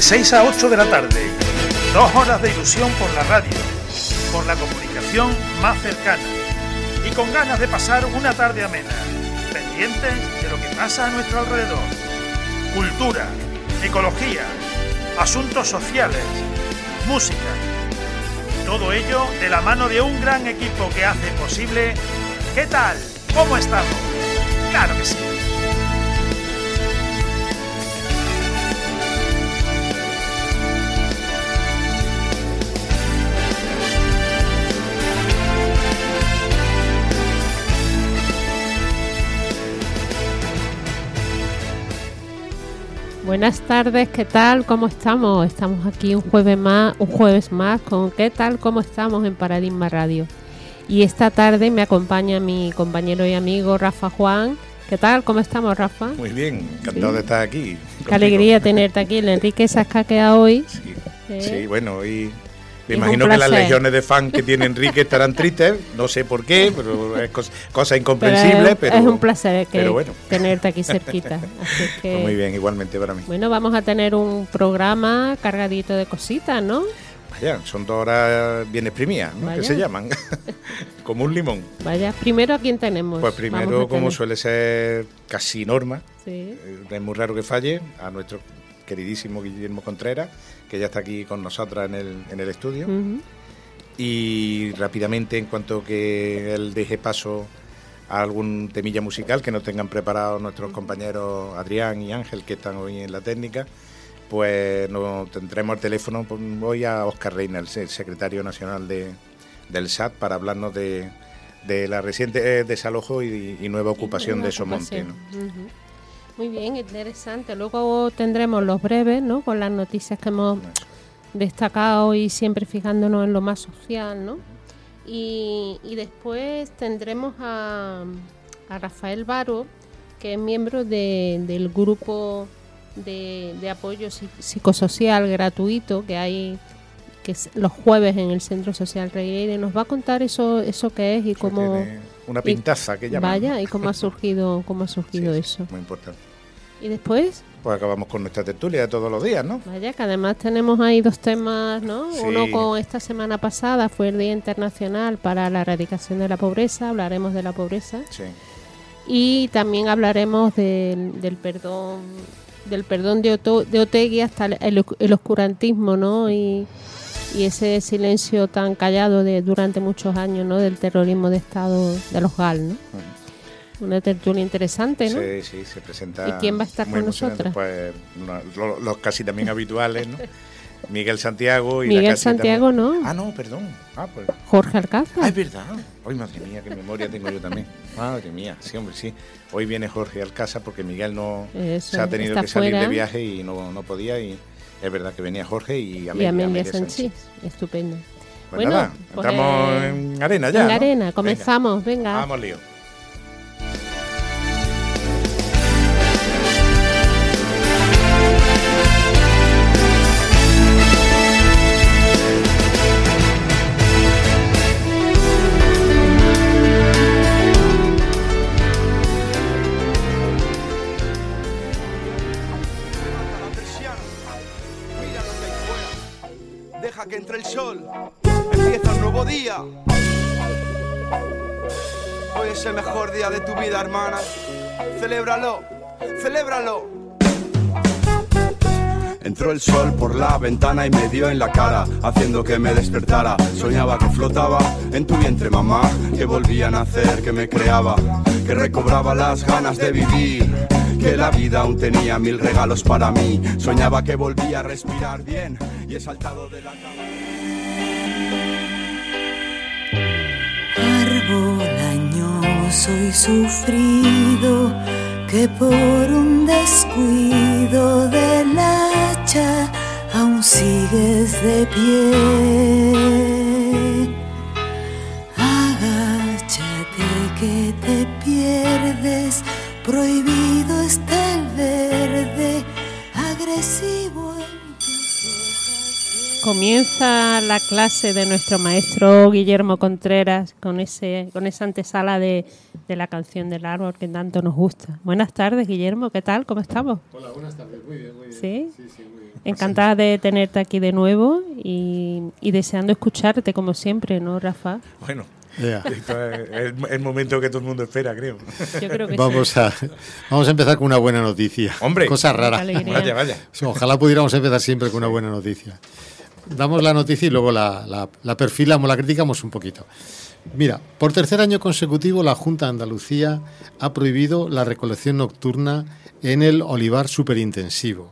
6 a 8 de la tarde. 2 horas de ilusión por la radio, por la comunicación más cercana y con ganas de pasar una tarde amena, pendientes de lo que pasa a nuestro alrededor. Cultura, ecología, asuntos sociales, música. Todo ello de la mano de un gran equipo que hace posible... ¿Qué tal? ¿Cómo estamos? ¡Claro que sí! Buenas tardes, ¿qué tal? ¿Cómo estamos? Estamos aquí un jueves más con ¿Qué tal? ¿Cómo estamos? En Paradigma Radio. Y esta tarde me acompaña mi compañero y amigo Rafa Juan. ¿Qué tal? ¿Cómo estamos, Rafa? Muy bien, encantado de estar aquí. Qué alegría tenerte aquí. El Enrique se ha escaqueado hoy. Sí, bueno, hoy me imagino que las legiones de fans que tiene Enrique estarán tristes, no sé por qué, pero es cosa incomprensible. Pero es un placer bueno, tenerte aquí cerquita. Así que, pues muy bien, igualmente para mí. Bueno, vamos a tener un programa cargadito de cositas, ¿no? Vaya, son 2 horas bien exprimidas, ¿no? Que se llaman, como un limón. Vaya, primero ¿a quién tenemos? Pues primero, como suele ser casi norma, sí. Es muy raro que falle, a nuestro queridísimo Guillermo Contreras, que ya está aquí con nosotras en el estudio. Uh-huh. Y rápidamente, en cuanto que él deje paso a algún temilla musical que nos tengan preparado nuestros compañeros Adrián y Ángel, que están hoy en la técnica, pues nos tendremos el teléfono hoy a Óscar Reina, el secretario nacional del SAT, para hablarnos de la reciente desalojo y nueva ocupación de Somonte, ¿no? Uh-huh. Muy bien, interesante. Luego tendremos los breves, ¿no? Con las noticias que hemos destacado y siempre fijándonos en lo más social, ¿no? Y después tendremos a Rafael Baro, que es miembro del grupo de apoyo psicosocial gratuito que hay, que es los jueves en el Centro Social Regueira, y nos va a contar eso que es y cómo... Una pintaza que llaman. Vaya, y cómo ha surgido sí, eso. Muy importante. ¿Y después? Pues acabamos con nuestra tertulia de todos los días, ¿no? Vaya, que además tenemos ahí 2 temas, ¿no? Sí. Uno con esta semana pasada fue el Día Internacional para la Erradicación de la Pobreza, hablaremos de la pobreza. Sí. Y también hablaremos del perdón de Otegi hasta el oscurantismo, ¿no? Y ese silencio tan callado durante muchos años, ¿no? Del terrorismo de Estado de los GAL, ¿no? Una tertulia interesante, ¿no? Sí, se presenta. ¿Y quién va a estar con nosotras? Pues los casi también habituales, ¿no? Miguel Santiago y Miguel Santiago, también. ¿no? Ah, no, perdón. Pues Jorge Alcázar. Ah, es verdad. Ay, madre mía, qué memoria tengo yo también. Madre mía, sí, hombre, sí. Hoy viene Jorge Alcázar porque Miguel se ha tenido que salir de viaje y no podía, y es verdad que venía Jorge y Amelia Sánchez. Estupendo. Pues nada, entramos en arena ya, En arena, comenzamos, venga. Vamos, lío. Que entre el sol, empieza un nuevo día. Hoy es el mejor día de tu vida, hermana. Celébralo, celébralo. Entró el sol por la ventana y me dio en la cara, haciendo que me despertara. Soñaba que flotaba en tu vientre, mamá, que volvía a nacer, que me creaba, que recobraba las ganas de vivir, que la vida aún tenía 1000 regalos para mí. Soñaba que volvía a respirar bien y he saltado de la cama. Árbol añoso y sufrido, que por un descuido del hacha aún sigues de pie. Agáchate que te pierdes, prohibido está el verde, agresivo en tus hojas. Comienza la clase de nuestro maestro Guillermo Contreras con esa antesala de la canción del árbol que tanto nos gusta. Buenas tardes, Guillermo, ¿qué tal? ¿Cómo estamos? Hola, buenas tardes, muy bien, muy bien. ¿Sí? Sí, muy bien. Encantada de tenerte aquí de nuevo y deseando escucharte como siempre, ¿no, Rafa? Bueno, esto es el momento que todo el mundo espera, creo. Yo creo que Vamos a empezar con una buena noticia. Hombre, cosa rara. Vaya. Sí, ojalá pudiéramos empezar siempre con una buena noticia. Damos la noticia y luego la perfilamos, la criticamos un poquito. Mira, por tercer año consecutivo la Junta de Andalucía ha prohibido la recolección nocturna en el olivar superintensivo.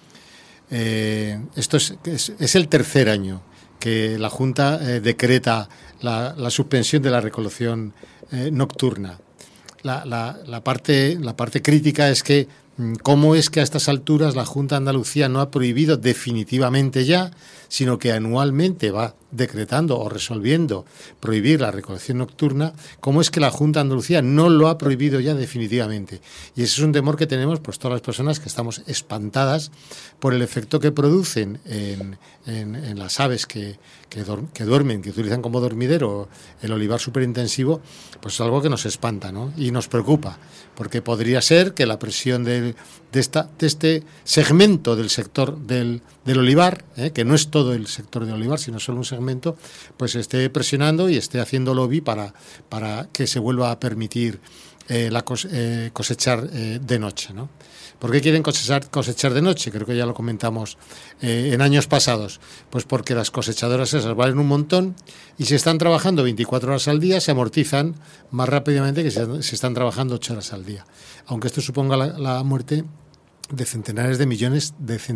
Esto es el tercer año que la Junta decreta la suspensión de la recolección nocturna. La parte crítica es que cómo es que a estas alturas la Junta de Andalucía no ha prohibido definitivamente ya, sino que anualmente va decretando o resolviendo prohibir la recolección nocturna, cómo es que la Junta de Andalucía no lo ha prohibido ya definitivamente. Y ese es un temor que tenemos pues todas las personas que estamos espantadas por el efecto que producen en las aves que duermen, que utilizan como dormidero el olivar superintensivo, pues es algo que nos espanta, ¿no? Y nos preocupa, porque podría ser que la presión de este segmento del sector del olivar, que no es todo el sector del olivar, sino solo un segmento, pues esté presionando y esté haciendo lobby para que se vuelva a permitir cosechar de noche, ¿no? ¿Por qué quieren cosechar de noche? Creo que ya lo comentamos en años pasados. Pues porque las cosechadoras esas valen un montón y si están trabajando 24 horas al día se amortizan más rápidamente que si están trabajando 8 horas al día. Aunque esto suponga la muerte de centenares de millones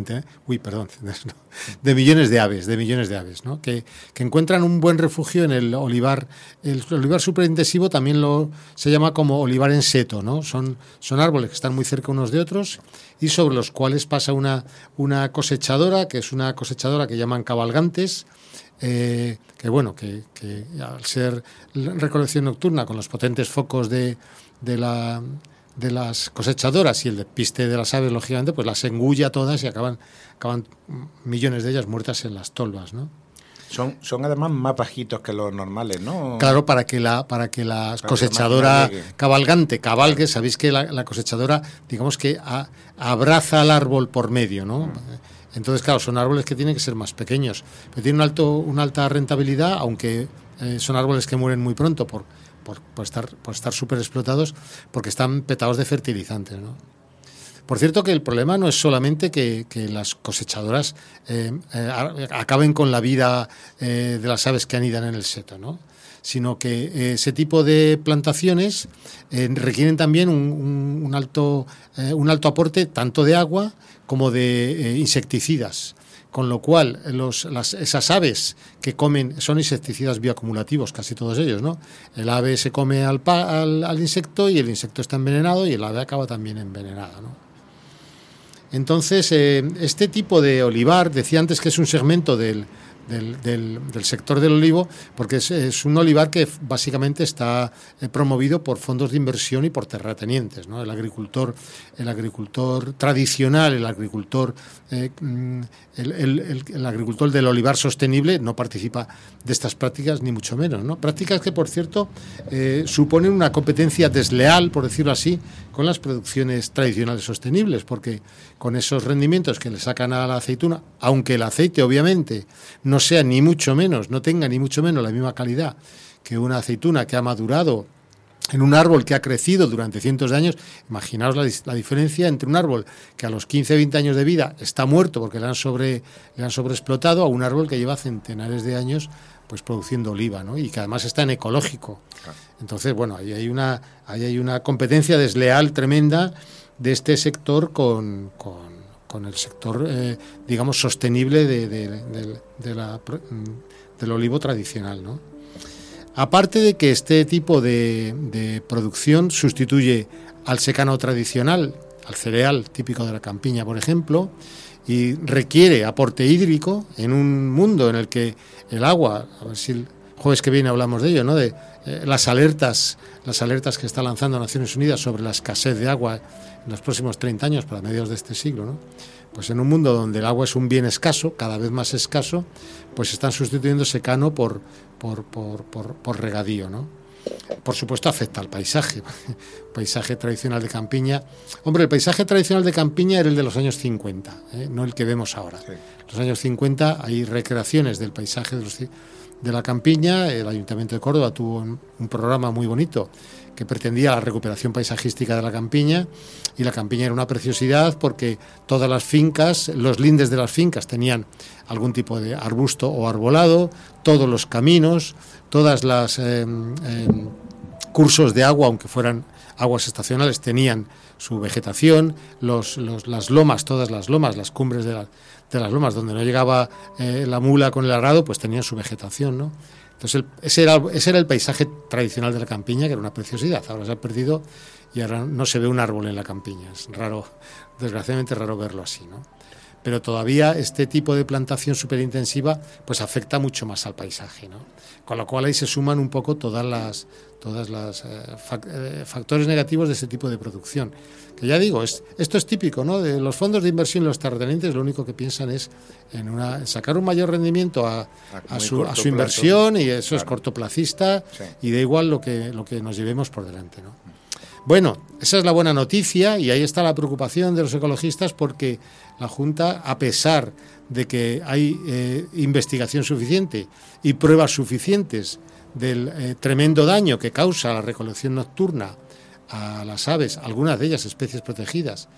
de millones de aves, ¿no? Que encuentran un buen refugio en el olivar. El olivar superintensivo también se llama como olivar en seto, ¿no? Son árboles que están muy cerca unos de otros y sobre los cuales pasa una cosechadora, que es una cosechadora que llaman cabalgantes, que al ser recolección nocturna con los potentes focos de las cosechadoras y el despiste de las aves, lógicamente, pues las engulla todas y acaban millones de ellas muertas en las tolvas, ¿no? Son además más bajitos que los normales, ¿no? Claro, para que la cosechadora cabalgue, sabéis que la cosechadora, digamos que abraza al árbol por medio, ¿no? Entonces, claro, son árboles que tienen que ser más pequeños, pero tienen una alta rentabilidad, aunque son árboles que mueren muy pronto por estar súper explotados, porque están petados de fertilizantes, ¿no? Por cierto, que el problema no es solamente que las cosechadoras acaben con la vida de las aves que anidan en el seto, ¿no? Sino que ese tipo de plantaciones requieren también un alto aporte tanto de agua como de insecticidas. Con lo cual, esas aves que comen son insecticidas bioacumulativos, casi todos ellos, ¿no? El ave se come al insecto y el insecto está envenenado y el ave acaba también envenenada, ¿no? Entonces, este tipo de olivar, decía antes que es un segmento del sector del olivo, porque es un olivar que básicamente está promovido por fondos de inversión y por terratenientes, ¿no? El agricultor tradicional, el agricultor del olivar sostenible no participa de estas prácticas ni mucho menos, ¿no? Prácticas que, por cierto, suponen una competencia desleal, por decirlo así, con las producciones tradicionales sostenibles, porque con esos rendimientos que le sacan a la aceituna, aunque el aceite obviamente no sea ni mucho menos, no tenga ni mucho menos la misma calidad que una aceituna que ha madurado en un árbol que ha crecido durante cientos de años, imaginaos la diferencia entre un árbol que a los 15, 20 años de vida está muerto porque le han sobreexplotado a un árbol que lleva centenares de años pues produciendo oliva, ¿no? Y que además está en ecológico. Entonces, bueno, ahí hay una competencia desleal tremenda de este sector con el sector, digamos, sostenible del olivo tradicional, ¿no? Aparte de que este tipo de producción sustituye al secano tradicional, al cereal típico de la campiña, por ejemplo, y requiere aporte hídrico en un mundo en el que el agua, a ver si jueves que viene hablamos de ello, ¿no? De las alertas que está lanzando Naciones Unidas sobre la escasez de agua en los próximos 30 años, para mediados de este siglo, ¿no? Pues en un mundo donde el agua es un bien escaso, cada vez más escaso, pues están sustituyendo secano por regadío, ¿no? Por supuesto afecta al paisaje, paisaje tradicional de campiña. Hombre, el paisaje tradicional de campiña era el de los años 50, no el que vemos ahora. Sí. En los años 50 hay recreaciones del paisaje de la campiña. El Ayuntamiento de Córdoba tuvo un programa muy bonito que pretendía la recuperación paisajística de la campiña, y la campiña era una preciosidad porque todas las fincas, los lindes de las fincas tenían algún tipo de arbusto o arbolado, todos los caminos, todas las cursos de agua, aunque fueran aguas estacionales, tenían su vegetación, las lomas, todas las lomas, las cumbres de las lomas donde no llegaba la mula con el arado, pues tenían su vegetación, ¿no? Entonces ese era el paisaje tradicional de la campiña, que era una preciosidad. Ahora se ha perdido y ahora no se ve un árbol en la campiña. Es raro, desgraciadamente raro verlo así, ¿no? Pero todavía este tipo de plantación superintensiva pues afecta mucho más al paisaje, ¿no? Con lo cual ahí se suman un poco todas las factores negativos de ese tipo de producción. Que ya digo, esto es típico, ¿no? De los fondos de inversión y los terratenientes, lo único que piensan es en sacar un mayor rendimiento a su inversión, y eso claro. Es cortoplacista, sí. Y da igual lo que nos llevemos por delante, ¿no? Bueno, esa es la buena noticia, y ahí está la preocupación de los ecologistas, porque la Junta, a pesar de que hay investigación suficiente y pruebas suficientes del tremendo daño que causa la recolección nocturna a las aves, algunas de ellas especies protegidas,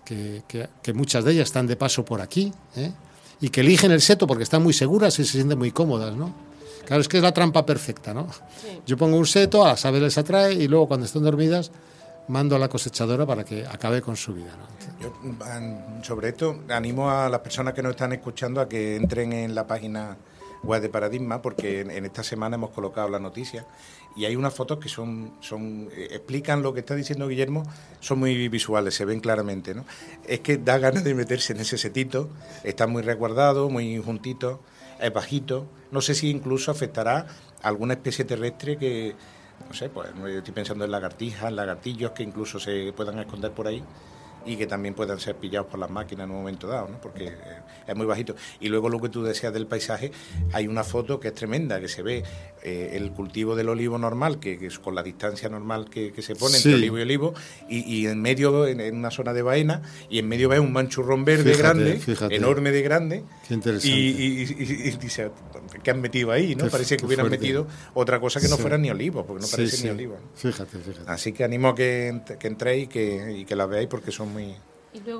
que muchas de ellas están de paso por aquí, y que eligen el seto porque están muy seguras y se sienten muy cómodas, ¿no? Claro, es que es la trampa perfecta, ¿no? Sí. Yo pongo un seto, a las aves les atrae, y luego cuando están dormidas mando a la cosechadora para que acabe con su vida, ¿no? Yo, sobre esto, animo a las personas que nos están escuchando a que entren en la página web de Paradigma, porque en esta semana hemos colocado la noticia y hay unas fotos que explican lo que está diciendo Guillermo, son muy visuales, se ven claramente, ¿no? Es que da ganas de meterse en ese setito, está muy resguardado, muy juntito, es bajito, no sé si incluso afectará a alguna especie terrestre que, no sé, pues estoy pensando en lagartijas, lagartillos que incluso se puedan esconder por ahí y que también puedan ser pillados por las máquinas en un momento dado, ¿no? Porque es muy bajito. Y luego lo que tú decías del paisaje, hay una foto que es tremenda, que se ve el cultivo del olivo normal, que es con la distancia normal que se pone entre olivo y olivo, y en medio, en una zona de baena, y en medio ves un manchurrón verde grande, enorme de grande. Qué interesante. Y dice, ¿qué han metido ahí? ¿No? Parece que hubieran metido otra cosa que no fuera ni olivo, porque no parece ni olivo, ¿no? Fíjate. Así que animo a que entréis y que la veáis, porque son muy, y luego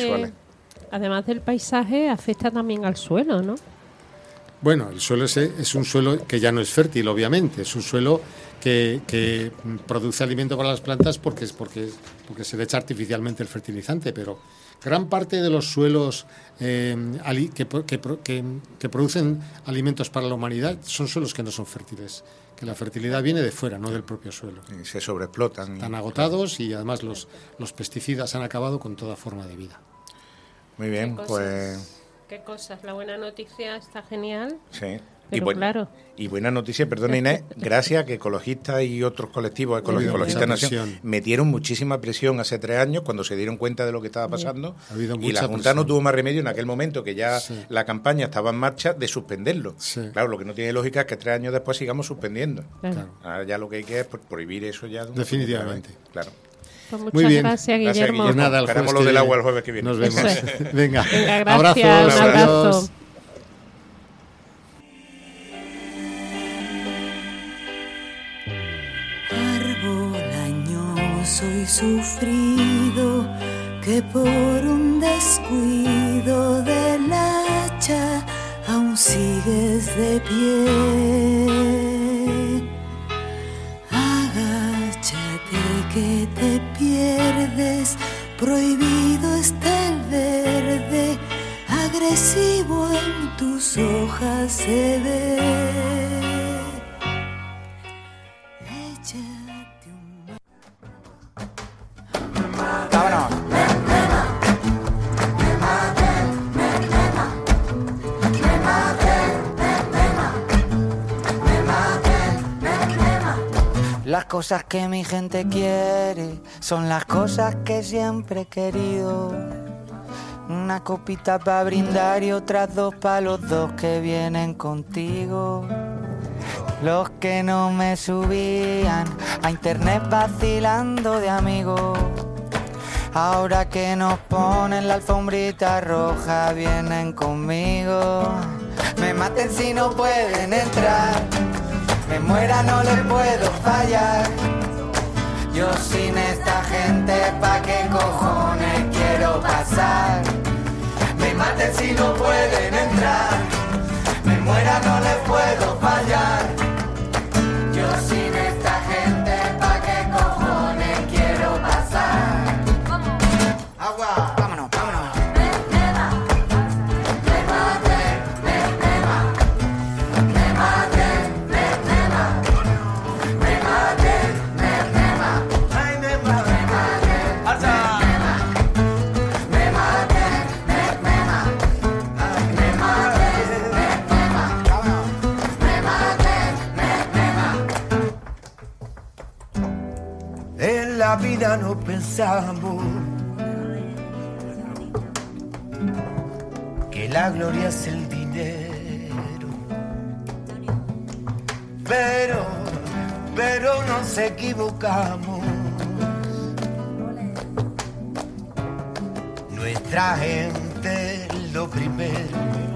además del paisaje afecta también al suelo, ¿no? Bueno, el suelo es un suelo que ya no es fértil, obviamente, es un suelo que produce alimento para las plantas porque se le echa artificialmente el fertilizante, pero gran parte de los suelos que producen alimentos para la humanidad son suelos que no son fértiles, que la fertilidad viene de fuera, no del propio suelo. Y se sobreexplotan. Están agotados y además los pesticidas han acabado con toda forma de vida. Muy bien, ¿Qué cosas? La buena noticia está genial. Sí. Pero claro. Y buena noticia, perdona Inés, gracias a que ecologistas y otros colectivos, ecologistas de Nación, metieron muchísima presión hace 3 años cuando se dieron cuenta de lo que estaba pasando. Y la Junta no tuvo más remedio en aquel momento, que ya la campaña estaba en marcha, de suspenderlo. Sí. Claro, lo que no tiene lógica es que 3 años después sigamos suspendiendo. Claro. Ahora ya lo que hay que es prohibir eso ya. Definitivamente. Claro. Pues muchas gracias, Guillermo. Pues nada, esperamos lo del agua el jueves que viene. Nos vemos. Venga, gracias, abrazos, un abrazo. Soy sufrido que por un descuido del hacha aún sigues de pie. Agáchate que te pierdes, prohibido está el verde, agresivo en tus hojas se ve. Las cosas que mi gente quiere son las cosas que siempre he querido. Una copita para brindar y otras 2 para los 2 que vienen contigo. Los que no me subían a internet vacilando de amigos, ahora que nos ponen la alfombrita roja vienen conmigo. Me maten si no pueden entrar, me muera no les puedo fallar. Yo sin esta gente pa' qué cojones quiero pasar. Me maten si no pueden entrar, me muera no les puedo fallar. Yo sin esta gente pa' qué cojones quiero pasar. Agua, vámonos, vámonos. En la vida no pensamos que la gloria es el dinero, pero nos equivocamos. Nuestra gente es lo primero.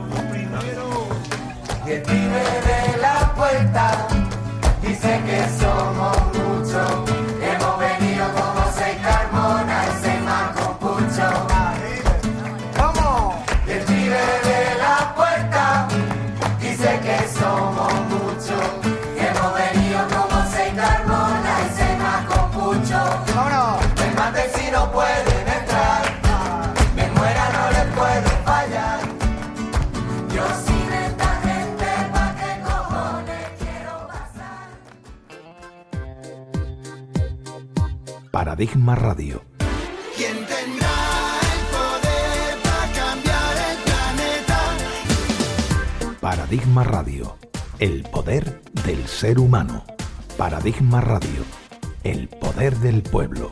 Y el pibe de la puerta dice que somos muchos. Hemos venido como 6 Carmona, ese más con pucho. ¿Cómo? Y el pibe de la puerta dice que somos muchos. Hemos venido como 6 Carmona, ese más con pucho. ¿Vámonos? Me maten si no pueden entrar, me muera no les puedo fallar. Yo sin esta gente pa' qué cojones quiero pasar. Paradigma Radio. ¿Quién tendrá el poder para cambiar el planeta? Paradigma Radio. El poder del ser humano. Paradigma Radio. El poder del pueblo.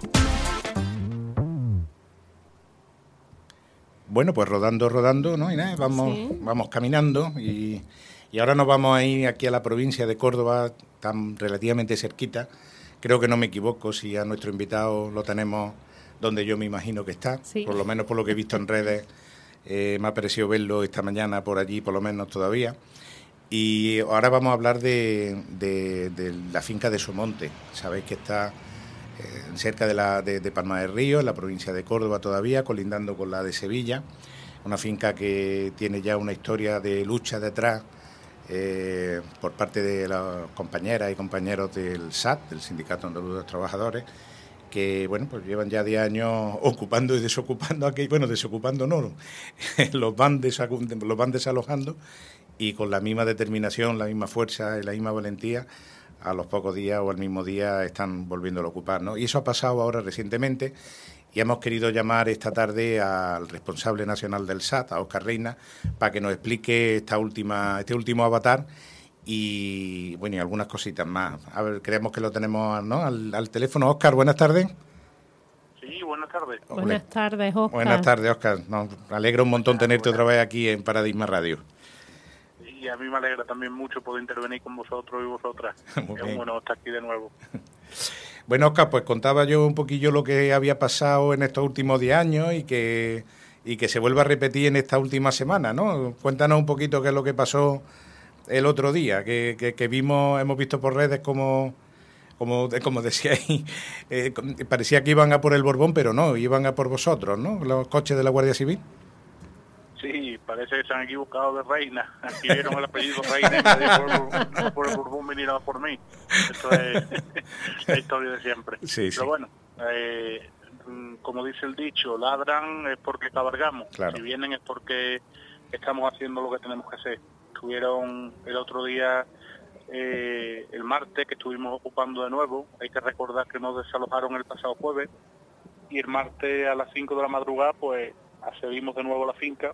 Bueno, pues rodando, ¿no, Inés? Vamos caminando y ahora nos vamos a ir aquí a la provincia de Córdoba, tan relativamente cerquita. Creo que no me equivoco si a nuestro invitado lo tenemos donde yo me imagino que está, sí. Por lo menos por lo que he visto en redes, me ha parecido verlo esta mañana por allí, por lo menos todavía. Y ahora vamos a hablar de la finca de Somonte. Sabéis que está cerca de Palma del Río, en la provincia de Córdoba todavía, colindando con la de Sevilla. Una finca que tiene ya una historia de lucha detrás, por parte de las compañeras y compañeros del SAT, del Sindicato Andaluz de los Trabajadores, que bueno, pues llevan ya 10 años ocupando y desocupando aquí, bueno, desocupando no, los van desalojando, y con la misma determinación, la misma fuerza y la misma valentía, a los pocos días o al mismo día están volviéndolo a ocupar, ¿no? Y eso ha pasado ahora recientemente, y hemos querido llamar esta tarde al responsable nacional del SAT, a Óscar Reina, para que nos explique este último avatar y bueno, y algunas cositas más. A ver, creemos que lo tenemos, ¿no?, al teléfono. Óscar, buenas tardes. Sí, buenas tardes. Buenas tardes, Óscar. Buenas tardes, Óscar. Nos alegra un montón tenerte otra vez aquí en Paradigma Radio. Y a mí me alegra también mucho poder intervenir con vosotros y vosotras. Es bueno estar aquí de nuevo. Bueno, Óscar, pues contaba yo un poquillo lo que había pasado en estos últimos 10 años y que se vuelva a repetir en esta última semana, ¿no? Cuéntanos un poquito qué es lo que pasó el otro día, que hemos visto por redes como decíais, parecía que iban a por el Borbón, pero no, iban a por vosotros, ¿no?, los coches de la Guardia Civil. Sí, parece que se han equivocado de Reina. Aquí vieron el apellido Reina y nadie por el Borbón vinieron a por mí. Esto es la historia de siempre. Sí, pero bueno, como dice el dicho, ladran es porque cabalgamos. Claro. Si vienen es porque estamos haciendo lo que tenemos que hacer. Estuvieron el otro día, el martes, que estuvimos ocupando de nuevo. Hay que recordar que nos desalojaron el pasado jueves. Y el martes a las 5 de la madrugada, pues, accedimos de nuevo a la finca.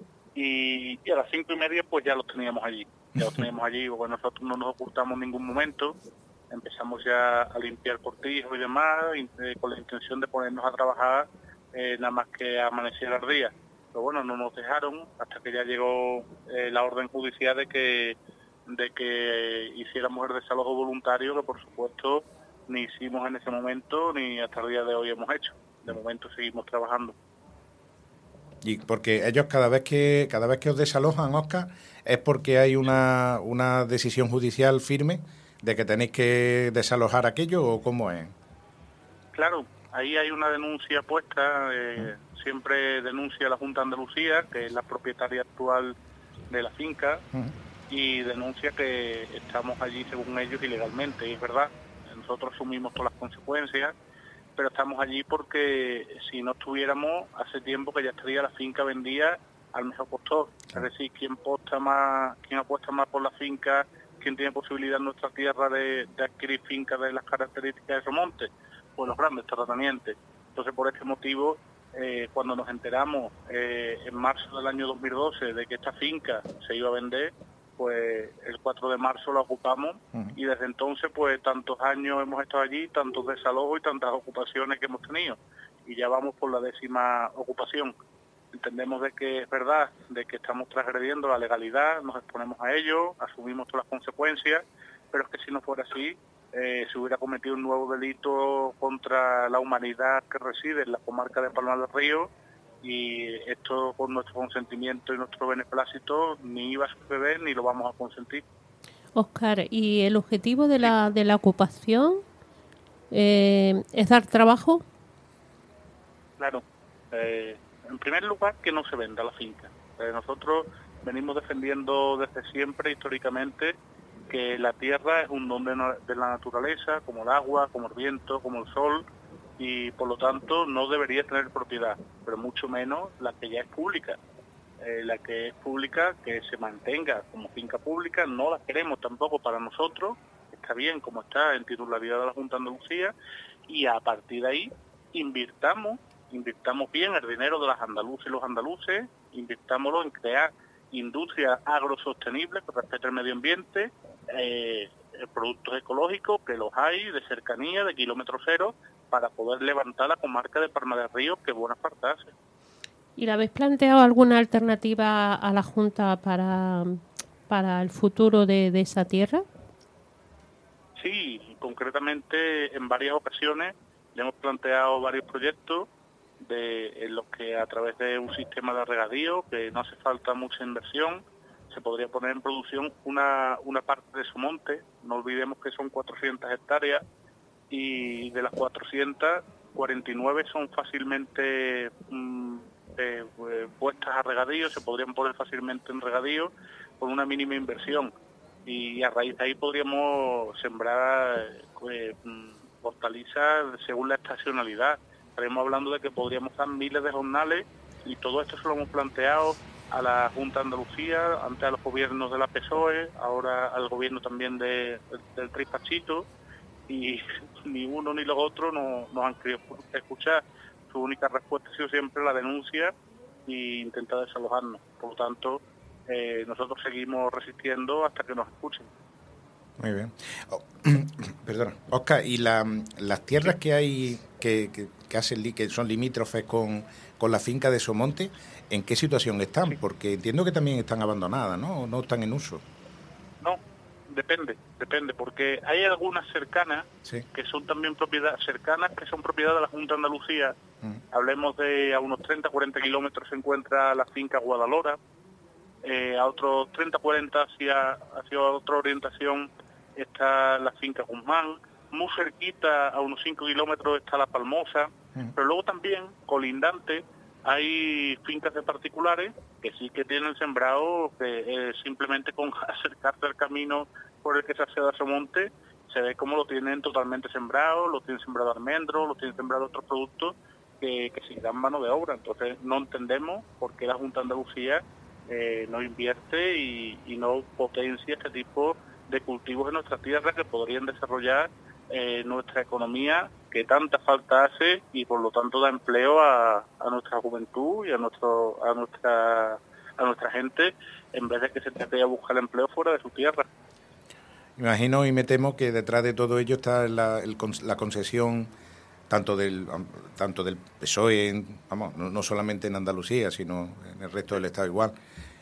Y a las 5:30 pues ya los teníamos allí. Porque nosotros no nos ocultamos en ningún momento. empezamos ya a limpiar cortijos y demás, con la intención de ponernos a trabajar nada más que amanecer el día. Pero bueno, no nos dejaron hasta que ya llegó la orden judicial de que hiciéramos el desalojo voluntario, que por supuesto ni hicimos en ese momento ni hasta el día de hoy hemos hecho. De momento seguimos trabajando. Y porque ellos cada vez que os desalojan, Óscar, es porque hay una decisión judicial firme de que tenéis que desalojar aquello, ¿o cómo es? Claro, ahí hay una denuncia puesta, siempre denuncia la Junta de Andalucía, que es la propietaria actual de la finca, y denuncia que estamos allí según ellos ilegalmente, y es verdad, nosotros asumimos todas las consecuencias, pero estamos allí porque si no estuviéramos, hace tiempo que ya estaría la finca vendida al mejor postor. Es decir, ¿quién apuesta más por la finca? ¿Quién tiene posibilidad en nuestra tierra de adquirir fincas de las características de esos montes? Pues los grandes terratenientes. Entonces, por este motivo, cuando nos enteramos en marzo del año 2012 de que esta finca se iba a vender, pues el 4 de marzo la ocupamos y desde entonces pues tantos años hemos estado allí, tantos desalojos y tantas ocupaciones que hemos tenido y ya vamos por la 10ª ocupación. Entendemos de que es verdad, de que estamos transgrediendo la legalidad, nos exponemos a ello, asumimos todas las consecuencias, pero es que si no fuera así, se hubiera cometido un nuevo delito contra la humanidad que reside en la comarca de Palma del Río, y esto con nuestro consentimiento y nuestro beneplácito ni iba a suceder ni lo vamos a consentir. Óscar, ¿y el objetivo de la ocupación es dar trabajo? Claro, en primer lugar que no se venda la finca. Nosotros venimos defendiendo desde siempre, históricamente, que la tierra es un don de la naturaleza, como el agua, como el viento, como el sol, y por lo tanto no debería tener propiedad, pero mucho menos la que ya es pública. La que es pública, que se mantenga como finca pública, no la queremos tampoco para nosotros, está bien como está en titularidad de la Junta de Andalucía, y a partir de ahí invirtamos bien el dinero de las andaluzas y los andaluces, invirtámoslo en crear industrias agrosostenibles que respeten el medio ambiente, productos ecológicos, que los hay, de cercanía, de kilómetro cero, para poder levantar la comarca de Palma del Río, que buena parte hace. ¿Y le habéis planteado alguna alternativa a la Junta para el futuro de esa tierra? Sí, concretamente en varias ocasiones le hemos planteado varios proyectos en los que a través de un sistema de regadío, que no hace falta mucha inversión, se podría poner en producción una parte de su monte. No olvidemos que son 400 hectáreas, y de las 400, 49 son fácilmente puestas a regadío, se podrían poner fácilmente en regadío con una mínima inversión, y a raíz de ahí podríamos sembrar hortalizas según la estacionalidad. Estaremos hablando de que podríamos dar miles de jornales, y todo esto se lo hemos planteado a la Junta de Andalucía, antes a los gobiernos de la PSOE, ahora al gobierno también del Trispachito, y ni uno ni los otros nos han querido escuchar. Su única respuesta ha sido siempre la denuncia e intentar desalojarnos. Por lo tanto, nosotros seguimos resistiendo hasta que nos escuchen. Muy bien. Perdona, Óscar, ¿y las tierras que hay que son limítrofes con la finca de Somonte, en qué situación están? Porque entiendo que también están abandonadas, ¿no? No están en uso. No, depende, porque hay algunas cercanas, sí, que son también propiedad de la Junta de Andalucía. Hablemos de a unos 30-40 kilómetros se encuentra la finca Guadalora, a otros 30-40 hacia otra orientación está la finca Guzmán, muy cerquita, a unos 5 kilómetros está la Palmosa, pero luego también, colindante, hay fincas de particulares que sí que tienen sembrado, que simplemente con acercarse al camino por el que se accede a Somonte, se ve como lo tienen totalmente sembrado, lo tienen sembrado almendros, lo tienen sembrado otros productos que sí dan mano de obra. Entonces no entendemos por qué la Junta de Andalucía no invierte y no potencia este tipo de cultivos en nuestra tierra que podrían desarrollar nuestra economía, que tanta falta hace, y por lo tanto da empleo a nuestra juventud y a nuestra gente, en vez de que se trate de buscar empleo fuera de su tierra. Imagino y me temo que detrás de todo ello está la concesión tanto del PSOE, vamos, no solamente en Andalucía, sino en el resto del Estado igual,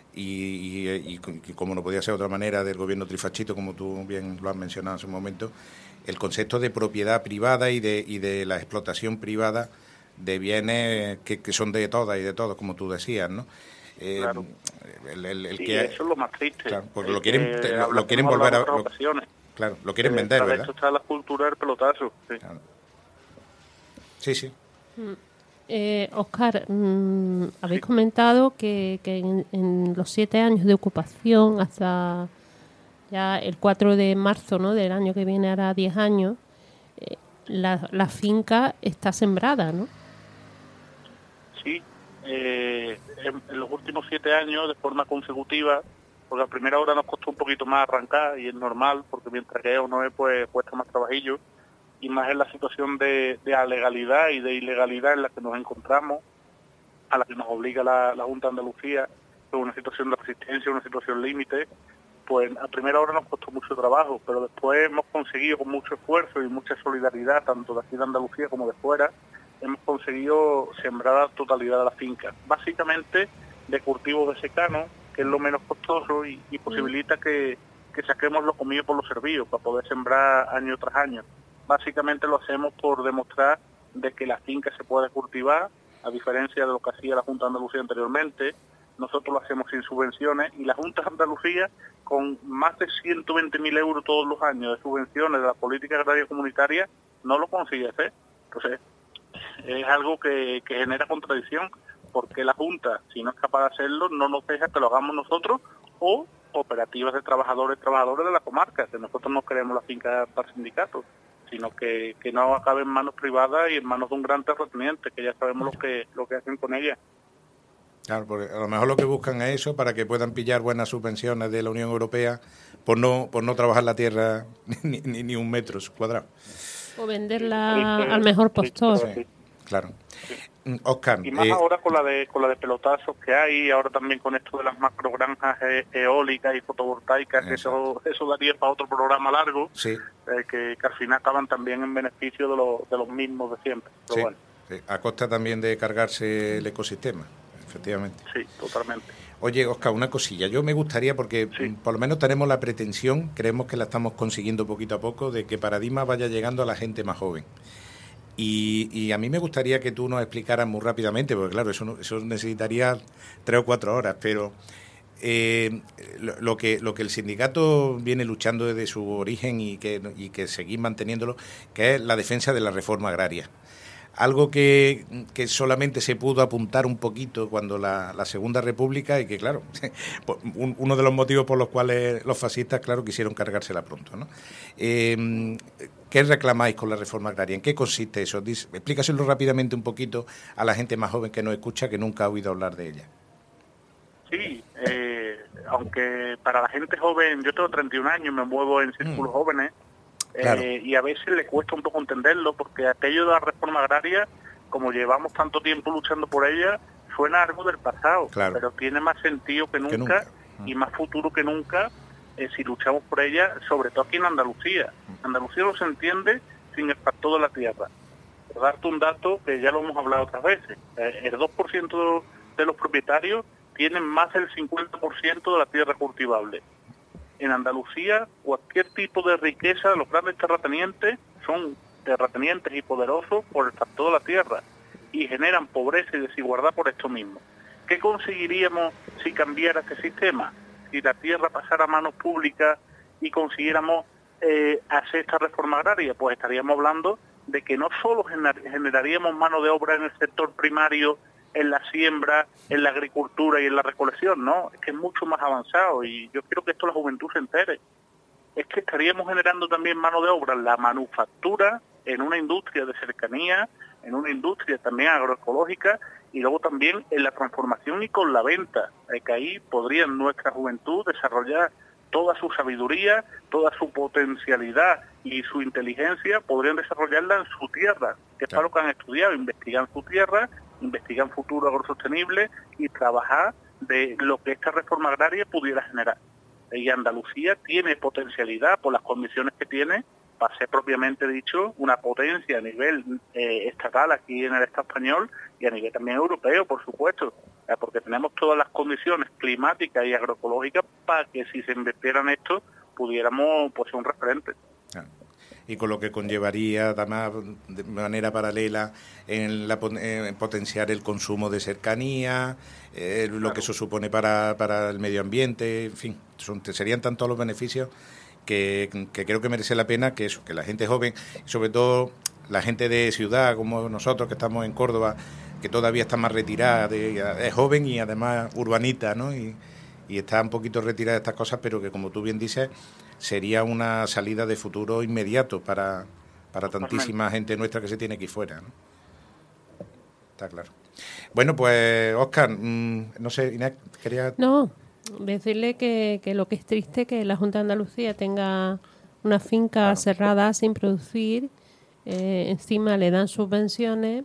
y como no podía ser de otra manera, del gobierno trifachito, como tú bien lo has mencionado hace un momento, el concepto de propiedad privada y de la explotación privada de bienes que son de todas y de todos, como tú decías, ¿no? Claro. Sí, que eso es lo más triste. Claro, porque lo quieren volver a... Claro, lo quieren vender, ¿verdad? Esto está la cultura del pelotazo. Sí, claro. Sí. Óscar, habéis comentado que en los 7 años de ocupación, hasta ya el 4 de marzo, ¿no?, del año que viene, hará 10 años, la finca está sembrada, ¿no? Sí. En los últimos 7 años, de forma consecutiva, porque a primera hora nos costó un poquito más arrancar, y es normal, porque mientras que uno es, pues cuesta más trabajillo, y más en la situación de alegalidad y de ilegalidad en la que nos encontramos, a la que nos obliga la Junta de Andalucía, es una situación de resistencia, una situación límite. Pues a primera hora nos costó mucho trabajo, pero después hemos conseguido, con mucho esfuerzo y mucha solidaridad, tanto de aquí de Andalucía como de fuera, hemos conseguido sembrar la totalidad de la finca, básicamente de cultivos de secano, que es lo menos costoso y posibilita que saquemos lo comido por los servidos, para poder sembrar año tras año. Básicamente lo hacemos por demostrar de que la finca se puede cultivar, a diferencia de lo que hacía la Junta de Andalucía anteriormente. Nosotros lo hacemos sin subvenciones, y la Junta de Andalucía, con más de 120.000 euros todos los años de subvenciones de la política agraria comunitaria, no lo consigue hacer. Entonces, es algo que genera contradicción, porque la Junta, si no es capaz de hacerlo, no nos deja que lo hagamos nosotros, o cooperativas de trabajadores de la comarca, que nosotros no queremos la finca para sindicatos, sino que no acabe en manos privadas y en manos de un gran terrateniente, que ya sabemos lo que hacen con ella. Claro, porque a lo mejor lo que buscan es eso, para que puedan pillar buenas subvenciones de la Unión Europea por no trabajar la tierra ni un metro cuadrado. O venderla al mejor postor. Sí, claro. Óscar, y más ahora con la de pelotazos que hay, ahora también con esto de las macrogranjas eólicas y fotovoltaicas, que eso daría para otro programa largo, sí. Que al final acaban también en beneficio de los mismos de siempre. Pero sí, bueno. Sí, a costa también de cargarse el ecosistema, efectivamente. Sí, totalmente. Oye, Óscar, una cosilla. Yo me gustaría, porque por lo menos tenemos la pretensión, creemos que la estamos consiguiendo poquito a poco, de que Paradigma vaya llegando a la gente más joven. Y a mí me gustaría que tú nos explicaras muy rápidamente, porque claro, eso necesitaría 3 o 4 horas, pero lo que el sindicato viene luchando desde su origen y que seguís manteniéndolo, que es la defensa de la reforma agraria. Algo que solamente se pudo apuntar un poquito cuando la Segunda República, y que claro, uno de los motivos por los cuales los fascistas, claro, quisieron cargársela pronto, ¿no? ¿Qué reclamáis con la reforma agraria? ¿En qué consiste eso? Explícaselo rápidamente un poquito a la gente más joven que nos escucha, que nunca ha oído hablar de ella. Sí, aunque para la gente joven, yo tengo 31 años, me muevo en círculos jóvenes, claro. Y a veces le cuesta un poco entenderlo, porque aquello de la reforma agraria, como llevamos tanto tiempo luchando por ella, suena algo del pasado, claro. Pero tiene más sentido que nunca. Y más futuro que nunca si luchamos por ella, sobre todo aquí en Andalucía. Andalucía no se entiende sin el factor de la tierra. Por darte un dato que ya lo hemos hablado otras veces, el 2% de los propietarios tienen más del 50% de la tierra cultivable. En Andalucía, cualquier tipo de riqueza de los grandes terratenientes son terratenientes y poderosos por el factor de la tierra, y generan pobreza y desigualdad por esto mismo. ¿Qué conseguiríamos si cambiara este sistema? Si la tierra pasara a manos públicas y consiguiéramos hacer esta reforma agraria, pues estaríamos hablando de que no solo generaríamos mano de obra en el sector primario, en la siembra, en la agricultura y en la recolección, no, es que es mucho más avanzado, y yo quiero que esto la juventud se entere. Es que estaríamos generando también mano de obra en la manufactura, en una industria de cercanía, en una industria también agroecológica, y luego también en la transformación y con la venta, que ahí podría nuestra juventud desarrollar toda su sabiduría, toda su potencialidad y su inteligencia, podrían desarrollarla en su tierra, que es para lo que han estudiado, investigar en su tierra, investigar en futuro agrosostenible y trabajar de lo que esta reforma agraria pudiera generar. Y Andalucía tiene potencialidad por las condiciones que tiene para ser propiamente dicho una potencia a nivel estatal aquí en el Estado español y a nivel también europeo, por supuesto, porque tenemos todas las condiciones climáticas y agroecológicas para que si se invirtiera en esto pudiéramos pues ser un referente. Y con lo que conllevaría además de manera paralela en potenciar el consumo de cercanía, lo que eso supone para el medio ambiente, en fin, serían tantos los beneficios que creo que merece la pena que la gente joven, sobre todo la gente de ciudad como nosotros que estamos en Córdoba, que todavía está más retirada, es joven y además urbanita, ¿no? Y está un poquito retirada de estas cosas, pero que como tú bien dices, sería una salida de futuro inmediato para tantísima gente nuestra que se tiene aquí fuera, ¿no? Está claro. Bueno, pues Óscar, no sé, Inés, quería... No, decirle que lo que es triste que la Junta de Andalucía tenga una finca cerrada sin producir, encima le dan subvenciones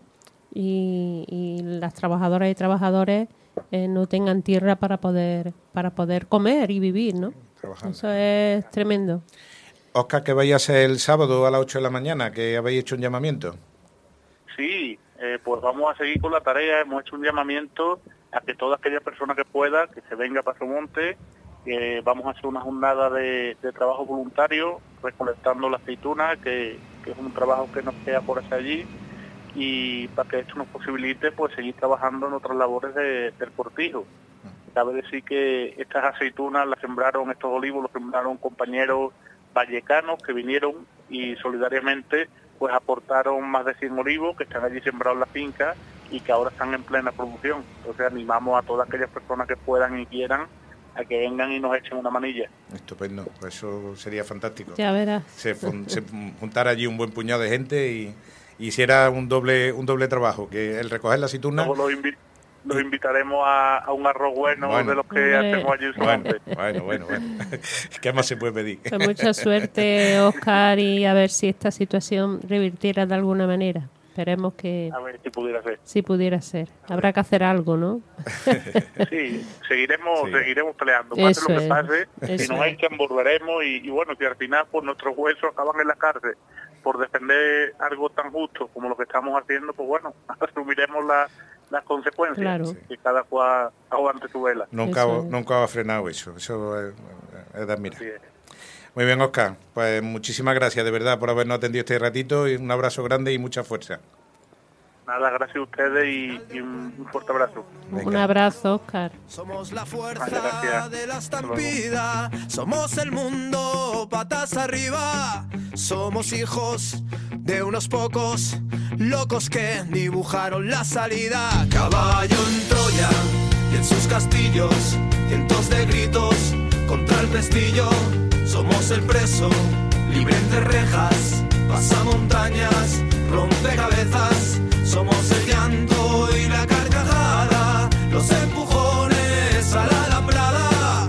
y las trabajadoras y trabajadores no tengan tierra para poder comer y vivir, ¿no? Trabajando. Eso es tremendo. Óscar, ¿qué vais a hacer el sábado a las 8 de la mañana? ¿Que habéis hecho un llamamiento? Sí, pues vamos a seguir con la tarea. Hemos hecho un llamamiento a que toda aquella persona que pueda, que se venga a Pasomonte, vamos a hacer una jornada de trabajo voluntario, recolectando la aceituna, que es un trabajo que nos queda por hacer allí, y para que esto nos posibilite pues seguir trabajando en otras labores del cortijo. Cabe decir que estas aceitunas las sembraron, estos olivos los sembraron compañeros vallecanos que vinieron y solidariamente pues aportaron más de 100 olivos que están allí sembrados en la finca y que ahora están en plena producción. Entonces animamos a todas aquellas personas que puedan y quieran a que vengan y nos echen una manilla. Estupendo, pues eso sería fantástico. Ya verás. Se juntara allí un buen puñado de gente y hiciera un doble trabajo, que el recoger la aceituna... Los invitaremos a un arroz bueno de los que hacemos allí en Somonte. Bueno. ¿Qué más se puede pedir? Pues mucha suerte, Óscar, y a ver si esta situación revirtiera de alguna manera. Esperemos que... A ver si pudiera ser. Si pudiera ser. Habrá que hacer algo, ¿no? Sí, seguiremos peleando. Pase lo que pase, si nos echan, volveremos y bueno, que al final pues nuestros huesos acaban en la cárcel por defender algo tan justo como lo que estamos haciendo, pues bueno, asumiremos las consecuencias, claro. Que cada cual aguante su vela. Nunca ha frenado eso es de admirar. Sí. Muy bien, Óscar, pues muchísimas gracias de verdad por habernos atendido este ratito y un abrazo grande y mucha fuerza. Nada, gracias a ustedes y un fuerte abrazo. Venga. Un abrazo, Óscar. Somos la fuerza de la estampida, somos el mundo patas arriba, somos hijos de unos pocos locos que dibujaron la salida. Caballo en Troya y en sus castillos, cientos de gritos contra el pestillo. Somos el preso, libre entre rejas, pasamontañas, rompecabezas. Somos el llanto y la carcajada, los empujones a la alambrada.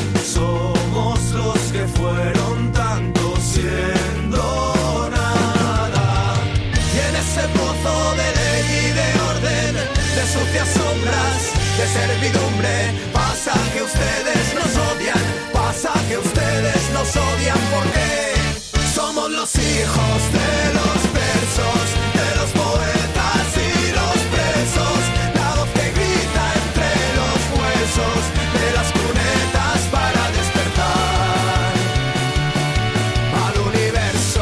Somos los que fueron tanto siendo nada. Y en ese pozo de ley y de orden, de sucias sombras, de servidumbre, pasa que ustedes nos odian, pasa que ustedes nos odian porque somos los hijos de los versos, de los poetas y los presos, la voz que grita entre los huesos de las cunetas para despertar al universo.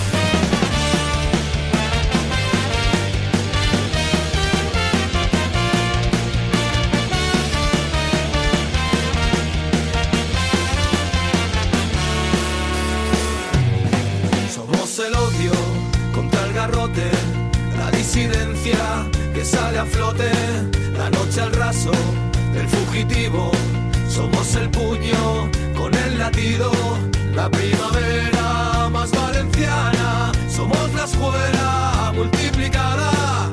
Somos el odio contra el garrote, la disidencia que sale a flote, la noche al raso del fugitivo. Somos el puño con el latido, la primavera más valenciana. Somos la escuela multiplicada,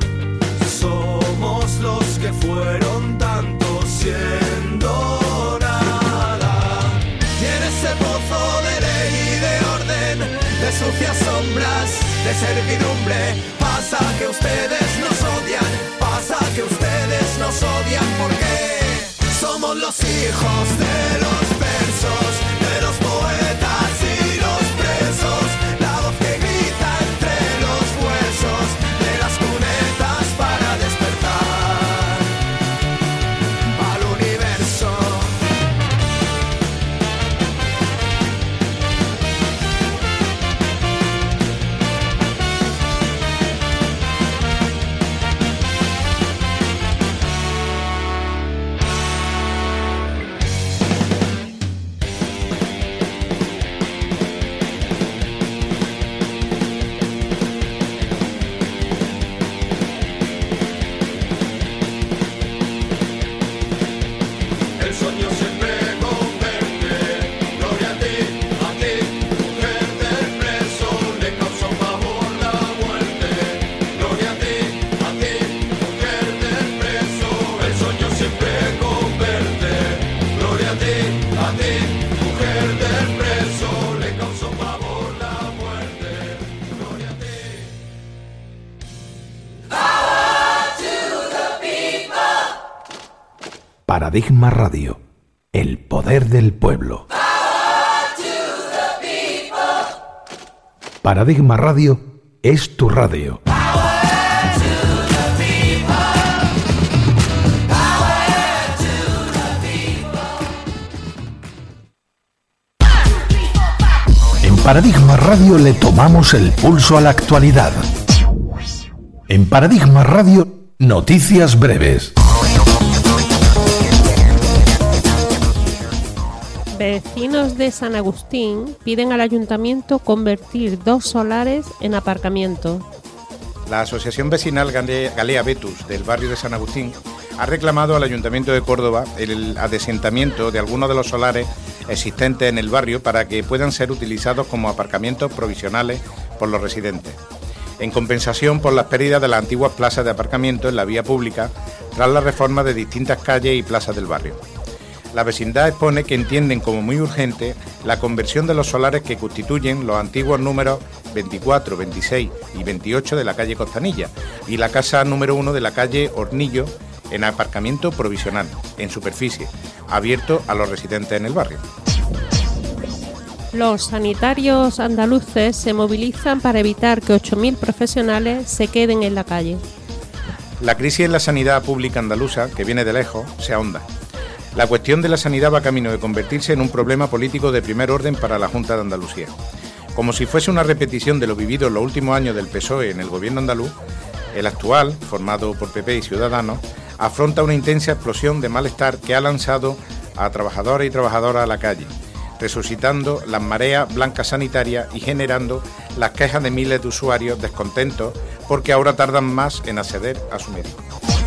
somos los que fueron tanto siendo nada. Y en ese pozo de ley y de orden, de sucias sombras, de servidumbre, pasa que ustedes nos odian, pasa que ustedes nos odian porque somos los hijos de los versos. versos de los poetas y los presos, la voz que grita entre los huesos de las cunetas para despertar al universo. El sueño siempre converte, gloria a ti, mujer del preso, le causa un pavor la muerte. Gloria a ti, mujer del preso, el sueño siempre converte. Gloria a ti, mujer del preso, le causa un pavor la muerte. Gloria a ti. Paradigma Radio, el poder del pueblo. Paradigma Radio es tu radio. En Paradigma Radio le tomamos el pulso a la actualidad. En Paradigma Radio, noticias breves. Vecinos de San Agustín piden al ayuntamiento convertir 2 solares en aparcamiento. La Asociación Vecinal Galea Vetus del barrio de San Agustín ha reclamado al Ayuntamiento de Córdoba el adesentamiento de algunos de los solares existentes en el barrio para que puedan ser utilizados como aparcamientos provisionales por los residentes, en compensación por las pérdidas de las antiguas plazas de aparcamiento en la vía pública tras la reforma de distintas calles y plazas del barrio. La vecindad expone que entienden como muy urgente la conversión de los solares que constituyen los antiguos números 24, 26 y 28 de la calle Costanilla y la casa número 1 de la calle Hornillo en aparcamiento provisional, en superficie, abierto a los residentes en el barrio. Los sanitarios andaluces se movilizan para evitar que 8.000 profesionales se queden en la calle. La crisis en la sanidad pública andaluza, que viene de lejos, se ahonda. La cuestión de la sanidad va camino de convertirse en un problema político de primer orden para la Junta de Andalucía. Como si fuese una repetición de lo vivido en los últimos años del PSOE en el gobierno andaluz, el actual, formado por PP y Ciudadanos, afronta una intensa explosión de malestar que ha lanzado a trabajadores y trabajadoras a la calle, resucitando las mareas blancas sanitarias y generando las quejas de miles de usuarios descontentos porque ahora tardan más en acceder a su médico.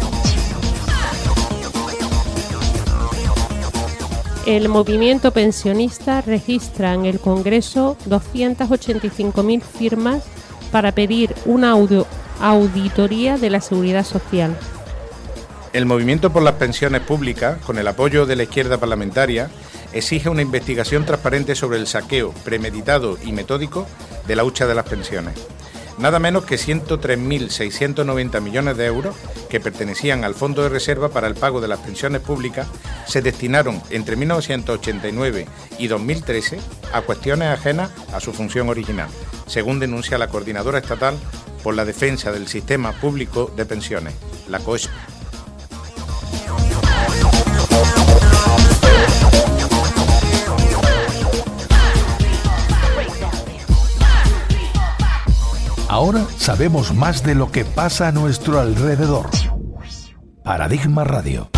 El movimiento pensionista registra en el Congreso 285.000 firmas para pedir una auditoría de la Seguridad Social. El movimiento por las pensiones públicas, con el apoyo de la izquierda parlamentaria, exige una investigación transparente sobre el saqueo premeditado y metódico de la hucha de las pensiones. Nada menos que 103.690 millones de euros que pertenecían al Fondo de Reserva para el pago de las pensiones públicas se destinaron entre 1989 y 2013 a cuestiones ajenas a su función original, según denuncia la Coordinadora Estatal por la Defensa del Sistema Público de Pensiones, la COESP. Ahora sabemos más de lo que pasa a nuestro alrededor. Paradigma Radio.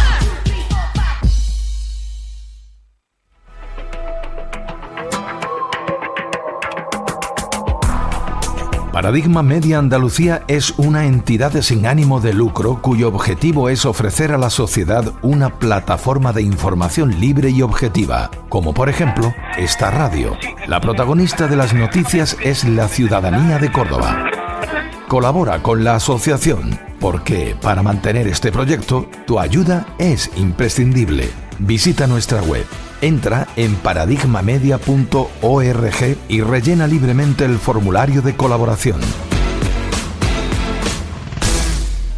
Paradigma Media Andalucía es una entidad sin ánimo de lucro cuyo objetivo es ofrecer a la sociedad una plataforma de información libre y objetiva, como por ejemplo esta radio. La protagonista de las noticias es la ciudadanía de Córdoba. Colabora con la asociación, porque para mantener este proyecto, tu ayuda es imprescindible. Visita nuestra web, entra en paradigmamedia.org y rellena libremente el formulario de colaboración.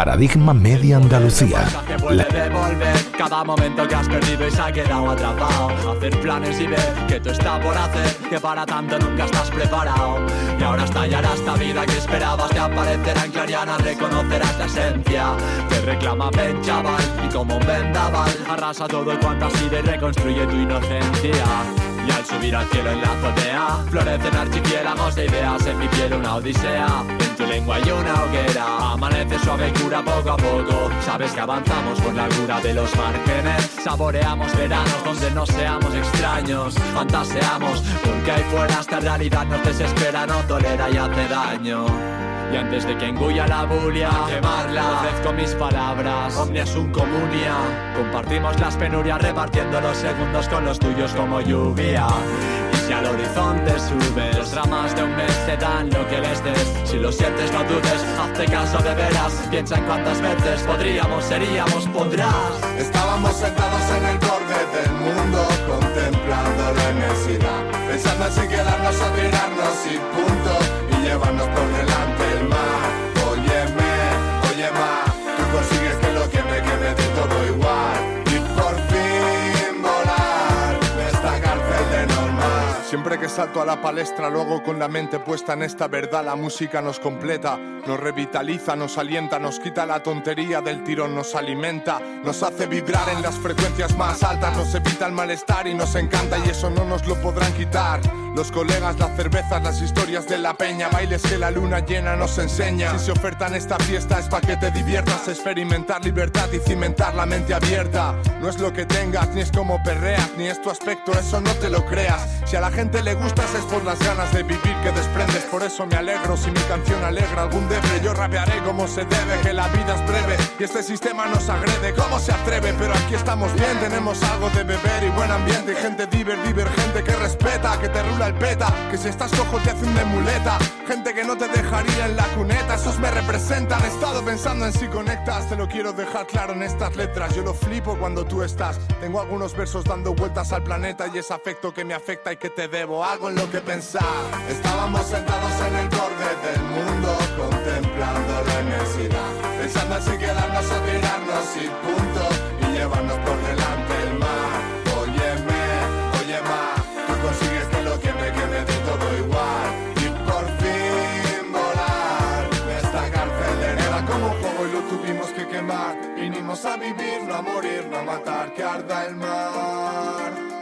Paradigma Media Andalucía. Que puede devolver cada momento que has perdido y se ha quedado atrapado. Hacer planes y ver que tú está por hacer, que para tanto nunca estás preparado. Y ahora estallará esta vida que esperabas, te aparecerá en clariana, reconocerás la esencia. Te reclama ven chaval y como un vendaval arrasa todo cuanto has sido y reconstruye tu inocencia. Y al subir al cielo en la azotea florecen archipiélagos de ideas, en mi piel una odisea. En tu lengua hay una hoguera, amanece suave y cura poco a poco. Sabes que avanzamos por la largura de los márgenes, saboreamos veranos donde no seamos extraños. Fantaseamos porque ahí fuera esta realidad nos desespera, no tolera y hace daño. Y antes de que engulla la bulia, quemarla, ofrezco mis palabras, omnia sum comunia. Compartimos las penurias repartiendo los segundos con los tuyos como lluvia. Y si al horizonte subes, los dramas de un mes te dan lo que les des. Si lo sientes no dudes, hazte caso de veras. Piensa en cuántas veces podríamos, seríamos, podrás. Estábamos sentados en el borde del mundo, contemplando la inmensidad, pensando en si quedarnos o tirarnos y punto, y llevarnos por delante el mar. Óyeme, oye ma, tú consigues que lo que me quede de todo igual, y por fin volar de esta cárcel de normal. Siempre que salto a la palestra lo hago con la mente puesta en esta verdad. La música nos completa, nos revitaliza, nos alienta, nos quita la tontería del tirón, nos alimenta, nos hace vibrar en las frecuencias más altas, nos evita el malestar y nos encanta, y eso no nos lo podrán quitar. Los colegas, las cervezas, las historias de la peña, bailes que la luna llena nos enseña. Si se ofertan esta fiesta es pa' que te diviertas, experimentar libertad y cimentar la mente abierta. No es lo que tengas, ni es como perreas, ni es tu aspecto, eso no te lo creas. Si a la gente le gustas es por las ganas de vivir que desprendes. Por eso me alegro si mi canción alegra algún debre. Yo rapearé como se debe, que la vida es breve y este sistema nos agrede. ¿Cómo se atreve? Pero aquí estamos bien, tenemos algo de beber y buen ambiente. Y gente divergente que respeta, que te rula el peta, que si estás cojo te hacen de muleta. Gente que no te dejaría en la cuneta, esos me representan. He estado pensando en si conectas, te lo quiero dejar claro en estas letras. Yo lo flipo cuando tú estás. Tengo algunos versos dando vueltas al planeta y es afecto que me afecta y que te debo algo en lo que pensar. Estábamos sentados en el borde del mundo, contemplando la inmensidad, pensando en si quedarnos o tirarnos y punto, y llevarnos por delante el mar. Óyeme, oye ma, tú consigues que lo que me quede de todo igual, y por fin volar de esta cárcel de era como un juego y lo tuvimos que quemar. Vinimos a vivir, no a morir, no a matar, que arda el mar.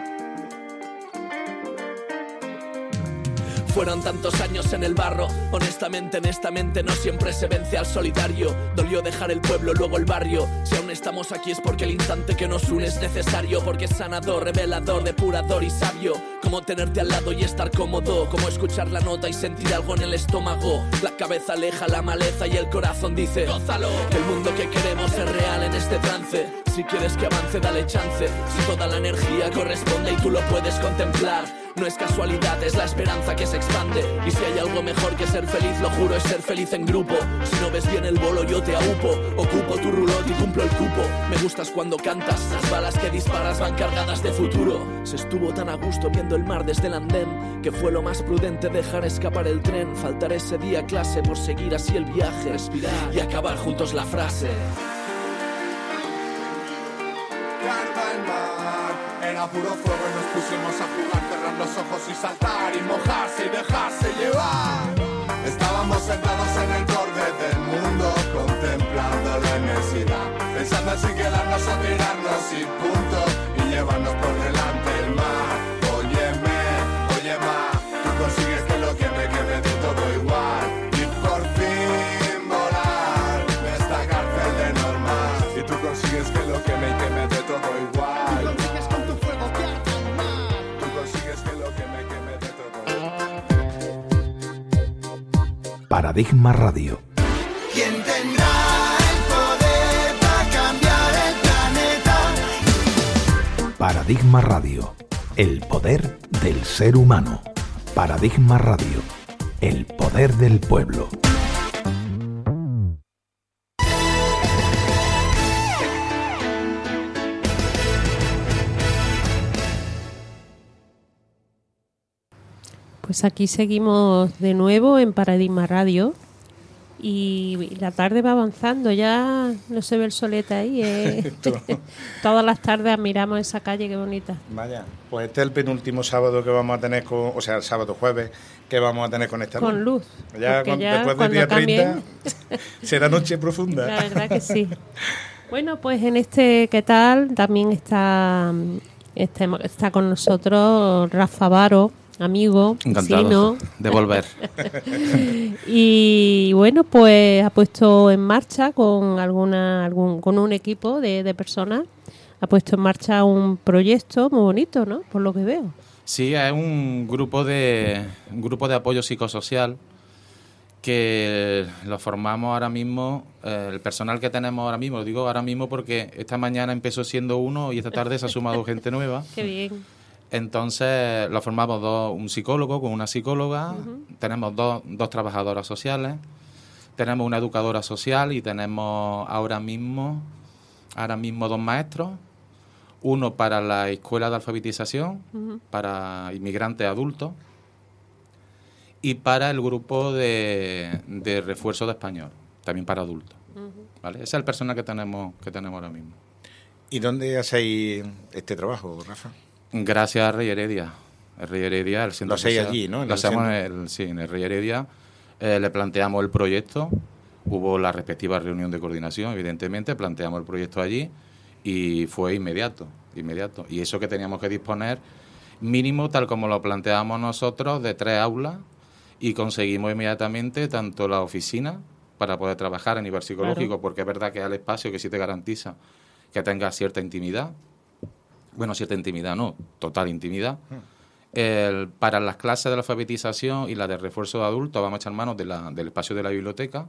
Fueron tantos años en el barro, honestamente no siempre se vence al solitario. Dolió dejar el pueblo, luego el barrio. Si aún estamos aquí es porque el instante que nos une es necesario, porque es sanador, revelador, depurador y sabio. Como tenerte al lado y estar cómodo, como escuchar la nota y sentir algo en el estómago. La cabeza aleja la maleza y el corazón dice gózalo, que el mundo que queremos es real en este trance. Si quieres que avance dale chance, si toda la energía corresponde y tú lo puedes contemplar. No es casualidad, es la esperanza que se expande. Y si hay algo mejor que ser feliz, lo juro, es ser feliz en grupo. Si no ves bien el bolo, yo te aupo. Ocupo tu rulot y cumplo el cupo. Me gustas cuando cantas, las balas que disparas van cargadas de futuro. Se estuvo tan a gusto viendo el mar desde el andén, que fue lo más prudente dejar escapar el tren. Faltar ese día a clase por seguir así el viaje. Respirar y acabar juntos la frase. Era puro fuego y nos pusimos a jugar, cerrar los ojos y saltar y mojarse y dejarse llevar. Estábamos sentados en el borde del mundo, contemplando la inmensidad, pensando en si quedarnos o tirarnos y punto, y llevarnos por delante el mar. Óyeme, oye ma, tú consigues que lo que me quede de todo igual, y por fin volar de esta cárcel de normal. Y tú consigues que lo que me queme de todo igual. Paradigma Radio. ¿Quién tendrá el poder para cambiar el planeta? Paradigma Radio. El poder del ser humano. Paradigma Radio. El poder del pueblo. Pues aquí seguimos de nuevo en Paradigma Radio Y la tarde va avanzando, ya no se ve el solete ahí. Todas las tardes admiramos esa calle, qué bonita. Vaya, pues este es el penúltimo sábado que vamos a tener el sábado jueves que vamos a tener con esta luz. Con luz. Ya, después del día 30 será noche profunda. La verdad que sí. Bueno, pues en este ¿qué tal? También está con nosotros Rafa Varo, amigo, encantado de volver. Y bueno, pues ha puesto en marcha con un equipo de personas, ha puesto en marcha un proyecto muy bonito, ¿no? Por lo que veo. Sí, es un grupo de apoyo psicosocial que lo formamos ahora mismo, el personal que tenemos ahora mismo, lo digo ahora mismo porque esta mañana empezó siendo uno y esta tarde se ha sumado gente nueva. Qué bien. Entonces lo formamos un psicólogo con una psicóloga, tenemos dos trabajadoras sociales, tenemos una educadora social y tenemos ahora mismo 2 maestros, uno para la escuela de alfabetización, para inmigrantes adultos, y para el grupo de refuerzo de español, también para adultos. ¿Vale? Ese es el personal que tenemos ahora mismo. ¿Y dónde hacéis este trabajo, Rafa? Gracias a Rey Heredia. El Rey Heredia, el centro social. Lo hacéis allí, ¿no? Lo hacemos en el Rey Heredia. Le planteamos el proyecto. Hubo la respectiva reunión de coordinación, evidentemente. Planteamos el proyecto allí y fue inmediato. Y eso que teníamos que disponer, mínimo, tal como lo planteamos nosotros, de 3 aulas. Y conseguimos inmediatamente tanto la oficina para poder trabajar a nivel psicológico, claro, porque es verdad que es el espacio que sí te garantiza que tengas cierta intimidad. Bueno, cierta intimidad no, total intimidad. Para las clases de la alfabetización y las de refuerzo de adultos vamos a echar manos del espacio de la biblioteca.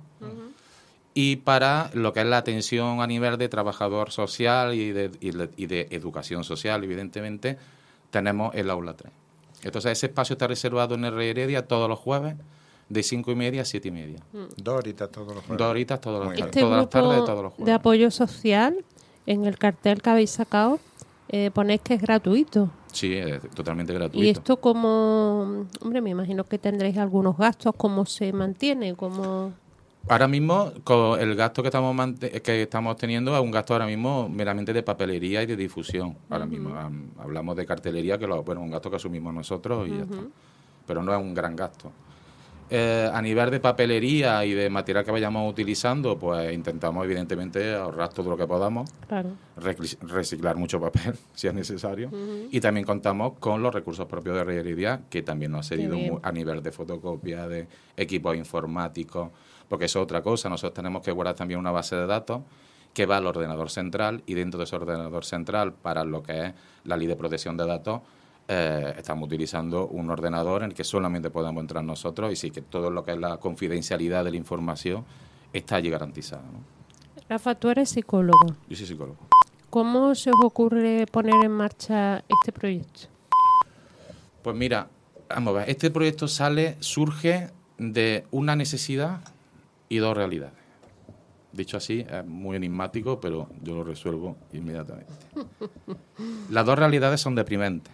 Y para lo que es la atención a nivel de trabajador social y de educación social, evidentemente, tenemos el aula 3. Entonces ese espacio está reservado en el Rey Heredia todos los jueves de 5:30 a 7:30. 2 horitas todos los jueves. 2 horitas todas las tardes, todos los jueves. De apoyo social, en el cartel que habéis sacado, ponéis que es gratuito. Sí, es totalmente gratuito. ¿Y esto cómo? Hombre, me imagino que tendréis algunos gastos. ¿Cómo se mantiene? Ahora mismo, con el gasto que estamos teniendo es un gasto ahora mismo meramente de papelería y de difusión. Ahora mismo hablamos de cartelería, que un gasto que asumimos nosotros y ya está. Pero no es un gran gasto. A nivel de papelería y de material que vayamos utilizando, pues intentamos evidentemente ahorrar todo lo que podamos, claro, reciclar mucho papel si es necesario, y también contamos con los recursos propios de Rey Heredia, que también nos ha cedido a nivel de fotocopia, de equipos informáticos, porque eso es otra cosa. Nosotros tenemos que guardar también una base de datos que va al ordenador central, y dentro de ese ordenador central, para lo que es la ley de protección de datos, estamos utilizando un ordenador en el que solamente podemos entrar nosotros, y sí que todo lo que es la confidencialidad de la información está allí garantizada, ¿no? Rafa, tú eres psicólogo. Yo soy psicólogo. ¿Cómo se os ocurre poner en marcha este proyecto? Pues mira, vamos a ver, este proyecto surge de una necesidad y 2 realidades. Dicho así, es muy enigmático, pero yo lo resuelvo inmediatamente. Las 2 realidades son deprimentes.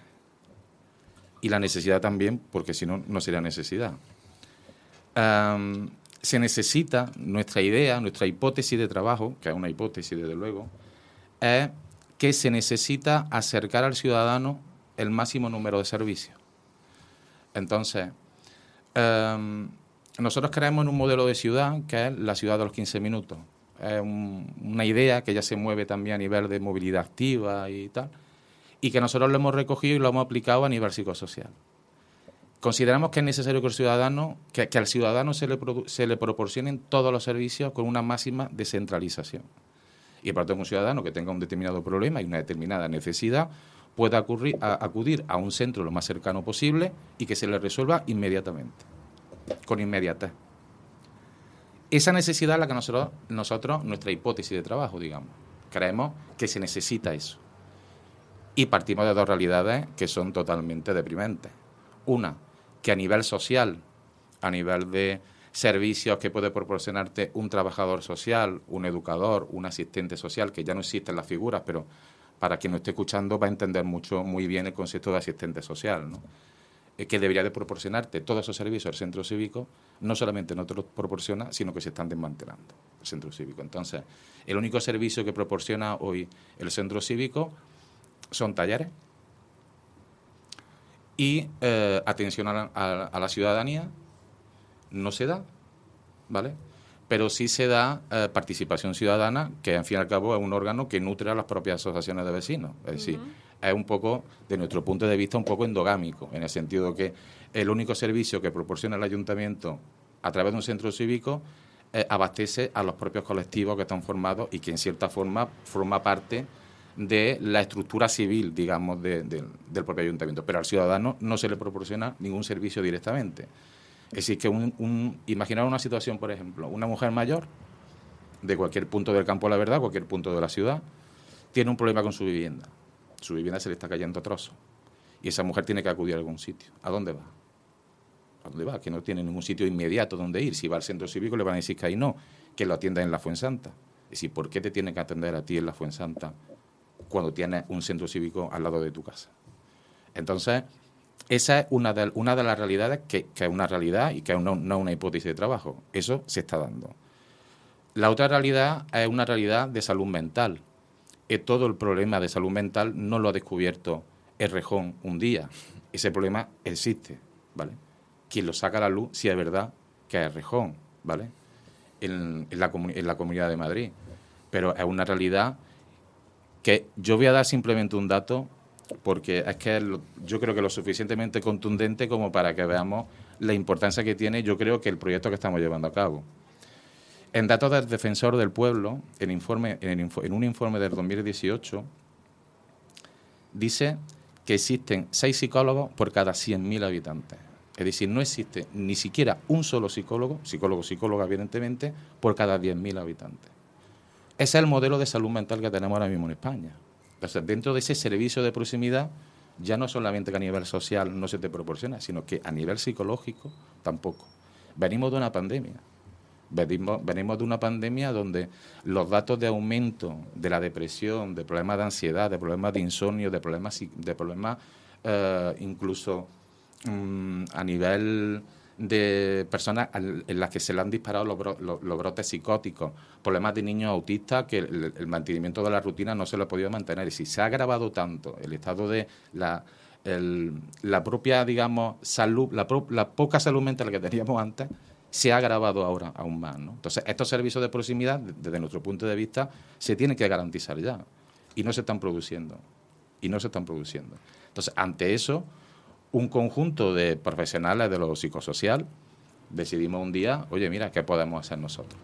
Y la necesidad también, porque si no, no sería necesidad. Se necesita, nuestra idea, nuestra hipótesis de trabajo, que es una hipótesis desde luego, es que se necesita acercar al ciudadano el máximo número de servicios. Entonces, nosotros creemos en un modelo de ciudad que es la ciudad de los 15 minutos. Es una idea que ya se mueve también a nivel de movilidad activa y tal, y que nosotros lo hemos recogido y lo hemos aplicado a nivel psicosocial. Consideramos que es necesario que al ciudadano se le proporcionen todos los servicios con una máxima descentralización. Y por tanto, un ciudadano que tenga un determinado problema y una determinada necesidad pueda acudir a un centro lo más cercano posible y que se le resuelva inmediatamente, con inmediatez. Esa necesidad es la que nosotros, nuestra hipótesis de trabajo, digamos, creemos que se necesita eso. Y partimos de 2 realidades que son totalmente deprimentes. Una, que a nivel social, a nivel de servicios que puede proporcionarte un trabajador social, un educador, un asistente social, que ya no existen las figuras, pero para quien no esté escuchando va a entender muy bien el concepto de asistente social, ¿no? que debería de proporcionarte todos esos servicios al centro cívico, no solamente no te los proporciona, sino que se están desmantelando el centro cívico. Entonces, el único servicio que proporciona hoy el centro cívico son talleres y atención a la ciudadanía no se da, ¿vale? Pero sí se da participación ciudadana, que al fin y al cabo es un órgano que nutre a las propias asociaciones de vecinos. Es decir, es un poco, de nuestro punto de vista, un poco endogámico, en el sentido que el único servicio que proporciona el ayuntamiento a través de un centro cívico abastece a los propios colectivos que están formados y que en cierta forma forma parte de la estructura civil, digamos, del propio ayuntamiento. Pero al ciudadano no se le proporciona ningún servicio directamente. Es decir, que imaginar una situación, por ejemplo, una mujer mayor, de cualquier punto del campo, la verdad, cualquier punto de la ciudad, tiene un problema con su vivienda. Su vivienda se le está cayendo a trozos. Y esa mujer tiene que acudir a algún sitio. ¿A dónde va? ¿A dónde va? Que no tiene ningún sitio inmediato donde ir. Si va al centro cívico le van a decir que ahí no, que lo atienda en la Fuensanta. Es decir, ¿por qué te tiene que atender a ti en la Fuensanta cuando tienes un centro cívico al lado de tu casa? Entonces, esa es una de las realidades que es una realidad y que no una hipótesis de trabajo. Eso se está dando. La otra realidad es una realidad de salud mental. Todo el problema de salud mental no lo ha descubierto Errejón un día. Ese problema existe, ¿vale? Quien lo saca a la luz, si es verdad, que es Errejón, ¿vale? En la Comunidad de Madrid. Pero es una realidad que yo voy a dar simplemente un dato, porque es que yo creo que lo suficientemente contundente como para que veamos la importancia que tiene, yo creo, que el proyecto que estamos llevando a cabo. En datos del Defensor del Pueblo, en un informe del 2018, dice que existen 6 psicólogos por cada 100.000 habitantes. Es decir, no existe ni siquiera un solo psicóloga, evidentemente, por cada 10.000 habitantes. Ese es el modelo de salud mental que tenemos ahora mismo en España. Entonces, dentro de ese servicio de proximidad, ya no solamente que a nivel social no se te proporciona, sino que a nivel psicológico tampoco. Venimos de una pandemia. Venimos de una pandemia donde los datos de aumento de la depresión, de problemas de ansiedad, de problemas de insomnio, de problemas incluso a nivel de personas en las que se le han disparado los brotes psicóticos, problemas de niños autistas que el mantenimiento de la rutina no se lo ha podido mantener. Y si se ha agravado tanto el estado de la propia, digamos, salud, la poca salud mental que teníamos antes, se ha agravado ahora aún más, ¿no? Entonces, estos servicios de proximidad, desde nuestro punto de vista, se tienen que garantizar ya. Y no se están produciendo. Entonces, ante eso, un conjunto de profesionales de lo psicosocial decidimos un día, oye, mira, ¿qué podemos hacer nosotros?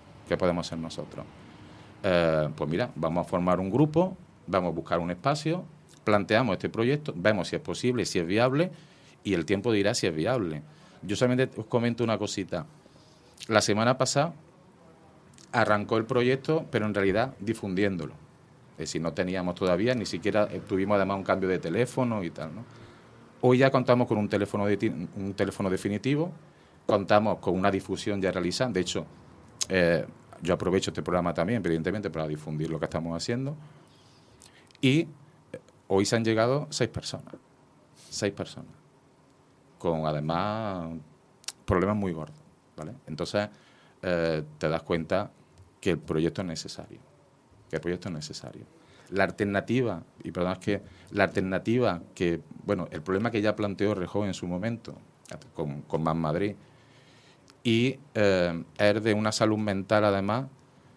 Pues mira, vamos a formar un grupo, vamos a buscar un espacio, planteamos este proyecto, vemos si es posible, si es viable, y el tiempo dirá si es viable. Yo solamente os comento una cosita. La semana pasada arrancó el proyecto, pero en realidad difundiéndolo. Es decir, no teníamos todavía, ni siquiera tuvimos además un cambio de teléfono y tal, ¿no? Hoy ya contamos con un teléfono definitivo, contamos con una difusión ya realizada. De hecho, yo aprovecho este programa también, evidentemente, para difundir lo que estamos haciendo. Y hoy se han llegado 6 personas. 6 personas. Con además problemas muy gordos, ¿vale? Entonces te das cuenta que el proyecto es necesario, La alternativa, bueno, el problema que ya planteó Rejón en su momento con Más Madrid, y es de una salud mental además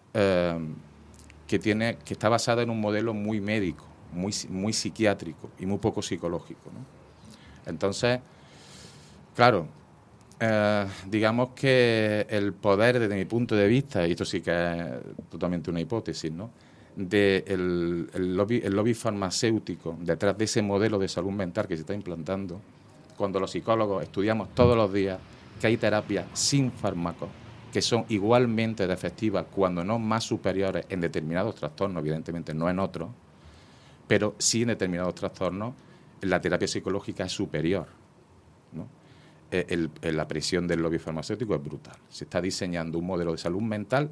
que está basada en un modelo muy médico, muy psiquiátrico y muy poco psicológico, ¿no? Entonces, claro, digamos que el poder, desde mi punto de vista, y esto sí que es totalmente una hipótesis, ¿no?, el lobby farmacéutico detrás de ese modelo de salud mental que se está implantando, cuando los psicólogos estudiamos todos los días que hay terapias sin fármacos que son igualmente efectivas, cuando no más superiores en determinados trastornos, evidentemente no en otros, pero sí en determinados trastornos la terapia psicológica es superior, ¿no? La presión del lobby farmacéutico es brutal. Se está diseñando un modelo de salud mental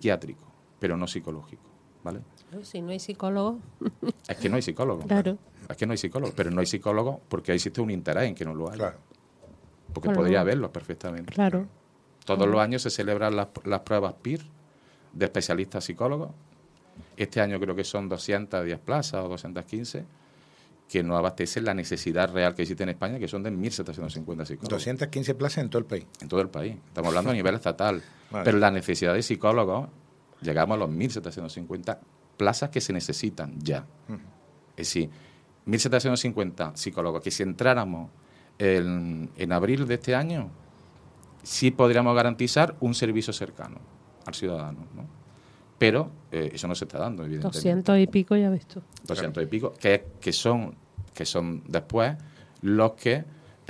psiquiátrico, pero no psicológico, ¿vale? Si no hay psicólogo. Es que no hay psicólogo. Claro. es que no hay psicólogos, pero no hay psicólogos porque existe un interés en que no lo haya. Claro. Porque podría haberlos perfectamente. Claro. Todos los años se celebran las pruebas PIR de especialistas psicólogos. Este año creo que son 210 plazas o 215 que no abastecen la necesidad real que existe en España, que son de 1.750 psicólogos. 215 plazas en todo el país. En todo el país. Estamos hablando a nivel estatal. Vale. Pero la necesidad de psicólogos, llegamos a los 1.750 plazas que se necesitan ya. Es decir, 1.750 psicólogos, que si entráramos en abril de este año, sí podríamos garantizar un servicio cercano al ciudadano, ¿no? Pero eso no se está dando, evidentemente. 200 y pico, ya ves tú. 200 y pico, que son después los que,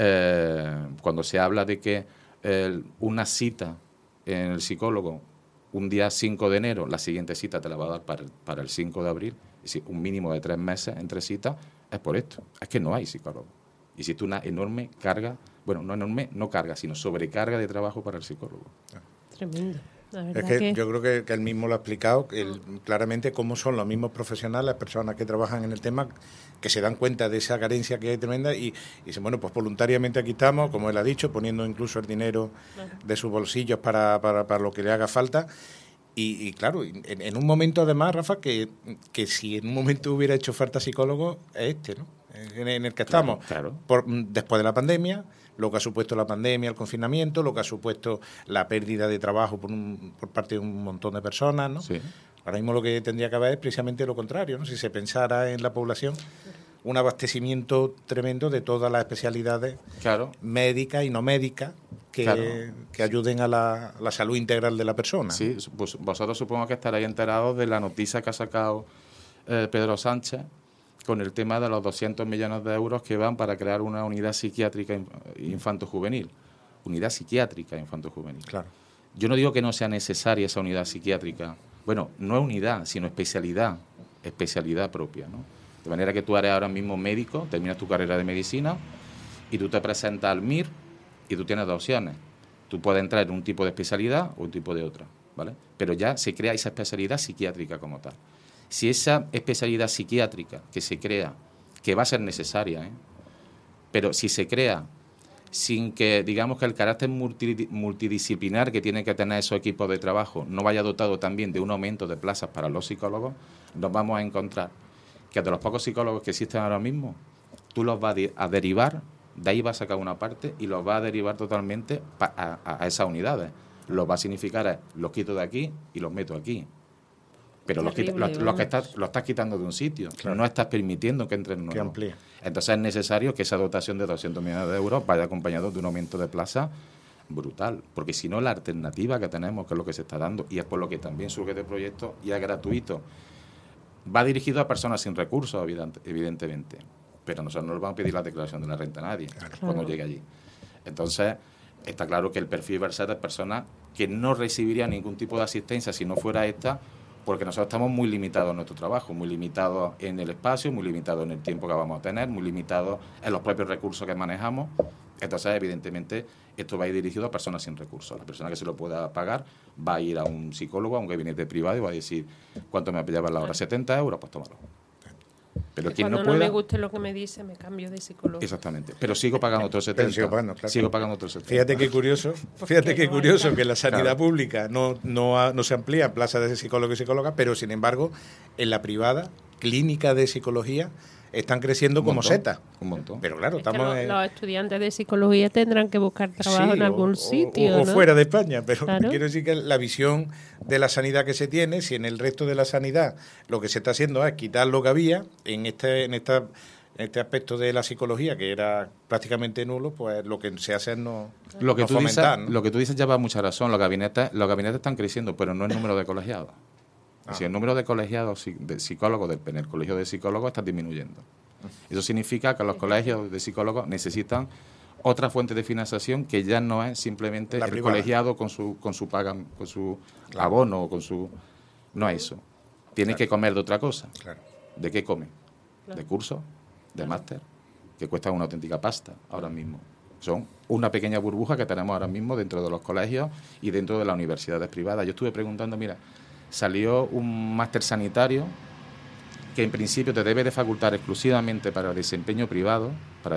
cuando se habla de que una cita en el psicólogo un día 5 de enero, la siguiente cita te la va a dar para el 5 de abril, es decir, un mínimo de 3 meses entre citas, es por esto. Es que no hay psicólogo. Existe una enorme carga, bueno, no enorme, no carga, sino sobrecarga de trabajo para el psicólogo. Tremendo. Es que yo creo que él mismo lo ha explicado claramente cómo son los mismos profesionales, las personas que trabajan en el tema, que se dan cuenta de esa carencia que hay tremenda y dicen, bueno, pues voluntariamente aquí estamos, como él ha dicho, poniendo incluso el dinero de sus bolsillos para lo que le haga falta. Y claro, en un momento además, Rafa, que si en un momento hubiera hecho falta psicólogo, es este, ¿no? En el que estamos. Claro. Después de la pandemia, lo que ha supuesto la pandemia, el confinamiento, lo que ha supuesto la pérdida de trabajo por parte de un montón de personas, ¿no? Sí. Ahora mismo lo que tendría que haber es precisamente lo contrario, ¿no? Si se pensara en la población, un abastecimiento tremendo de todas las especialidades médicas y no médicas que ayuden a la salud integral de la persona. Sí, pues vosotros supongo que estaréis enterados de la noticia que ha sacado Pedro Sánchez con el tema de los 200 millones de euros que van para crear una unidad psiquiátrica infanto-juvenil. Unidad psiquiátrica infanto-juvenil. Claro. Yo no digo que no sea necesaria esa unidad psiquiátrica. Bueno, no es unidad, sino especialidad propia, ¿no? De manera que tú eres ahora mismo médico, terminas tu carrera de medicina y tú te presentas al MIR y tú tienes dos opciones. Tú puedes entrar en un tipo de especialidad o un tipo de otra, ¿vale? Pero ya se crea esa especialidad psiquiátrica como tal. Si esa especialidad psiquiátrica que se crea, que va a ser necesaria, pero si se crea sin que, digamos, que el carácter multidisciplinar que tienen que tener esos equipos de trabajo no vaya dotado también de un aumento de plazas para los psicólogos, nos vamos a encontrar que de los pocos psicólogos que existen ahora mismo, tú los vas a derivar, de ahí vas a sacar una parte y los vas a derivar totalmente a esas unidades. Lo va a significar los quito de aquí y los meto aquí. Pero los estás quitando de un sitio, no estás permitiendo que entren nuevos. Que amplíe. Entonces es necesario que esa dotación de 200 millones de euros vaya acompañado de un aumento de plaza brutal, porque si no la alternativa que tenemos, que es lo que se está dando, y es por lo que también surge este proyecto, y es gratuito, va dirigido a personas sin recursos, evidentemente, pero nosotros no le vamos a pedir la declaración de la renta a nadie cuando llegue allí. Entonces está claro que el perfil va a ser de personas que no recibirían ningún tipo de asistencia si no fuera esta, porque nosotros estamos muy limitados en nuestro trabajo, muy limitados en el espacio, muy limitados en el tiempo que vamos a tener, muy limitados en los propios recursos que manejamos. Entonces, evidentemente, esto va a ir dirigido a personas sin recursos. La persona que se lo pueda pagar va a ir a un psicólogo, a un gabinete privado y va a decir, ¿cuánto me lleva la hora? 70 euros, pues tómalo. Pero quien cuando no pueda, no me guste lo que me dice, me cambio de psicólogo. Exactamente. Pero sigo pagando otros 70. Sigo pagando otros 70. Fíjate qué curioso que en la sanidad pública no se amplían plazas de psicólogo y psicóloga, pero sin embargo, en la privada, clínica de psicología, están creciendo como setas. Un montón. Pero claro, los estudiantes de psicología tendrán que buscar trabajo en algún sitio. O ¿no? fuera de España, pero claro. Quiero decir que la visión de la sanidad que se tiene, si en el resto de la sanidad lo que se está haciendo es quitar lo que había, en este aspecto de la psicología, que era prácticamente nulo, pues lo que se hace es lo que fomentar. Lo que tú dices lleva mucha razón. Los gabinetes están creciendo, pero no el número de colegiados. Si el número de colegiados de psicólogos en el colegio de psicólogos está disminuyendo. Eso significa que los colegios de psicólogos necesitan otra fuente de financiación que ya no es simplemente el colegiado con su paga, con su abono, con su... No es eso. Tiene que comer de otra cosa. ¿De qué come? De curso, de máster, que cuestan una auténtica pasta ahora mismo. Son una pequeña burbuja que tenemos ahora mismo dentro de los colegios y dentro de las universidades privadas. Yo estuve preguntando, mira, salió un máster sanitario que en principio te debe de facultar exclusivamente para desempeño privado,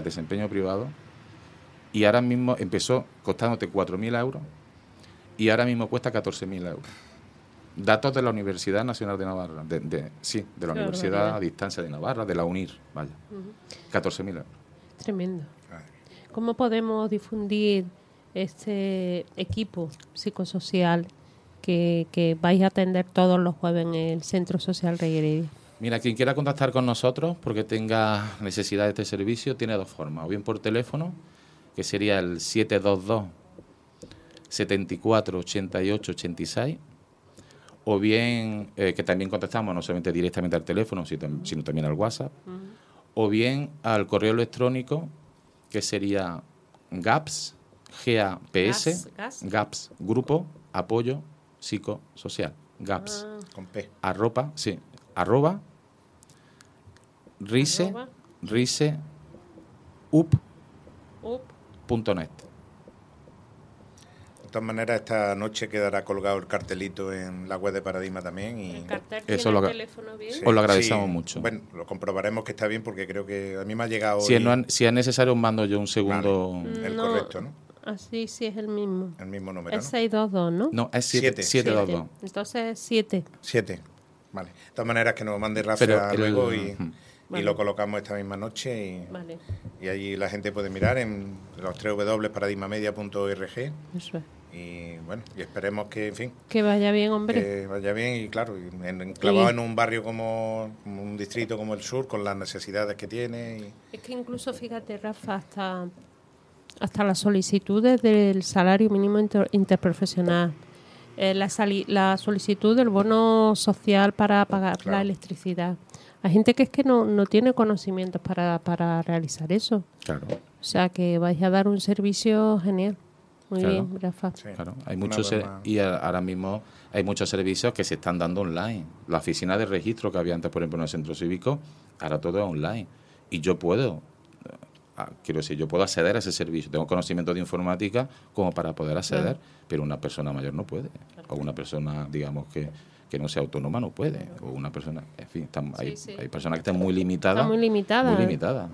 y ahora mismo empezó costándote 4.000 euros y ahora mismo cuesta 14.000 euros. Datos de la Universidad Nacional de Navarra, de la Universidad a Distancia de Navarra, de la UNIR, vaya. 14.000 euros. Tremendo. ¿Cómo podemos difundir este equipo psicosocial que vais a atender todos los jueves en el Centro Social Rey Heredia? Mira, quien quiera contactar con nosotros porque tenga necesidad de este servicio tiene dos formas. O bien por teléfono, que sería el 722 74 88 86, o bien que también contestamos no solamente directamente al teléfono, sino también al WhatsApp, o bien al correo electrónico, que sería GAPS, GAPS, Grupo Apoyo Psicosocial, GAPS, con P. arroba riseup.net. De todas maneras, esta noche quedará colgado el cartelito en la web de Paradigma también. Y ¿El cartel eso tiene el teléfono bien? Os lo agradecemos mucho. Bueno, lo comprobaremos que está bien porque creo que a mí me ha llegado si es necesario, os mando yo un segundo. Vale, el correcto, ¿no? Así sí es el mismo. El mismo número, Es 622, ¿no? No, es 722. Entonces 7. 7. Vale. De todas maneras, que nos mande Rafa luego y lo colocamos esta misma noche y allí la gente puede mirar en los www.paradigmamedia.org. Eso es. Y bueno, y esperemos que, en fin... Que vaya bien, hombre. Que vaya bien y claro, enclavado en un barrio como un distrito como el sur, con las necesidades que tiene. Es que incluso, fíjate, Rafa, hasta las solicitudes del salario mínimo interprofesional, la solicitud del bono social para pagar la electricidad. Hay gente que es que no tiene conocimientos para realizar eso. Claro. O sea, que vais a dar un servicio genial. Muy bien, Rafa. Sí. Claro, hay muchos y ahora mismo hay muchos servicios que se están dando online. La oficina de registro que había antes, por ejemplo, en el centro cívico, ahora todo es online. Y yo puedo acceder a ese servicio. Tengo conocimiento de informática como para poder acceder, pero una persona mayor no puede. O una persona, digamos, que no sea autónoma no puede. O una persona, en fin, hay personas que están muy limitadas. Está muy limitada. Muy limitadas.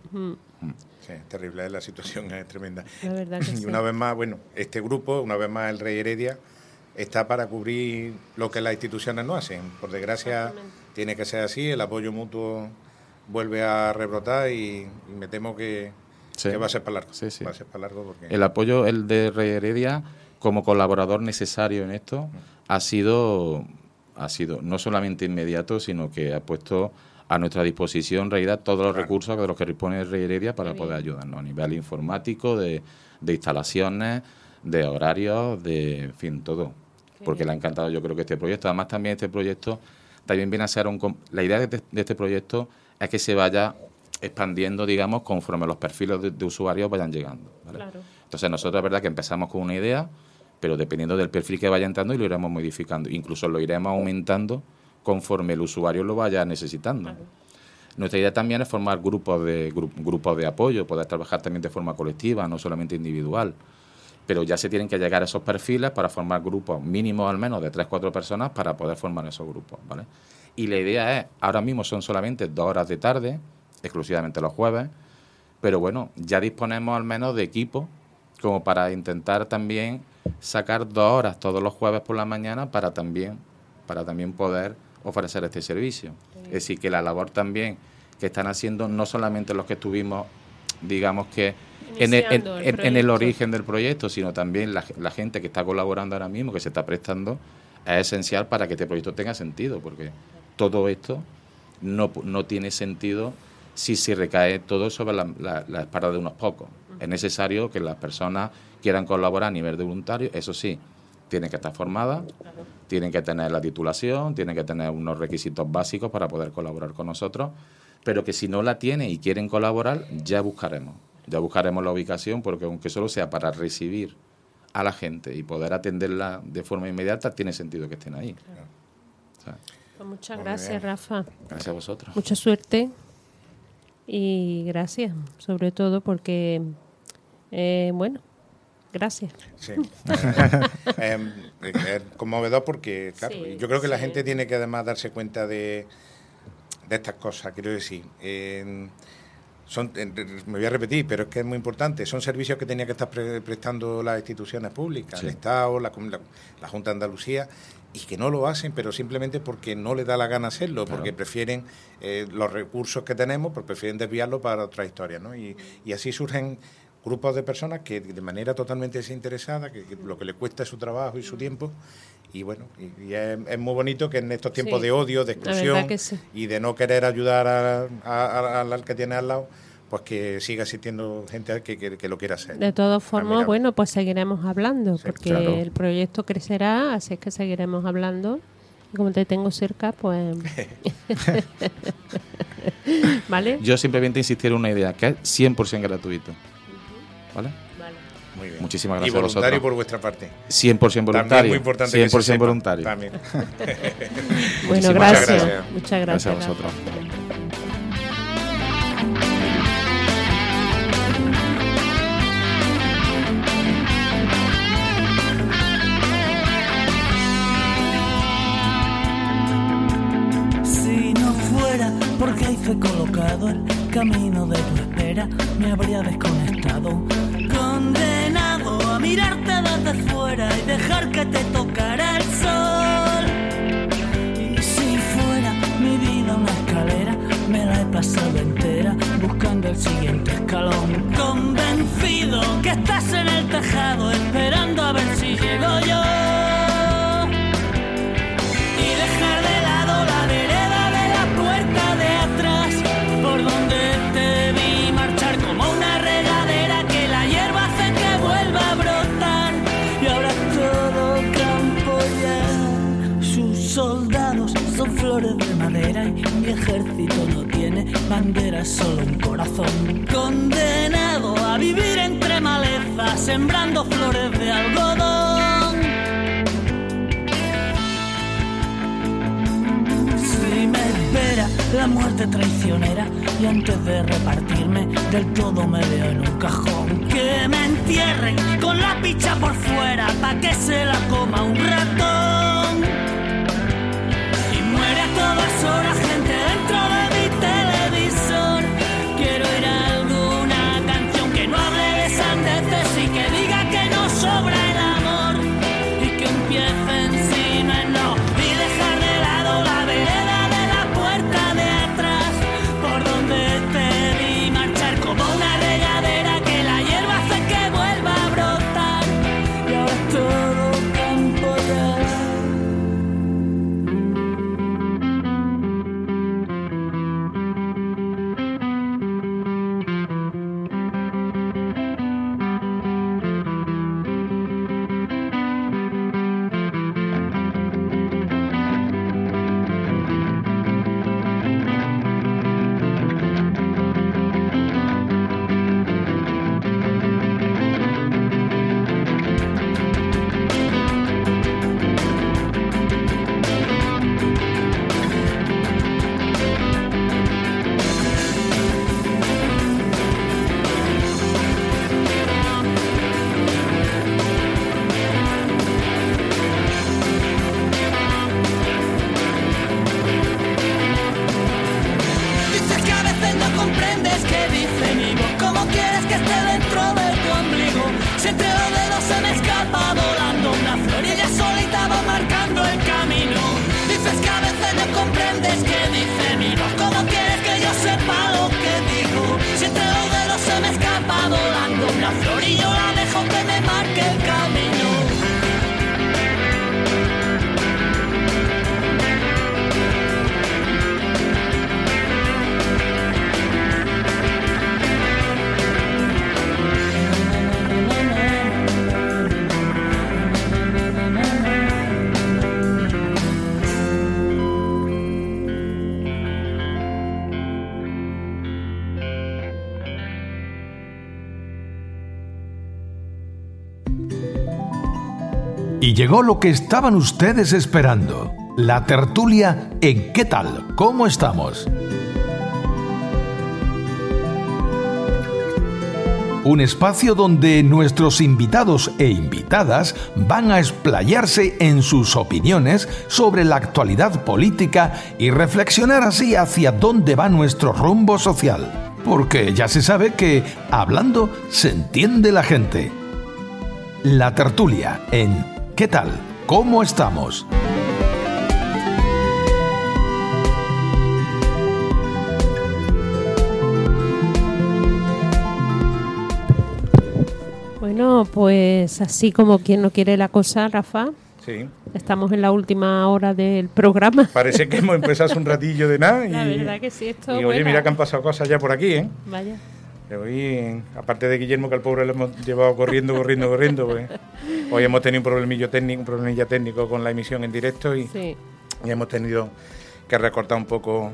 Sí, es terrible, la situación es tremenda. La verdad que y una vez más, bueno, este grupo, una vez más el Rey Heredia, está para cubrir lo que las instituciones no hacen. Por desgracia, tiene que ser así, el apoyo mutuo vuelve a rebrotar y me temo que va a ser para largo. Va a ser para largo porque... El apoyo, el de Rey Heredia, como colaborador necesario en esto, ha sido no solamente inmediato, sino que ha puesto a nuestra disposición, en realidad, todos los recursos de los que dispone el Rey Heredia para poder ayudarnos a nivel informático, de instalaciones, de horarios, en fin, todo. Porque le ha encantado, yo creo, que este proyecto. Además, también este proyecto también viene a ser la idea de este proyecto es que se vaya expandiendo, digamos, conforme los perfiles de usuarios vayan llegando, ¿vale? Claro. Entonces, nosotros, es verdad que empezamos con una idea, pero dependiendo del perfil que vaya entrando, y lo iremos modificando. Incluso lo iremos aumentando conforme el usuario lo vaya necesitando. Claro. Nuestra idea también es formar grupos de apoyo, poder trabajar también de forma colectiva, no solamente individual. Pero ya se tienen que llegar a esos perfiles para formar grupos mínimos al menos de 3-4 personas para poder formar esos grupos, ¿vale? Y la idea es, ahora mismo son solamente 2 horas de tarde, exclusivamente los jueves, pero bueno, ya disponemos al menos de equipo como para intentar también sacar 2 horas todos los jueves por la mañana para también poder ofrecer este servicio. Es decir, que la labor también que están haciendo no solamente los que estuvimos, digamos que en el origen del proyecto, sino también la gente que está colaborando ahora mismo, que se está prestando, es esencial para que este proyecto tenga sentido, porque todo esto no tiene sentido si se recae todo sobre la espalda de unos pocos. Es necesario que las personas quieran colaborar a nivel de voluntario, eso sí, tienen que estar formadas, tienen que tener la titulación, tienen que tener unos requisitos básicos para poder colaborar con nosotros, pero que si no la tienen y quieren colaborar, ya buscaremos la ubicación, porque aunque solo sea para recibir a la gente y poder atenderla de forma inmediata, tiene sentido que estén ahí. Claro. O sea, pues muchas gracias, Rafa. Gracias a vosotros. Mucha suerte y gracias, sobre todo porque, bueno, gracias. Sí. Es conmovedor porque, claro, yo creo que la gente tiene que además darse cuenta de de estas cosas, quiero decir. Me voy a repetir, pero es que es muy importante. Son servicios que tenían que estar prestando las instituciones públicas, el Estado, la Junta de Andalucía, y que no lo hacen, pero simplemente porque no les da la gana hacerlo, porque prefieren los recursos que tenemos, pues prefieren desviarlos para otras historias, ¿no? Y así surgen grupos de personas que de manera totalmente desinteresada, que lo que les cuesta es su trabajo y su tiempo. Y bueno, y es muy bonito que en estos tiempos de odio, de exclusión y de no querer ayudar al que tiene al lado, pues que siga existiendo gente que lo quiera hacer. De todas formas, bueno, pues seguiremos hablando, porque el proyecto crecerá, así es que seguiremos hablando. Y como te tengo cerca, pues... ¿Vale? Yo simplemente insistir en una idea, que es 100% gratuito. ¿Vale? Muy bien. Muchísimas gracias y voluntario a vosotros. por vuestra parte. 100% voluntario. También muy importante 100% voluntario. También. Bueno, gracias. Muchas gracias. Gracias a vosotros. Si no fuera porque hice colocado el camino de tu espera, me habría desconectado. Condenado a mirarte desde fuera y dejar que te tocara el sol. Y si fuera mi vida una escalera, me la he pasado entera buscando el siguiente escalón. Convencido que estás en el tejado esperando a ver si llego yo. Y dejar de lado la vereda de la puerta de atrás, por donde te vi marchar como una regadera que la hierba hace que vuelva a brotar. Y ahora todo campo ya, sus soldados son flores de madera y mi ejército no tiene bandera, solo un corazón. Condenado a vivir entre malezas, sembrando flores de algodón. Si me espera la muerte traicionera y antes de repartirme del todo me veo en un cajón, que me entierren con la picha por fuera pa' que se la coma un ratón. Y muere a todas horas gente dentro de mi televisor. Quiero oír alguna canción que no hable de sandeces y que diga que no sobra el amor y que empiece encima en no. Y dejar de lado la vereda de la puerta de atrás, por donde te vi marchar como una regadera que la hierba hace que vuelva a brotar. Y ahora es todo campo ya. Dices que a veces no comprendes que dice mi voz. ¿Cómo quieres que esté dentro de tu ombligo? Si entre los dedos se me escapa volando una flor y ella solita va marcando el camino. Dices que a veces no comprendes que dice mi voz. ¿Cómo quieres que yo sepa lo que digo? Si entre los dedos se me escapa volando una flor y yo la dejo que me marque el camino. Y llegó lo que estaban ustedes esperando, la tertulia en ¿Qué tal? ¿Cómo estamos? un espacio donde nuestros invitados e invitadas van a explayarse en sus opiniones sobre la actualidad política y reflexionar así hacia dónde va nuestro rumbo social. Porque ya se sabe que hablando se entiende la gente. La tertulia en ¿Qué tal? ¿Cómo estamos? Bueno, pues así como quien no quiere la cosa, Rafa. Sí. Estamos en la última hora del programa. Parece que hemos empezado hace un ratillo de nada. La verdad que sí, esto y oye, mira que han pasado cosas ya por aquí, ¿eh? Vaya. Que hoy, aparte de Guillermo, que al pobre lo hemos llevado corriendo, pues hoy hemos tenido un problemilla técnico con la emisión en directo y hemos tenido que recortar un poco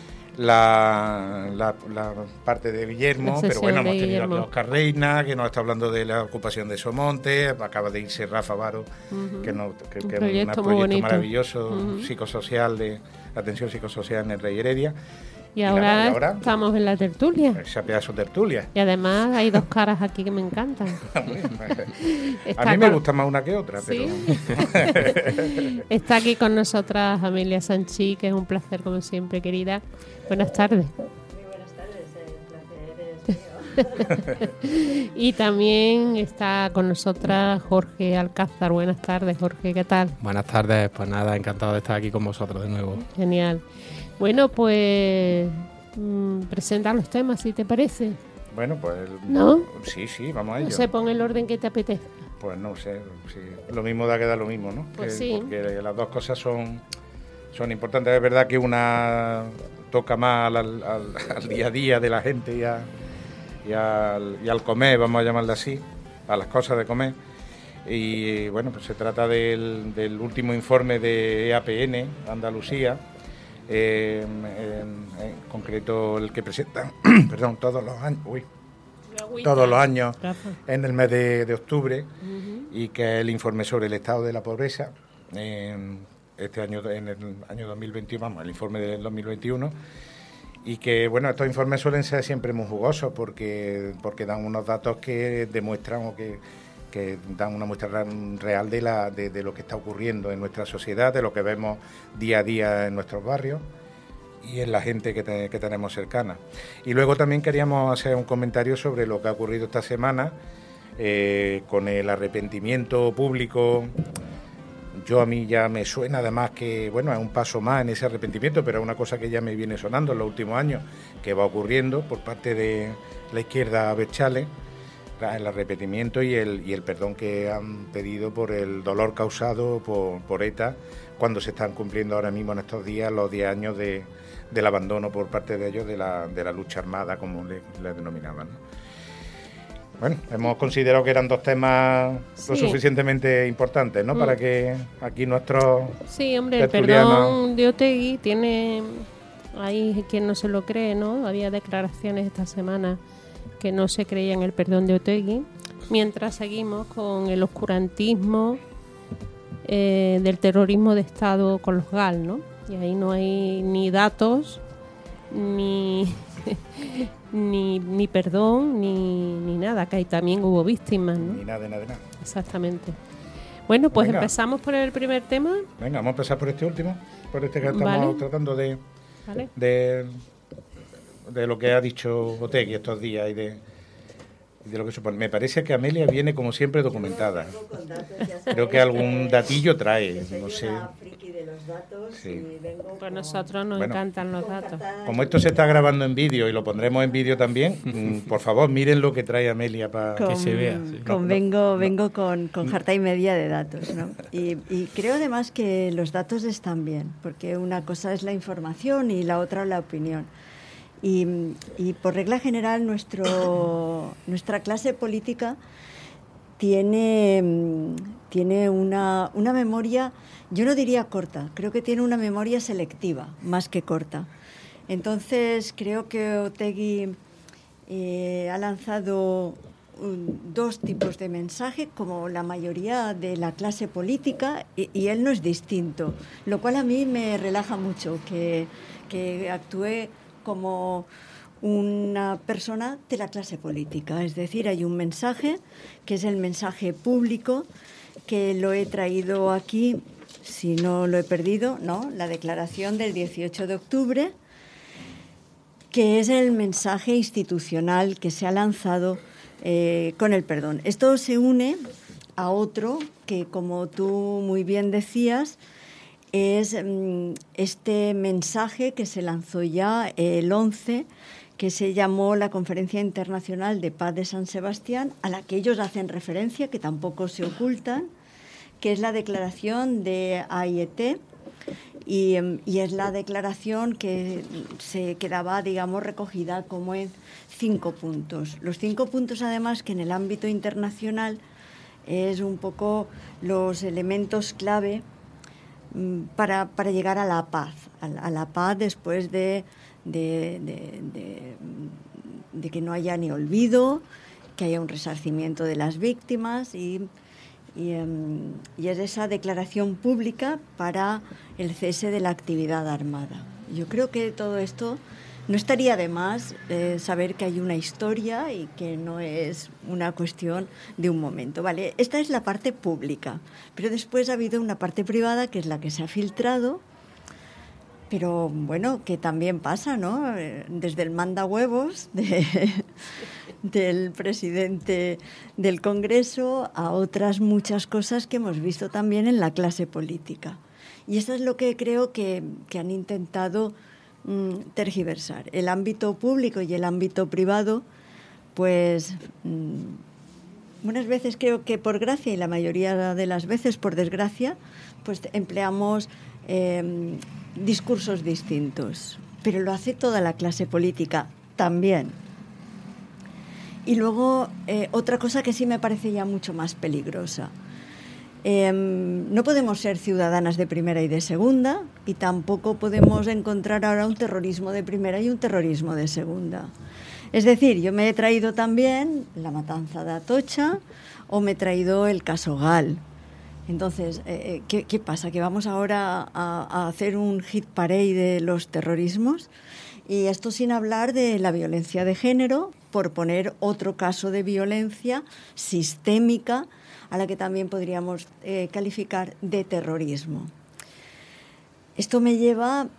la parte de Guillermo, pero bueno, hemos tenido aquí a Oscar Reina, que nos está hablando de la ocupación de Somonte, acaba de irse Rafa Varo, que es un proyecto maravilloso, psicosocial, de atención psicosocial en el Rey Heredia. Y ahora estamos en la tertulia. Esa pedazo de tertulia. Y además hay dos caras aquí que me encantan. A mí me gusta más una que otra, pero... Está aquí con nosotras Amelia Sanchí, que es un placer como siempre, querida. Buenas tardes. Muy buenas tardes, el placer es mío. Y también está con nosotras Jorge Alcázar. Buenas tardes, Jorge, ¿qué tal? Buenas tardes, pues nada, encantado de estar aquí con vosotros de nuevo. Genial. Bueno, pues presenta los temas, si te parece. Bueno, pues... ¿No? Sí, vamos a ello. No sé, pon el orden que te apetezca. Pues no sé, sí, lo mismo da que da lo mismo, ¿no? Pues sí. Porque las dos cosas son importantes. Es verdad que una toca más al día a día de la gente y al comer, vamos a llamarle así, a las cosas de comer. Y bueno, pues se trata del último informe de EAPN, Andalucía, en concreto el que presentan todos los años en el mes de octubre, y que es el informe sobre el estado de la pobreza este año, en el año 2021, vamos, el informe del 2021, y que bueno, estos informes suelen ser siempre muy jugosos porque dan unos datos que demuestran o que dan una muestra real de lo que está ocurriendo en nuestra sociedad, de lo que vemos día a día en nuestros barrios y en la gente que tenemos cercana. Y luego también queríamos hacer un comentario sobre lo que ha ocurrido esta semana con el arrepentimiento público. A mí ya me suena además que, bueno, es un paso más en ese arrepentimiento, pero es una cosa que ya me viene sonando en los últimos años, que va ocurriendo por parte de la izquierda Berchale, el arrepentimiento y el perdón que han pedido por el dolor causado por ETA, cuando se están cumpliendo ahora mismo en estos días los 10 años del abandono por parte de ellos de la lucha armada, como le denominaban, ¿no? Bueno, hemos considerado que eran dos temas lo suficientemente importantes, ¿no? Para que aquí nuestros... Sí, hombre, el perdón de Otegi tiene... Hay quien no se lo cree, ¿no? Había declaraciones esta semana que no se creía en el perdón de Otegi, mientras seguimos con el oscurantismo del terrorismo de Estado con los GAL, ¿no? Y ahí no hay ni datos, ni perdón, ni nada, que ahí también hubo víctimas, ¿no? Ni nada. Exactamente. Bueno, pues empezamos por el primer tema. Venga, vamos a empezar por este último, por este que estamos tratando de lo que ha dicho Otegi estos días y de lo que supone. Me parece que Amelia viene como siempre documentada. Creo que algún datillo trae, no sé. Pues nosotros nos encantan los datos. Como esto se está grabando en vídeo y lo pondremos en vídeo también, por favor miren lo que trae Amelia para que se vea. Vengo con jarta y media de datos, ¿no? Y creo además que los datos están bien, porque una cosa es la información y la otra la opinión. Y por regla general nuestra clase política tiene una memoria, yo no diría corta, creo que tiene una memoria selectiva más que corta. Entonces creo que Otegi ha lanzado dos tipos de mensaje, como la mayoría de la clase política, y él no es distinto, lo cual a mí me relaja mucho, que actúe como una persona de la clase política. Es decir, hay un mensaje que es el mensaje público, que lo he traído aquí, si no lo he perdido, ¿no? La declaración del 18 de octubre, que es el mensaje institucional que se ha lanzado con el perdón. Esto se une a otro que, como tú muy bien decías, es este mensaje que se lanzó ya el 11, que se llamó la Conferencia Internacional de Paz de San Sebastián, a la que ellos hacen referencia, que tampoco se ocultan, que es la declaración de AIET, y es la declaración que se quedaba, digamos, recogida como en 5 puntos. Los 5 puntos, además, que en el ámbito internacional es un poco los elementos clave para llegar a la paz, a la paz después de que no haya ni olvido, que haya un resarcimiento de las víctimas y es esa declaración pública para el cese de la actividad armada. Yo creo que todo esto no estaría de más saber que hay una historia y que no es una cuestión de un momento. Vale, esta es la parte pública, pero después ha habido una parte privada que es la que se ha filtrado, pero bueno, que también pasa, ¿no? Desde el mandahuevos del presidente del Congreso a otras muchas cosas que hemos visto también en la clase política. Y eso es lo que creo que han intentado tergiversar. El ámbito público y el ámbito privado, pues unas veces creo que por gracia y la mayoría de las veces por desgracia, pues empleamos discursos distintos, pero lo hace toda la clase política también. Y luego otra cosa que sí me parece ya mucho más peligrosa. No podemos ser ciudadanas de primera y de segunda, y tampoco podemos encontrar ahora un terrorismo de primera y un terrorismo de segunda. Es decir, yo me he traído también la matanza de Atocha o me he traído el caso Gal. Entonces, ¿qué pasa? ¿Que vamos ahora a hacer un hit parade de los terrorismos? Y esto sin hablar de la violencia de género, por poner otro caso de violencia sistémica a la que también podríamos calificar de terrorismo. Esto me lleva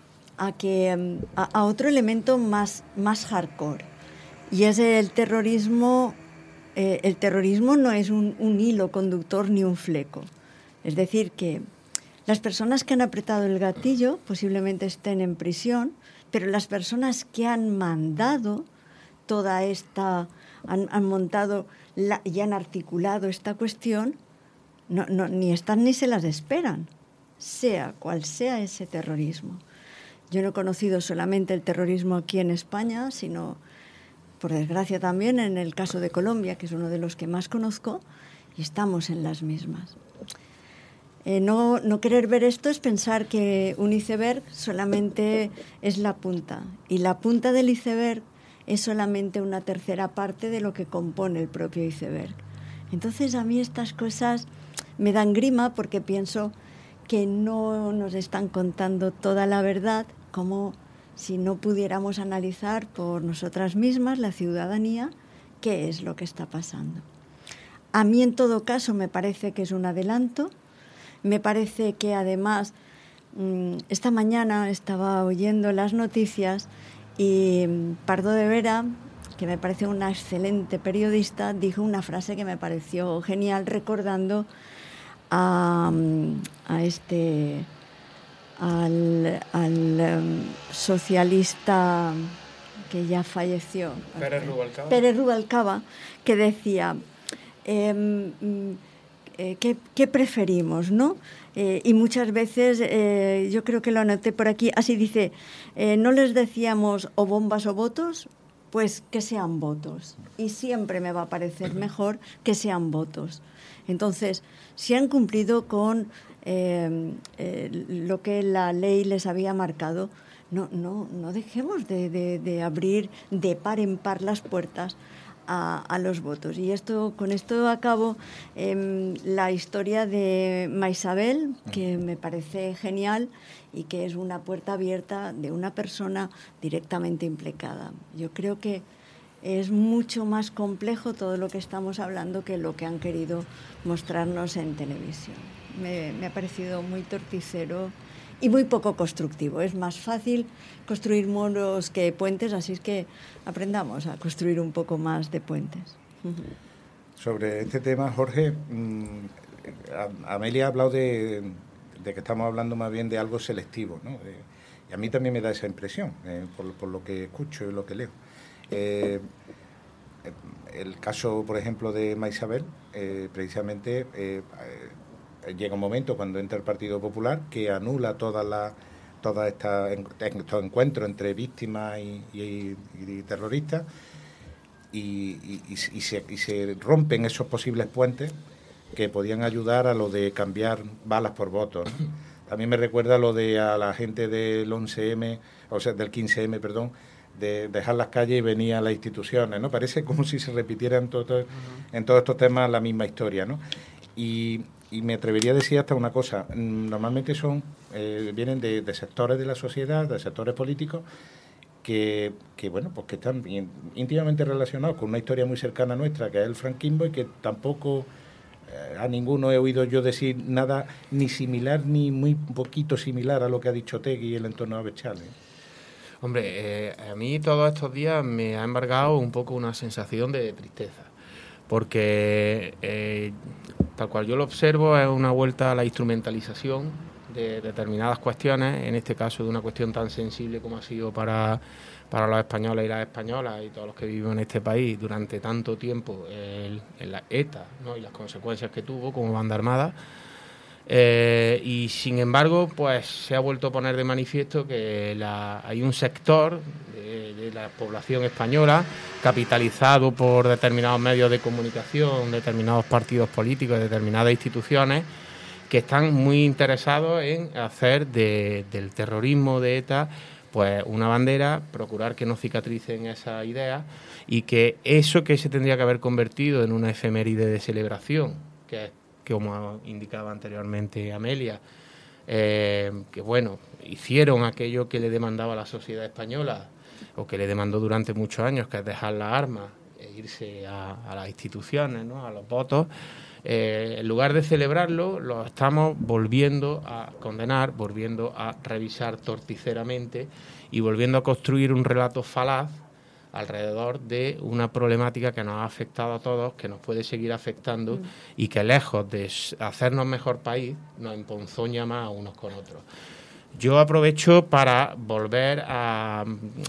a otro elemento más hardcore, y es el terrorismo. El terrorismo no es un hilo conductor ni un fleco. Es decir, que las personas que han apretado el gatillo posiblemente estén en prisión, pero las personas que han mandado toda esta, han montado y han articulado esta cuestión, ni están ni se las esperan, sea cual sea ese terrorismo. Yo no he conocido solamente el terrorismo aquí en España, sino, por desgracia, también en el caso de Colombia, que es uno de los que más conozco, y estamos en las mismas. No querer ver esto es pensar que un iceberg solamente es la punta, y la punta del iceberg es solamente una tercera parte de lo que compone el propio iceberg. Entonces a mí estas cosas me dan grima, porque pienso que no nos están contando toda la verdad, como si no pudiéramos analizar por nosotras mismas, la ciudadanía, qué es lo que está pasando. A mí, en todo caso, me parece que es un adelanto. Me parece que, además, esta mañana estaba oyendo las noticias y Pardo de Vera, que me parece una excelente periodista, dijo una frase que me pareció genial, recordando al socialista que ya falleció, Pérez Rubalcaba, que decía, ¿qué preferimos, no? Y muchas veces, yo creo que lo anoté por aquí, así dice, no les decíamos o bombas o votos, pues que sean votos. Y siempre me va a parecer mejor que sean votos. Entonces, si han cumplido con lo que la ley les había marcado, no dejemos de abrir de par en par las puertas a los votos. Y con esto acabo la historia de Maisabel, que me parece genial y que es una puerta abierta de una persona directamente implicada. Yo creo que es mucho más complejo todo lo que estamos hablando que lo que han querido mostrarnos en televisión. Me ha parecido muy torticero y muy poco constructivo. Es más fácil construir muros que puentes, así es que aprendamos a construir un poco más de puentes. Sobre este tema, Jorge, Amelia ha hablado de que estamos hablando más bien de algo selectivo, ¿no? Y a mí también me da esa impresión, por lo que escucho y lo que leo. El caso, por ejemplo, de Maisabel, precisamente llega un momento cuando entra el Partido Popular que anula todos estos encuentros entre víctimas y terroristas y se rompen esos posibles puentes que podían ayudar a lo de cambiar balas por votos, ¿no? También me recuerda lo de a la gente del 11M, o sea, del 15M, perdón, de dejar las calles y venir a las instituciones, ¿no? Parece como si se repitiera en todos estos temas la misma historia, ¿no? Y me atrevería a decir hasta una cosa, normalmente vienen de sectores de la sociedad, de sectores políticos, que bueno, pues que están íntimamente relacionados con una historia muy cercana a nuestra, que es el franquismo, y que tampoco a ninguno he oído yo decir nada ni similar ni muy poquito similar a lo que ha dicho Otegui y el entorno de Abechale. Hombre, a mí todos estos días me ha embargado un poco una sensación de tristeza, porque tal cual yo lo observo es una vuelta a la instrumentalización de determinadas cuestiones, en este caso de una cuestión tan sensible como ha sido para los españoles y las españolas y todos los que viven en este país durante tanto tiempo en la ETA, ¿no? Y las consecuencias que tuvo como banda armada. Y sin embargo, pues se ha vuelto a poner de manifiesto que hay un sector de la población española capitalizado por determinados medios de comunicación, determinados partidos políticos, determinadas instituciones, que están muy interesados en hacer del terrorismo de ETA pues una bandera, procurar que no cicatricen esas ideas y que eso que se tendría que haber convertido en una efeméride de celebración, que es, como indicaba anteriormente Amelia, que bueno, hicieron aquello que le demandaba la sociedad española o que le demandó durante muchos años, que es dejar las armas e irse a las instituciones, ¿no? A los votos. En lugar de celebrarlo, lo estamos volviendo a condenar, volviendo a revisar torticeramente y volviendo a construir un relato falaz alrededor de una problemática que nos ha afectado a todos, que nos puede seguir afectando y que lejos de hacernos mejor país, nos emponzoña más a unos con otros. Yo aprovecho para volver a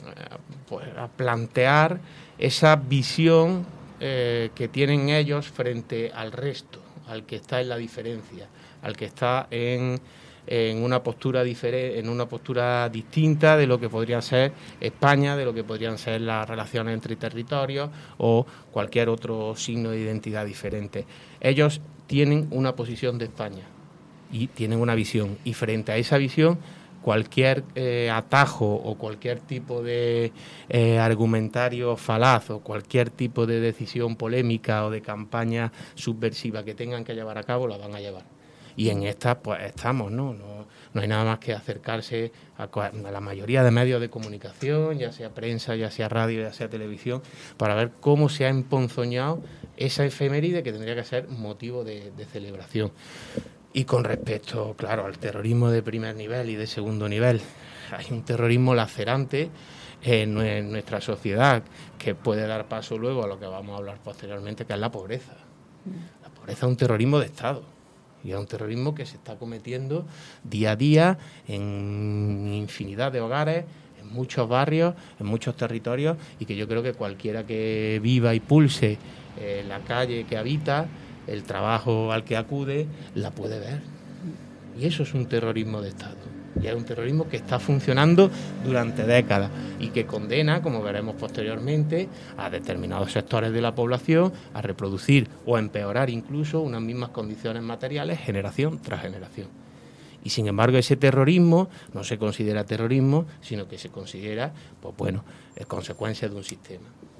plantear esa visión que tienen ellos frente al resto, al que está en la diferencia, al que está en una postura diferente, en una postura distinta de lo que podría ser España, de lo que podrían ser las relaciones entre territorios o cualquier otro signo de identidad diferente. Ellos tienen una posición de España y tienen una visión, y frente a esa visión cualquier atajo o cualquier tipo de argumentario falaz o cualquier tipo de decisión polémica o de campaña subversiva que tengan que llevar a cabo, la van a llevar. Y en esta pues estamos, ¿no? No hay nada más que acercarse a la mayoría de medios de comunicación, ya sea prensa, ya sea radio, ya sea televisión, para ver cómo se ha emponzoñado esa efeméride que tendría que ser motivo de celebración. Y con respecto, claro, al terrorismo de primer nivel y de segundo nivel, hay un terrorismo lacerante en nuestra sociedad que puede dar paso luego a lo que vamos a hablar posteriormente, que es la pobreza. La pobreza es un terrorismo de Estado y es un terrorismo que se está cometiendo día a día en infinidad de hogares, en muchos barrios, en muchos territorios, y que yo creo que cualquiera que viva y pulse la calle que habita, el trabajo al que acude, la puede ver. Y eso es un terrorismo de Estado. Y es un terrorismo que está funcionando durante décadas y que condena, como veremos posteriormente, a determinados sectores de la población a reproducir o empeorar incluso unas mismas condiciones materiales generación tras generación. Y sin embargo ese terrorismo no se considera terrorismo, sino que se considera, pues bueno, consecuencia de un sistema.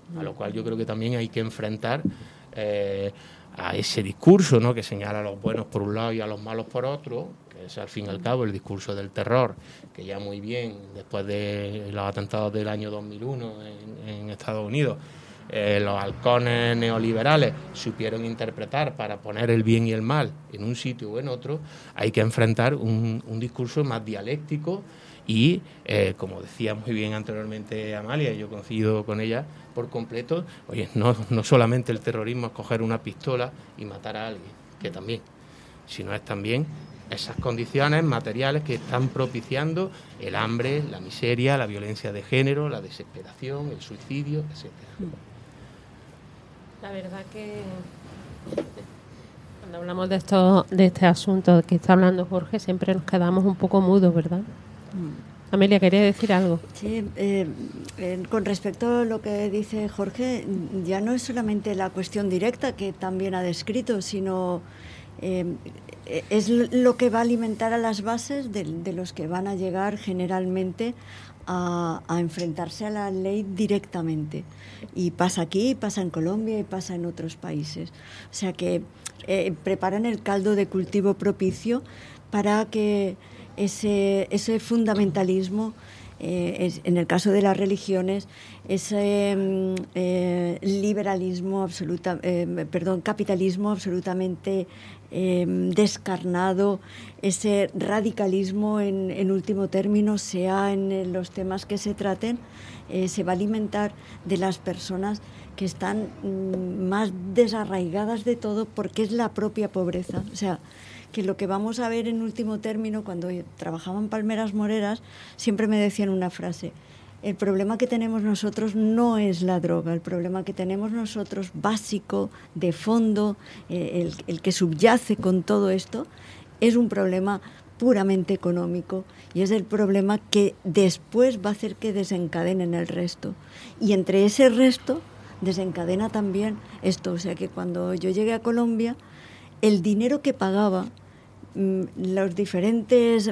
a lo cual yo creo que también hay que enfrentar a ese discurso, ¿no?, que señala a los buenos por un lado y a los malos por otro, que es al fin y al cabo el discurso del terror, que ya muy bien, después de los atentados del año 2001 en Estados Unidos, los halcones neoliberales supieron interpretar para poner el bien y el mal en un sitio o en otro. Hay que enfrentar un discurso más dialéctico y, como decía muy bien anteriormente Amalia, y yo coincido con ella por completo, oye, no solamente el terrorismo es coger una pistola y matar a alguien, que también, sino es también esas condiciones materiales que están propiciando el hambre, la miseria, la violencia de género, la desesperación, el suicidio, etcétera. La verdad que cuando hablamos de este asunto que está hablando Jorge, siempre nos quedamos un poco mudos, ¿verdad? Amelia, ¿quería decir algo? Sí, con respecto a lo que dice Jorge, ya no es solamente la cuestión directa que también ha descrito, sino es lo que va a alimentar a las bases de los que van a llegar generalmente a enfrentarse a la ley directamente. Y pasa aquí, pasa en Colombia y pasa en otros países. O sea que preparan el caldo de cultivo propicio para que ese fundamentalismo, en el caso de las religiones, ese capitalismo absolutamente descarnado, ese radicalismo en último término, sea en los temas que se traten, se va a alimentar de las personas que están más desarraigadas de todo, porque es la propia pobreza. O sea, que lo que vamos a ver en último término, cuando trabajaba en Palmeras Moreras, siempre me decían una frase: el problema que tenemos nosotros no es la droga, el problema que tenemos nosotros, básico, de fondo, el que subyace con todo esto, es un problema puramente económico, y es el problema que después va a hacer que desencadenen el resto. Y entre ese resto desencadena también esto. O sea que cuando yo llegué a Colombia, el dinero que pagaba los diferentes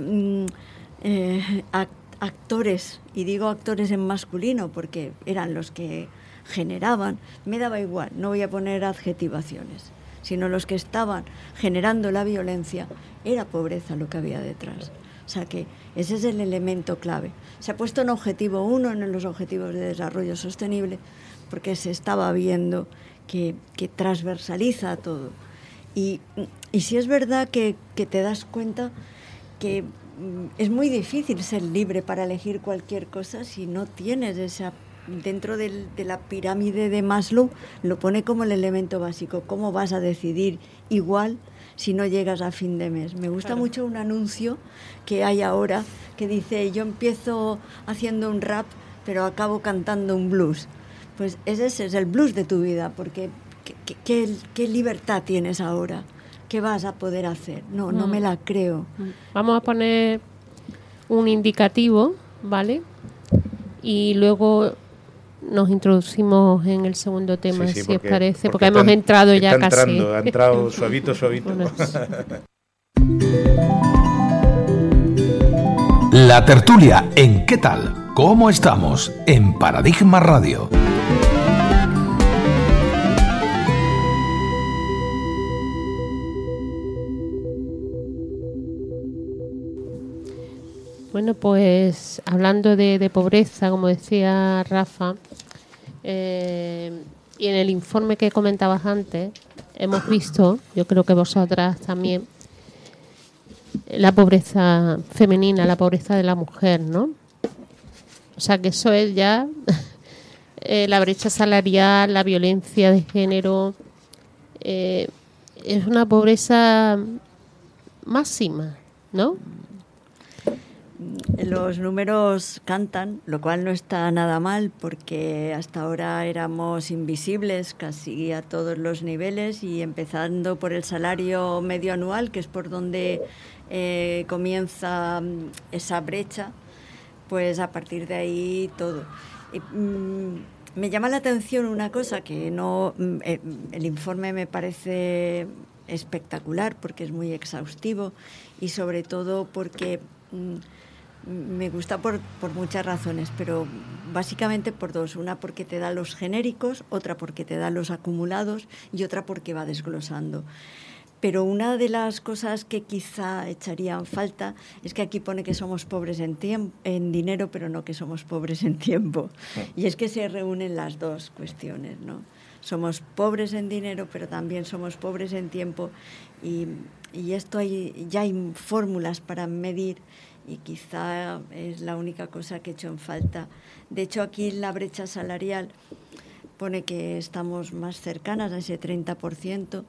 actores, y digo actores en masculino porque eran los que generaban, me daba igual, no voy a poner adjetivaciones, sino los que estaban generando la violencia, era pobreza lo que había detrás. O sea que ese es el elemento clave. Se ha puesto en objetivo 1 en los objetivos de desarrollo sostenible, porque se estaba viendo que transversaliza todo. Y sí es verdad que te das cuenta que es muy difícil ser libre para elegir cualquier cosa si no tienes esa... Dentro de la pirámide de Maslow lo pone como el elemento básico. ¿Cómo vas a decidir igual si no llegas a fin de mes? Me gusta mucho un anuncio que hay ahora que dice: yo empiezo haciendo un rap pero acabo cantando un blues. Pues ese es el blues de tu vida, porque ¿qué libertad tienes ahora? ¿Qué vas a poder hacer? No me la creo. Vamos a poner un indicativo, ¿vale? Y luego nos introducimos en el segundo tema, si os parece, porque hemos entrado ya casi. Ha entrado suavito. Bueno. La tertulia en ¿Qué tal? ¿Cómo estamos? En Paradigma Radio. Bueno, pues hablando de pobreza, como decía Rafa, y en el informe que comentabas antes, hemos visto, yo creo que vosotras también, la pobreza femenina, la pobreza de la mujer, ¿no? O sea, que eso es ya la brecha salarial, la violencia de género, es una pobreza máxima, ¿no? Los números cantan, lo cual no está nada mal, porque hasta ahora éramos invisibles casi a todos los niveles, y empezando por el salario medio anual, que es por donde comienza esa brecha, pues a partir de ahí todo. Me llama la atención una cosa que el informe me parece espectacular porque es muy exhaustivo, y sobre todo porque me gusta por muchas razones, pero básicamente por dos. Una porque te da los genéricos, otra porque te da los acumulados y otra porque va desglosando. Pero una de las cosas que quizá echarían falta es que aquí pone que somos pobres en dinero, pero no que somos pobres en tiempo. Y es que se reúnen las dos cuestiones, ¿no? Somos pobres en dinero, pero también somos pobres en tiempo. Y esto ya hay fórmulas para medir y quizá es la única cosa que he hecho en falta. De hecho, aquí la brecha salarial pone que estamos más cercanas a ese 30%.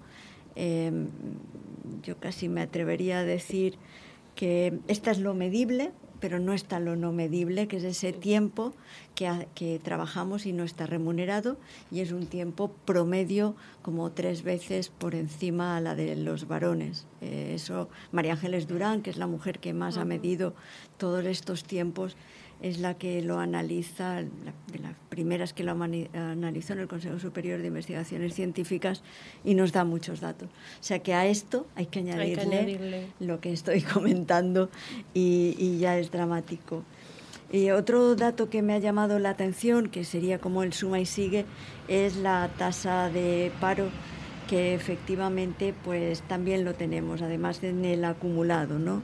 Yo casi me atrevería a decir que esta es lo medible, pero no está lo no medible, que es ese tiempo que trabajamos y no está remunerado, y es un tiempo promedio como 3 veces por encima a la de los varones. Eso María Ángeles Durán, que es la mujer que más ha medido todos estos tiempos, es la que lo analiza, de las primeras que lo analizó en el Consejo Superior de Investigaciones Científicas, y nos da muchos datos. O sea que a esto hay que añadirle lo que estoy comentando y ya es dramático. Y otro dato que me ha llamado la atención, que sería como el suma y sigue, es la tasa de paro, que efectivamente pues también lo tenemos, además en el acumulado, ¿no?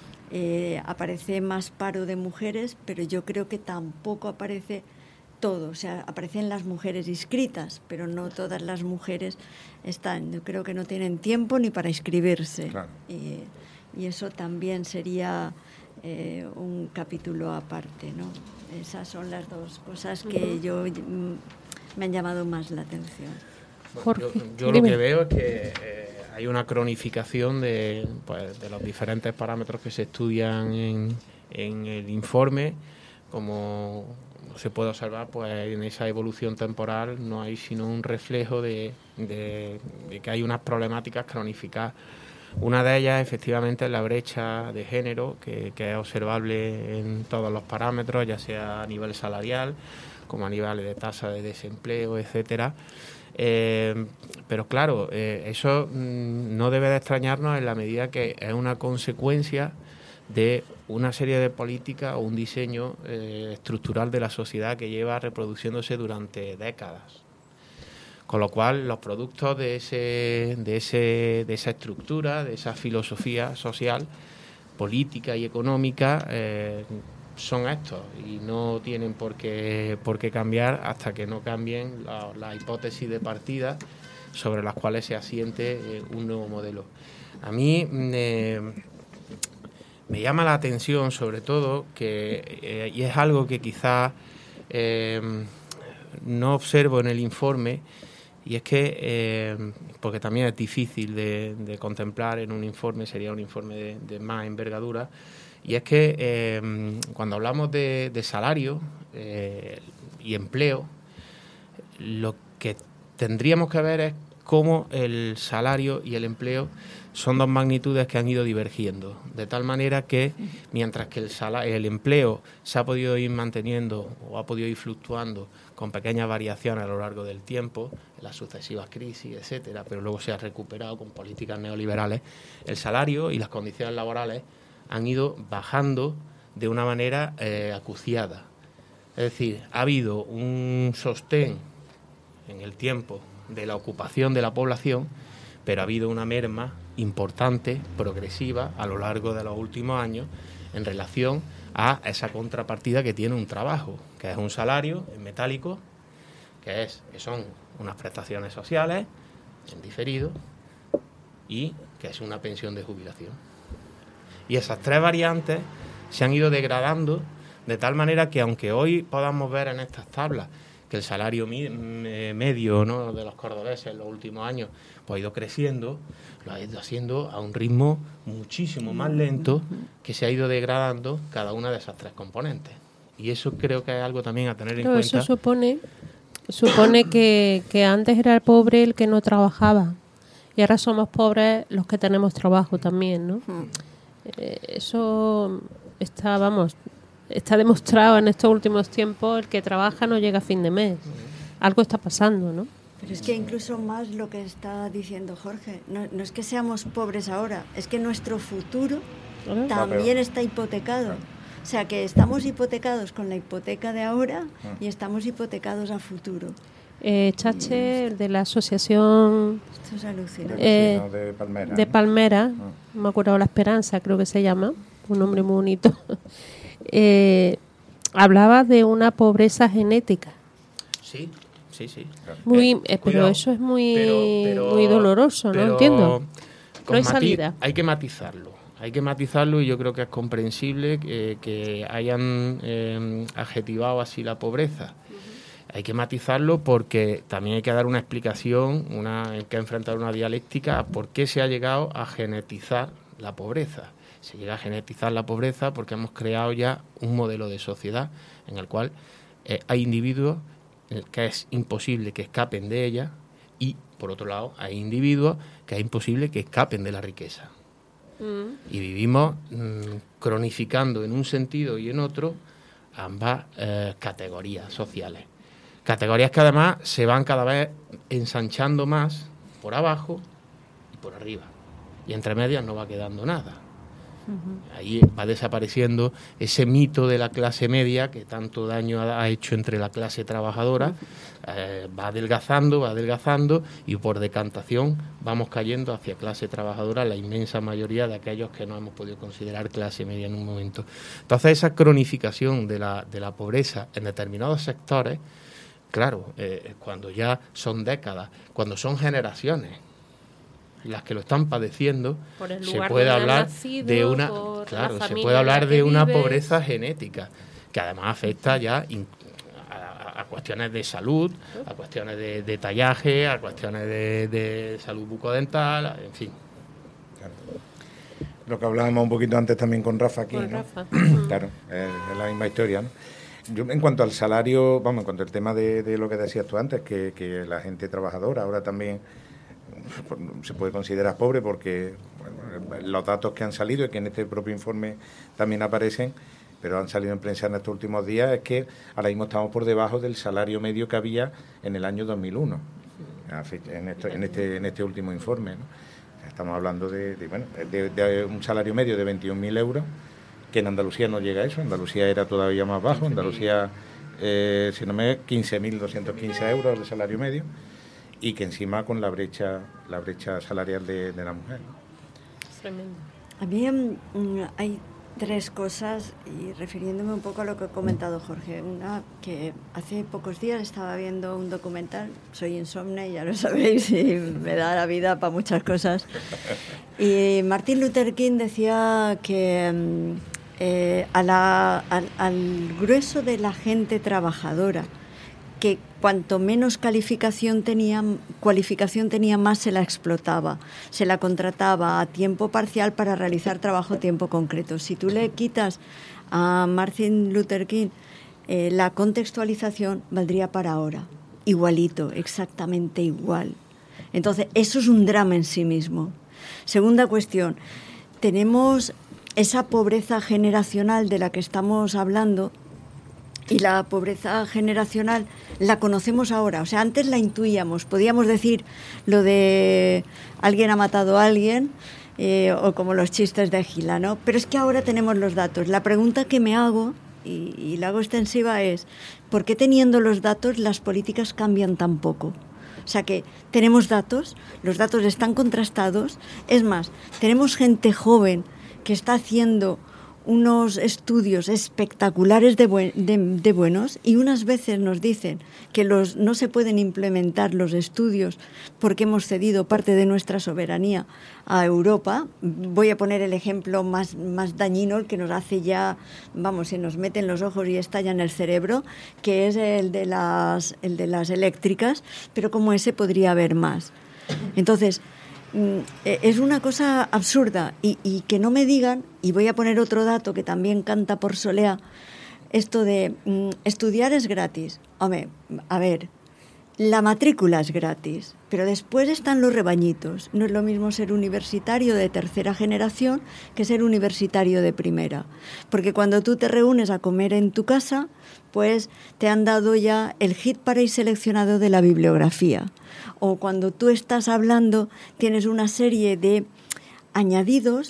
Aparece más paro de mujeres, pero yo creo que tampoco aparece todo. O sea, aparecen las mujeres inscritas, pero no todas las mujeres están. Yo creo que no tienen tiempo ni para inscribirse. Claro. Y eso también sería un capítulo aparte, ¿no? Esas son las dos cosas que me han llamado más la atención. Yo lo que veo es que hay una cronificación de los diferentes parámetros que se estudian en el informe. Como se puede observar, pues en esa evolución temporal no hay sino un reflejo de que hay unas problemáticas cronificadas. Una de ellas, efectivamente, es la brecha de género, que es observable en todos los parámetros, ya sea a nivel salarial, como a nivel de tasa de desempleo, etcétera. Pero claro, eso no debe de extrañarnos en la medida que es una consecuencia de una serie de políticas o un diseño estructural de la sociedad que lleva reproduciéndose durante décadas. Con lo cual, los productos de esa estructura, de esa filosofía social, política y económica, son estos, y no tienen por qué cambiar hasta que no cambien la hipótesis de partida sobre las cuales se asiente un nuevo modelo. A mí me llama la atención, sobre todo, que y es algo que quizás no observo en el informe, y es que, porque también es difícil de contemplar en un informe, sería un informe de más envergadura, y es que cuando hablamos de salario y empleo, lo que tendríamos que ver es cómo el salario y el empleo son dos magnitudes que han ido divergiendo, de tal manera que mientras que el empleo se ha podido ir manteniendo o ha podido ir fluctuando con pequeñas variaciones a lo largo del tiempo, en las sucesivas crisis, etcétera, pero luego se ha recuperado con políticas neoliberales, el salario y las condiciones laborales han ido bajando de una manera acuciada. Es decir, ha habido un sostén en el tiempo de la ocupación de la población, pero ha habido una merma importante, progresiva, a lo largo de los últimos años, en relación a esa contrapartida que tiene un trabajo, que es un salario en metálico, que son unas prestaciones sociales en diferido y que es una pensión de jubilación. Y esas tres variantes se han ido degradando de tal manera que, aunque hoy podamos ver en estas tablas que el salario medio, ¿no?, de los cordobeses en los últimos años pues ha ido creciendo, lo ha ido haciendo a un ritmo muchísimo más lento, que se ha ido degradando cada una de esas tres componentes. Y eso creo que es algo también a tener en cuenta. Eso supone que antes era el pobre el que no trabajaba, y ahora somos pobres los que tenemos trabajo también, ¿no? Eso está demostrado en estos últimos tiempos. El que trabaja no llega a fin de mes. Algo está pasando, ¿no? Pero es que incluso más lo que está diciendo Jorge, no es que seamos pobres ahora, es que nuestro futuro también está hipotecado. O sea que estamos hipotecados con la hipoteca de ahora y estamos hipotecados a futuro. Chache, de la asociación Esto es alucinante. de Palmera, me acuerdo La Esperanza, creo que se llama, un nombre muy bonito. Hablaba de una pobreza genética. Sí. Muy, pero eso es muy doloroso, ¿no? Entiendo. No hay salida. Hay que matizarlo y yo creo que es comprensible que hayan adjetivado así la pobreza. Hay que matizarlo porque también hay que dar una explicación, hay que enfrentar una dialéctica a por qué se ha llegado a genetizar la pobreza. Se llega a genetizar la pobreza porque hemos creado ya un modelo de sociedad en el cual hay individuos que es imposible que escapen de ella y, por otro lado, hay individuos que es imposible que escapen de la riqueza. Y vivimos cronificando en un sentido y en otro ambas categorías sociales. Categorías que además se van cada vez ensanchando más por abajo y por arriba. Y entre medias no va quedando nada. Ahí va desapareciendo ese mito de la clase media que tanto daño ha hecho entre la clase trabajadora. Va adelgazando y por decantación vamos cayendo hacia clase trabajadora la inmensa mayoría de aquellos que no hemos podido considerar clase media en un momento. Entonces esa cronificación de la pobreza en determinados sectores, claro, cuando ya son décadas, cuando son generaciones las que lo están padeciendo, se puede hablar de una pobreza genética que además afecta ya a cuestiones de salud, a cuestiones de tallaje, a cuestiones de salud bucodental, en fin. Claro. Lo que hablábamos un poquito antes también con Rafa aquí, ¿no? Claro, es la misma historia, ¿no? Yo, en cuanto al salario, en cuanto al tema de lo que decías tú antes, que la gente trabajadora ahora también se puede considerar pobre porque los datos que han salido y que en este propio informe también aparecen, pero han salido en prensa en estos últimos días, es que ahora mismo estamos por debajo del salario medio que había en el año 2001, en este último informe, ¿no? Estamos hablando de un salario medio de 21.000 euros, que en Andalucía no llega a eso. Andalucía era todavía más bajo. Andalucía, si no me 15.215 euros de salario medio, y que encima con la brecha salarial de la mujer, ¿no? Tremendo. A mí hay tres cosas, y refiriéndome un poco a lo que ha comentado Jorge. Una, que hace pocos días estaba viendo un documental, soy insomne, ya lo sabéis, y me da la vida para muchas cosas. Y Martin Luther King decía que al grueso de la gente trabajadora, que cuanto menos cualificación tenía, más se la explotaba, se la contrataba a tiempo parcial para realizar trabajo a tiempo concreto. Si tú le quitas a Martin Luther King la contextualización, valdría para ahora, igualito, exactamente igual. Entonces, eso es un drama en sí mismo. Segunda cuestión, tenemos esa pobreza generacional de la que estamos hablando. Y la pobreza generacional la conocemos ahora. O sea, antes la intuíamos. Podíamos decir lo de alguien ha matado a alguien, o como los chistes de Gila, ¿no? Pero es que ahora tenemos los datos. La pregunta que me hago, y la hago extensiva, es ¿por qué teniendo los datos las políticas cambian tan poco? O sea que tenemos datos, los datos están contrastados. Es más, tenemos gente joven que está haciendo unos estudios espectaculares de buenos, y unas veces nos dicen que no se pueden implementar los estudios porque hemos cedido parte de nuestra soberanía a Europa. Voy a poner el ejemplo más dañino, el que nos hace ya, se nos mete en los ojos y estalla en el cerebro, que es el de las eléctricas, pero como ese podría haber más. Entonces, es una cosa absurda, y que no me digan, y voy a poner otro dato que también canta por Solea, esto de estudiar es gratis. Hombre, a ver, la matrícula es gratis, pero después están los rebañitos. No es lo mismo ser universitario de tercera generación que ser universitario de primera, porque cuando tú te reúnes a comer en tu casa, pues te han dado ya el hit para ir seleccionado de la bibliografía. O cuando tú estás hablando, tienes una serie de añadidos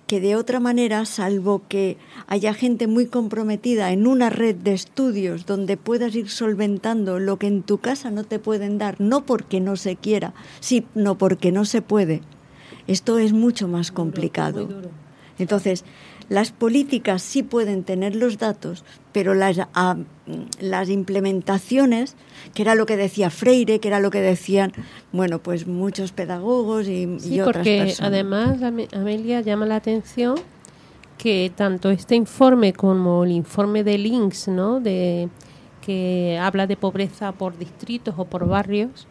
que de otra manera, salvo que haya gente muy comprometida en una red de estudios donde puedas ir solventando lo que en tu casa no te pueden dar, no porque no se quiera, sino porque no se puede, esto es mucho más complicado. Muy duro. Entonces, las políticas sí pueden tener los datos, pero las implementaciones, que era lo que decía Freire, que era lo que decían, bueno, pues muchos pedagogos y otras porque personas. Además, Amelia, llama la atención que tanto este informe como el informe de Links, ¿no?, que habla de pobreza por distritos o por barrios,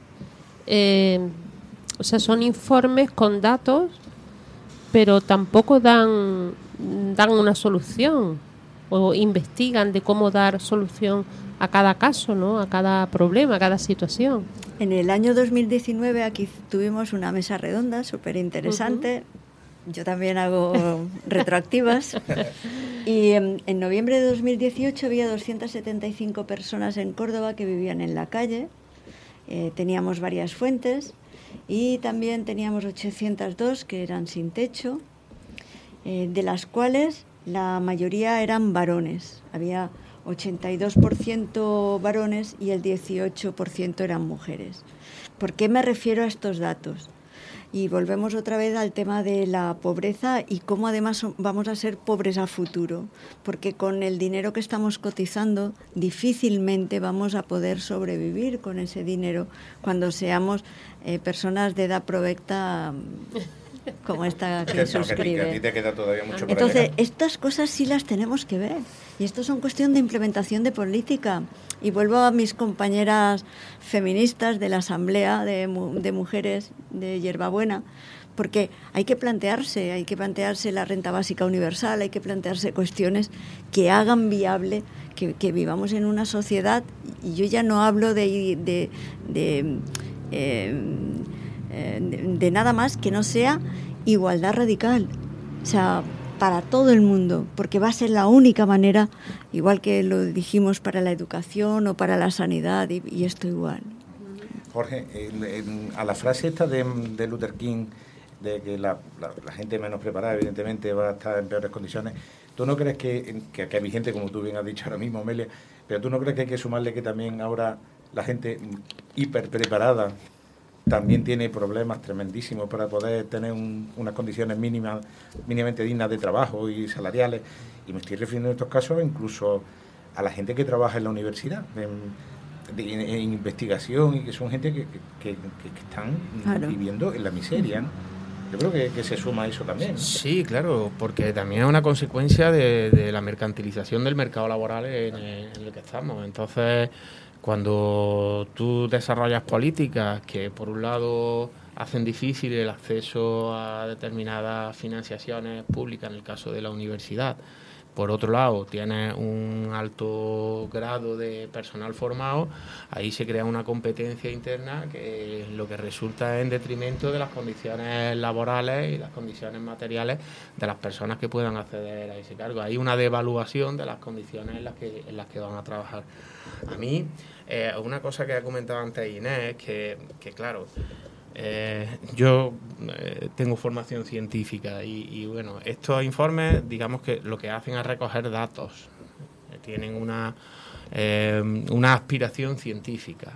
o sea, son informes con datos, pero tampoco dan una solución o investigan de cómo dar solución a cada caso, ¿no?, a cada problema, a cada situación. En el año 2019 aquí tuvimos una mesa redonda súper interesante. Yo también hago retroactivas. Y en noviembre de 2018 había 275 personas en Córdoba que vivían en la calle. Teníamos varias fuentes y también teníamos 802 que eran sin techo, de las cuales la mayoría eran varones. Había 82% varones y el 18% eran mujeres. ¿Por qué me refiero a estos datos? Y volvemos otra vez al tema de la pobreza y cómo además vamos a ser pobres a futuro, porque con el dinero que estamos cotizando difícilmente vamos a poder sobrevivir con ese dinero cuando seamos personas de edad provecta como esta que suscribe. A ti te queda todavía mucho por Entonces, llegar. estas cosas sí las tenemos que ver. Y esto son cuestión de implementación de política. Y vuelvo a mis compañeras feministas de la Asamblea de Mujeres de Hierbabuena, porque hay que plantearse la renta básica universal, hay que plantearse cuestiones que hagan viable que vivamos en una sociedad. Y yo ya no hablo de nada más que no sea igualdad radical, o sea, para todo el mundo, porque va a ser la única manera, igual que lo dijimos para la educación o para la sanidad, y esto igual. Jorge, a la frase esta de Luther King, de que la gente menos preparada evidentemente va a estar en peores condiciones, ¿tú no crees que hay gente, como tú bien has dicho ahora mismo, Amelia, pero tú no crees que hay que sumarle que también ahora la gente hiper preparada también tiene problemas tremendísimos para poder tener unas condiciones mínimamente dignas de trabajo y salariales? Y me estoy refiriendo en estos casos incluso a la gente que trabaja en la universidad, en investigación, y que son gente que están viviendo en la miseria, ¿no? Yo creo que se suma a eso también, ¿no? Sí, claro, porque también es una consecuencia de la mercantilización del mercado laboral en el que estamos. Entonces, cuando tú desarrollas políticas que, por un lado, hacen difícil el acceso a determinadas financiaciones públicas, en el caso de la universidad, por otro lado, tienes un alto grado de personal formado, ahí se crea una competencia interna que lo que resulta en detrimento de las condiciones laborales y las condiciones materiales de las personas que puedan acceder a ese cargo. Hay una devaluación de las condiciones en las que van a trabajar. A mí, una cosa que ha comentado antes Inés, que claro, yo tengo formación científica y bueno, estos informes, digamos que lo que hacen es recoger datos, tienen una aspiración científica,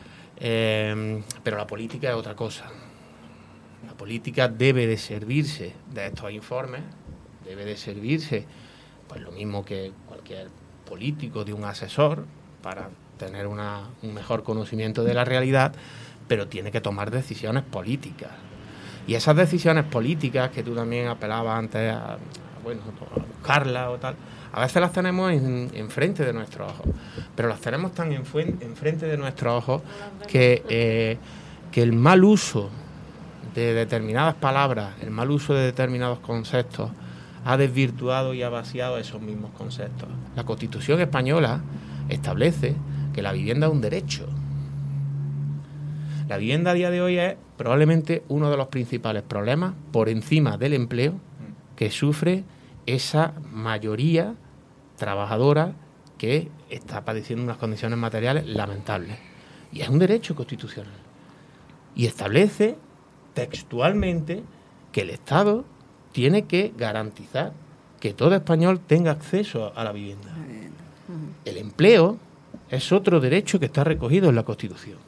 pero la política es otra cosa. La política debe de servirse de estos informes, debe de servirse, pues lo mismo que cualquier político, de un asesor para tener un mejor conocimiento de la realidad, pero tiene que tomar decisiones políticas. Y esas decisiones políticas que tú también apelabas antes a buscarlas o tal, a veces las tenemos enfrente de nuestros ojos, pero las tenemos tan enfrente de nuestros ojos que el mal uso de determinadas palabras, el mal uso de determinados conceptos, ha desvirtuado y ha vaciado esos mismos conceptos. La Constitución española establece que la vivienda es un derecho. La vivienda a día de hoy es probablemente uno de los principales problemas, por encima del empleo, que sufre esa mayoría trabajadora que está padeciendo unas condiciones materiales lamentables. Y es un derecho constitucional. Y establece textualmente que el Estado tiene que garantizar que todo español tenga acceso a la vivienda. El empleo es otro derecho que está recogido en la Constitución.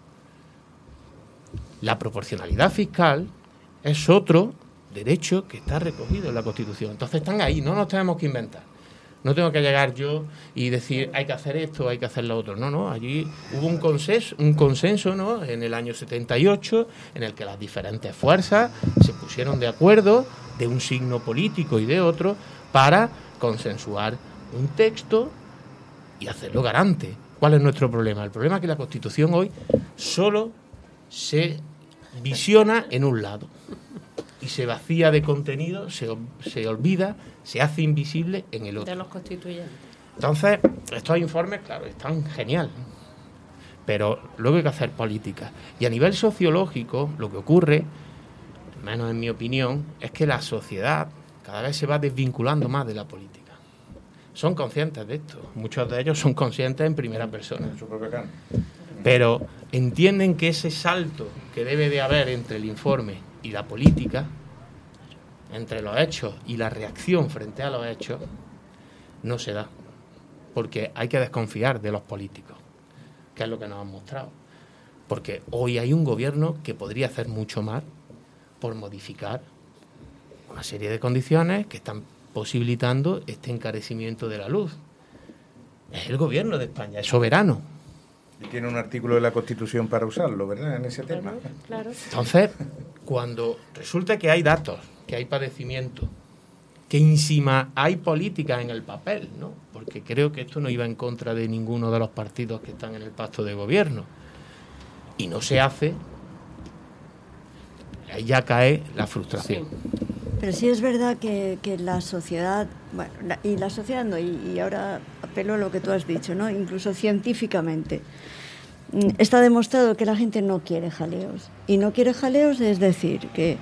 La proporcionalidad fiscal es otro derecho que está recogido en la Constitución. Entonces están ahí, no nos tenemos que inventar. No tengo que llegar yo y decir hay que hacer esto, hay que hacer lo otro. No, allí hubo un consenso, ¿no? En el año 78, en el que las diferentes fuerzas se pusieron de acuerdo de un signo político y de otro para consensuar un texto y hacerlo garante. ¿Cuál es nuestro problema? El problema es que la Constitución hoy solo se visiona en un lado y se vacía de contenido, se olvida, se hace invisible en el otro. De los constituyentes. Entonces, estos informes, claro, están genial, pero luego hay que hacer política. Y a nivel sociológico, lo que ocurre, al menos en mi opinión, es que la sociedad cada vez se va desvinculando más de la política. Son conscientes de esto, muchos de ellos son conscientes en primera persona. En su propia carne. Pero entienden que ese salto que debe de haber entre el informe y la política, entre los hechos y la reacción frente a los hechos, no se da. Porque hay que desconfiar de los políticos, que es lo que nos han mostrado. Porque hoy hay un gobierno que podría hacer mucho más por modificar una serie de condiciones que están posibilitando este encarecimiento de la luz. Es el gobierno de España, es soberano. Y tiene un artículo de la Constitución para usarlo, ¿verdad?, en ese tema. Claro. Entonces, cuando resulta que hay datos, que hay padecimiento, que encima hay política en el papel, ¿no? Porque creo que esto no iba en contra de ninguno de los partidos que están en el pacto de gobierno, y no se hace, ahí ya cae la frustración. Sí. Pero sí es verdad que la sociedad, bueno, la sociedad no, y ahora apelo a lo que tú has dicho, ¿no? Incluso científicamente, está demostrado que la gente no quiere jaleos. Y no quiere jaleos, es decir, que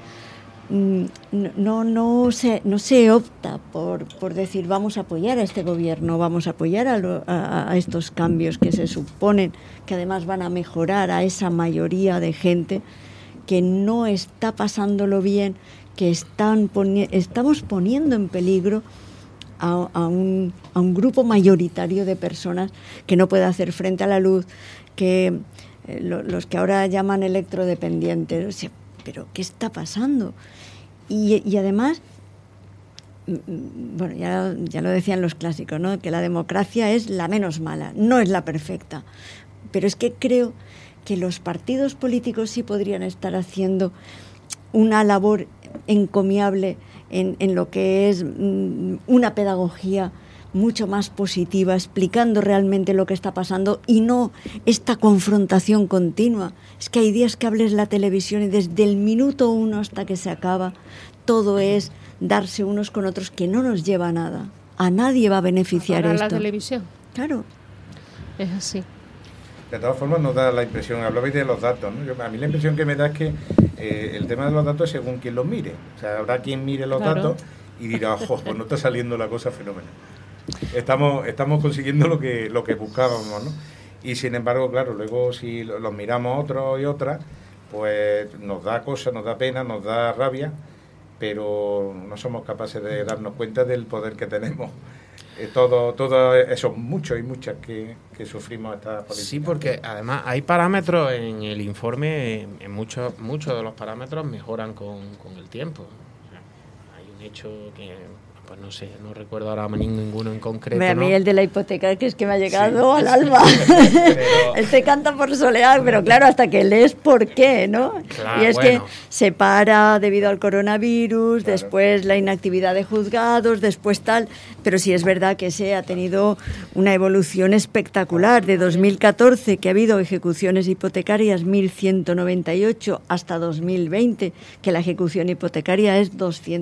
no se opta por decir vamos a apoyar a este gobierno, vamos a apoyar a estos cambios que se suponen que además van a mejorar a esa mayoría de gente que no está pasándolo bien, que estamos poniendo en peligro a un grupo mayoritario de personas que no puede hacer frente a la luz, que los que ahora llaman electrodependientes. O sea, ¿pero qué está pasando? Y además, bueno, ya lo decían los clásicos, ¿no? Que la democracia es la menos mala, no es la perfecta. Pero es que creo que los partidos políticos sí podrían estar haciendo una labor encomiable en lo que es una pedagogía mucho más positiva, explicando realmente lo que está pasando y no esta confrontación continua. Es que hay días que hables la televisión y desde el minuto 1 hasta que se acaba, todo es darse unos con otros, que no nos lleva a nada. A nadie va a beneficiar para esto. La televisión. Claro. Es así. De todas formas nos da la impresión, hablabais de los datos, ¿no? A mí la impresión que me da es que el tema de los datos es según quien los mire. O sea, habrá quien mire los datos y dirá, ojo, pues no está saliendo la cosa fenomenal. Estamos consiguiendo lo que buscábamos, ¿no? Y sin embargo, claro, luego si los miramos otros y otras, pues nos da cosa, nos da pena, nos da rabia, pero no somos capaces de darnos cuenta del poder que tenemos. Todo eso, muchos y muchas que sufrimos esta política. Sí, porque además hay parámetros en el informe, en muchos de los parámetros mejoran con el tiempo. O sea, hay un hecho que, pues no sé, no recuerdo ahora ninguno en concreto. A mí el de la hipoteca, que es que me ha llegado al alma. Él te canta por solear, pero claro, hasta que lees por qué, ¿no? Claro, y es que se para debido al coronavirus, después la inactividad de juzgados, después tal, pero sí es verdad que se ha tenido una evolución espectacular. De 2014, que ha habido ejecuciones hipotecarias 1.198, hasta 2020, que la ejecución hipotecaria es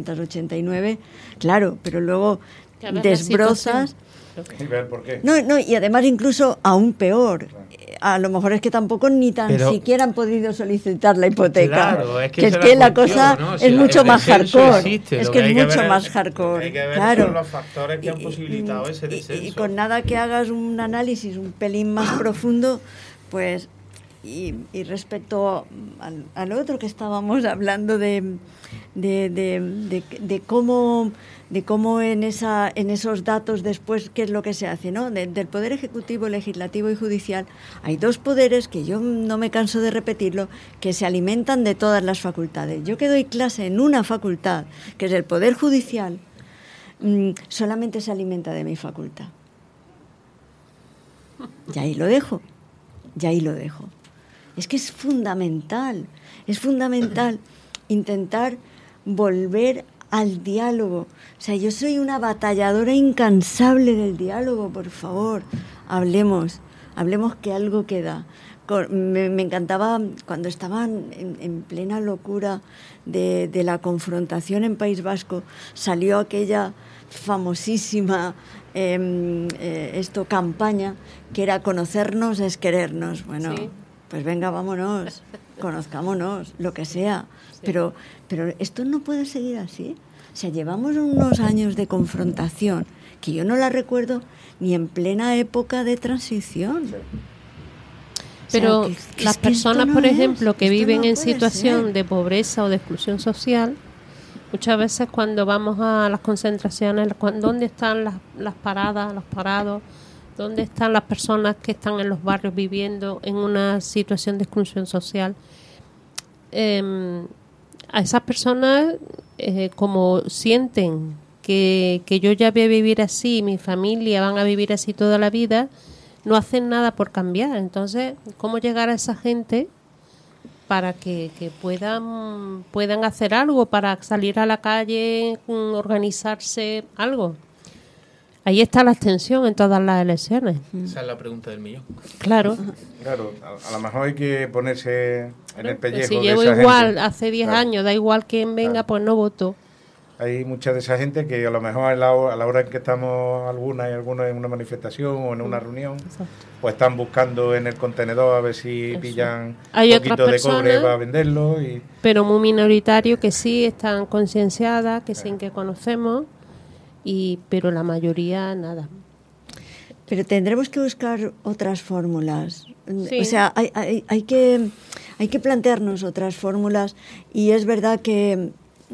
289, claro, pero luego desbrozas. Y ver por qué. No, y además incluso aún peor. A lo mejor es que tampoco ni tan siquiera han podido solicitar la hipoteca. Claro, es que la cosa ¿no? es mucho más hardcore. Es que es mucho más Hay hardcore. que ver Claro. los factores que han posibilitado ese descenso. Y con nada que hagas un análisis un pelín más profundo, pues y respecto al otro que estábamos hablando de cómo en esos datos después qué es lo que se hace, ¿no? Del Poder Ejecutivo, Legislativo y Judicial hay dos poderes que yo no me canso de repetirlo, que se alimentan de todas las facultades. Yo que doy clase en una facultad, que es el Poder Judicial, solamente se alimenta de mi facultad. Y ahí lo dejo. Es que es fundamental intentar volver al diálogo. O sea, yo soy una batalladora incansable del diálogo, por favor, hablemos que algo queda. Me encantaba cuando estaban en plena locura de la confrontación en País Vasco, salió aquella famosísima campaña que era conocernos es querernos. Bueno, sí. Pues venga, vámonos, conozcámonos, lo que sea. Sí. Pero esto no puede seguir así. O sea, llevamos unos años de confrontación que yo no la recuerdo ni en plena época de transición. Sí. Pero o sea, las personas, por ejemplo, que viven en situación de pobreza o de exclusión social, muchas veces cuando vamos a las concentraciones, ¿dónde están las paradas, los parados? ¿Dónde están las personas que están en los barrios viviendo en una situación de exclusión social? A esas personas, como sienten que yo ya voy a vivir así, mi familia van a vivir así toda la vida, no hacen nada por cambiar. Entonces, ¿cómo llegar a esa gente para que puedan hacer algo, para salir a la calle, organizarse, algo? Ahí está la abstención en todas las elecciones. Esa es la pregunta del millón. Claro. Claro, a lo mejor hay que ponerse en el pellejo si de llevo esa igual gente. Hace 10 años, da igual quién venga, pues no voto. Hay mucha de esa gente que a lo mejor a la hora en que estamos algunos en una manifestación o en una reunión, pues están buscando en el contenedor a ver si pillan un poquito de cobre para venderlo. Pero muy minoritario que sí están concienciadas, que sí que conocemos, pero la mayoría nada. Pero tendremos que buscar otras fórmulas. Sí. O sea, hay que plantearnos otras fórmulas, y es verdad que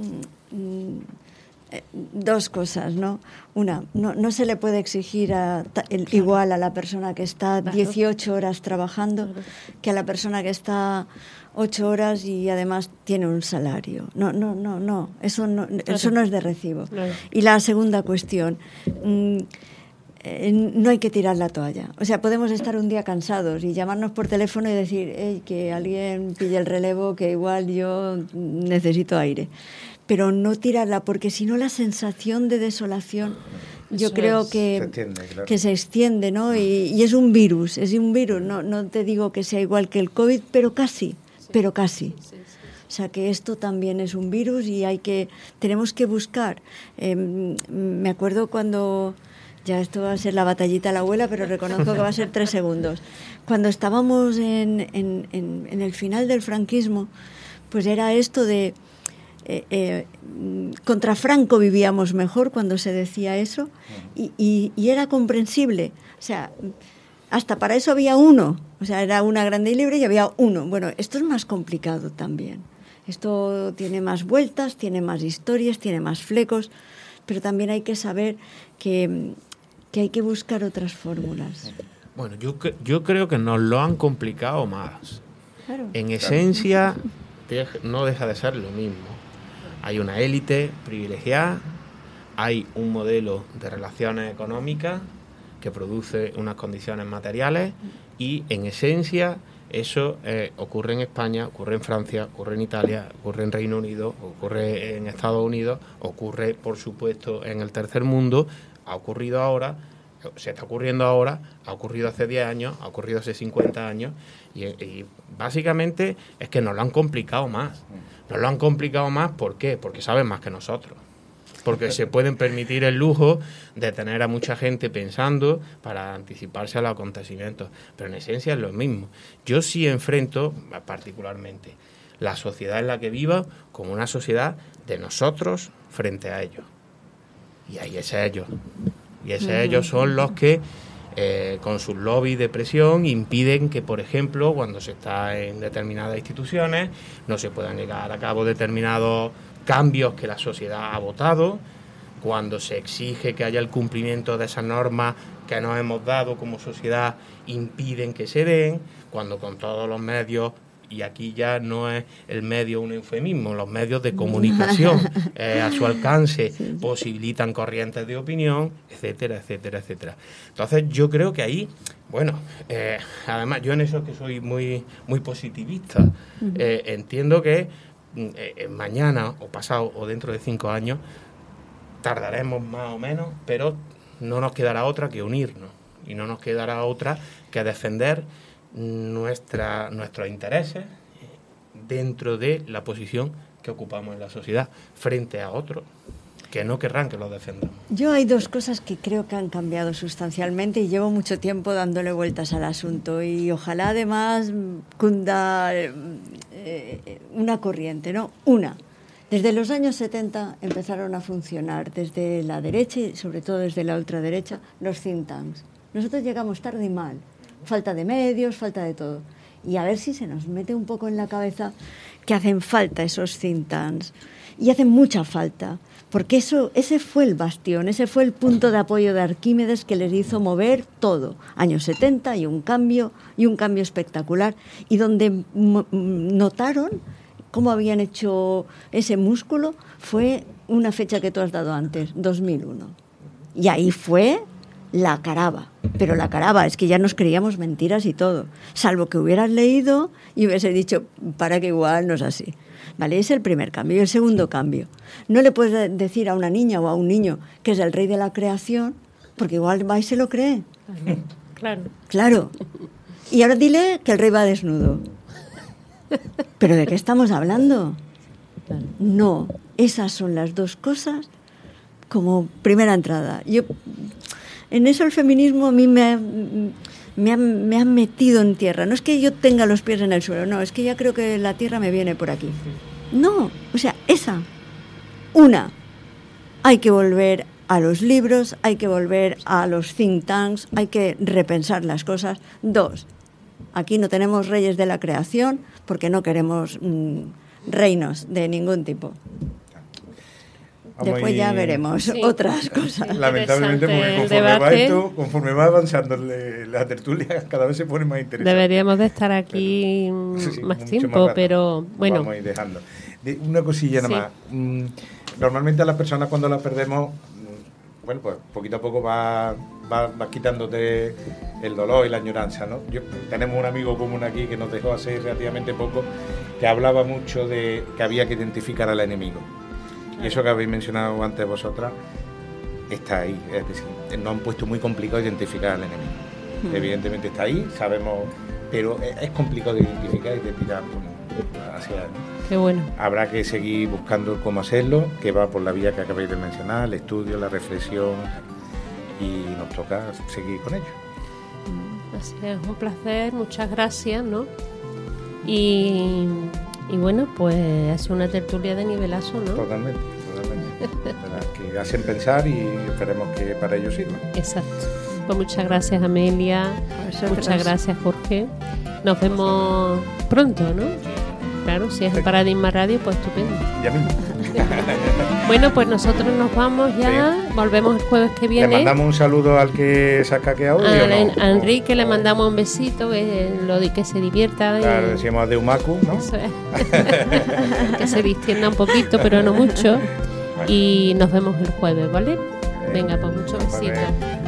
dos cosas, ¿no? Una, no se le puede exigir igual a la persona que está 18 horas trabajando que a la persona que está 8 horas y además tiene un salario. No, eso no es de recibo. Claro. Y la segunda cuestión, no hay que tirar la toalla. O sea, podemos estar un día cansados y llamarnos por teléfono y decir, hey, que alguien pille el relevo, que igual yo necesito aire. Pero no tirarla, porque si no la sensación de desolación yo creo que se extiende, ¿no? Y es un virus, no te digo que sea igual que el COVID, pero casi. O sea, que esto también es un virus y tenemos que buscar. Me acuerdo cuando, ya esto va a ser la batallita a la abuela, pero reconozco que va a ser 3 segundos. Cuando estábamos en el final del franquismo, pues era esto de contra Franco vivíamos mejor, cuando se decía eso, y era comprensible. O sea, hasta para eso había uno. O sea, era una grande y libre y había uno. Bueno, esto es más complicado también. Esto tiene más vueltas, tiene más historias, tiene más flecos, pero también hay que saber que hay que buscar otras fórmulas. Bueno, yo creo que nos lo han complicado más. Claro. En esencia, no deja de ser lo mismo. Hay una élite privilegiada, hay un modelo de relaciones económicas que produce unas condiciones materiales, y en esencia eso ocurre en España, ocurre en Francia, ocurre en Italia, ocurre en Reino Unido, ocurre en Estados Unidos, ocurre por supuesto en el tercer mundo, ha ocurrido ahora, se está ocurriendo ahora, ha ocurrido hace 10 años, ha ocurrido hace 50 años, y básicamente es que nos lo han complicado más. Nos lo han complicado más, ¿por qué? Porque saben más que nosotros. Porque se pueden permitir el lujo de tener a mucha gente pensando para anticiparse a los acontecimientos. Pero en esencia es lo mismo. Yo sí enfrento, particularmente, la sociedad en la que viva como una sociedad de nosotros frente a ellos. Y ahí es ellos. Y ellos son los que con sus lobbies de presión, impiden que, por ejemplo, cuando se está en determinadas instituciones, no se puedan llevar a cabo determinados cambios que la sociedad ha votado, cuando se exige que haya el cumplimiento de esas normas que nos hemos dado como sociedad, impiden que se den, cuando con todos los medios, y aquí ya no es el medio un eufemismo, los medios de comunicación a su alcance posibilitan corrientes de opinión, etcétera, etcétera, etcétera. Entonces yo creo que ahí, bueno, además yo en eso que soy muy positivista, entiendo que mañana o pasado o dentro de 5 años tardaremos más o menos, pero no nos quedará otra que unirnos y no nos quedará otra que defender nuestros intereses dentro de la posición que ocupamos en la sociedad frente a otros que no querrán que los defendamos. Yo hay 2 cosas que creo que han cambiado sustancialmente y llevo mucho tiempo dándole vueltas al asunto y ojalá además cunda una corriente, ¿no? Una, desde los años 70 empezaron a funcionar desde la derecha y sobre todo desde la ultraderecha los think tanks. Nosotros llegamos tarde y mal, falta de medios, falta de todo. Y a ver si se nos mete un poco en la cabeza que hacen falta esos think tanks. Y hacen mucha falta, porque ese fue el bastión, ese fue el punto de apoyo de Arquímedes que les hizo mover todo. Años 70 y un cambio espectacular. Y donde notaron cómo habían hecho ese músculo fue una fecha que tú has dado antes, 2001. Y ahí fue la caraba. Pero la caraba es que ya nos creíamos mentiras y todo. Salvo que hubieras leído y hubiese dicho, para que igual no es así. ¿Vale? Es el primer cambio. Y el segundo cambio. No le puedes decir a una niña o a un niño que es el rey de la creación, porque igual va y se lo cree. Claro. Y ahora dile que el rey va desnudo. ¿Pero de qué estamos hablando? No, esas son las 2 cosas como primera entrada. En eso el feminismo a mí me ha metido en tierra. No es que yo tenga los pies en el suelo, no, es que ya creo que la tierra me viene por aquí. No, o sea, una, hay que volver a los libros, hay que volver a los think tanks, hay que repensar las cosas. 2, aquí no tenemos reyes de la creación porque no queremos reinos de ningún tipo. Después ya veremos otras cosas. Lamentablemente, porque conforme va avanzando la tertulia, cada vez se pone más interesante. Deberíamos de estar aquí más tiempo, más pero bueno. Vamos a ir dejando. Una cosilla nada más. Normalmente a las personas cuando las perdemos, bueno, pues poquito a poco vas quitándote el dolor y la añoranza, ¿no? Tenemos un amigo común aquí que nos dejó hace relativamente poco, que hablaba mucho de que había que identificar al enemigo. Y eso que habéis mencionado antes vosotras está ahí. Es decir, nos han puesto muy complicado identificar al enemigo. Evidentemente está ahí, sabemos, pero es complicado de identificar y de tirar hacia él. Qué bueno. Habrá que seguir buscando cómo hacerlo, que va por la vía que acabáis de mencionar, el estudio, la reflexión, y nos toca seguir con ello. Así es, un placer, muchas gracias, ¿no? Y bueno, pues es una tertulia de nivelazo, ¿no? Totalmente. Que hacen pensar y esperemos que para ellos sirva. Exacto. Pues muchas gracias, Amelia. Muchas gracias, Jorge. Nos vemos pronto, ¿no? Claro, si es en Paradigma Radio, pues estupendo. Ya mismo. Bueno, pues nosotros nos vamos ya. Sí. Volvemos el jueves que viene. Le mandamos un saludo al que se ha caqueado. A Enrique le mandamos un besito, que se divierta. Claro, decíamos de Humacu, ¿no? Eso es. Que se distienda un poquito, pero no mucho. Y nos vemos el jueves, ¿vale? Venga, pues muchos besitos.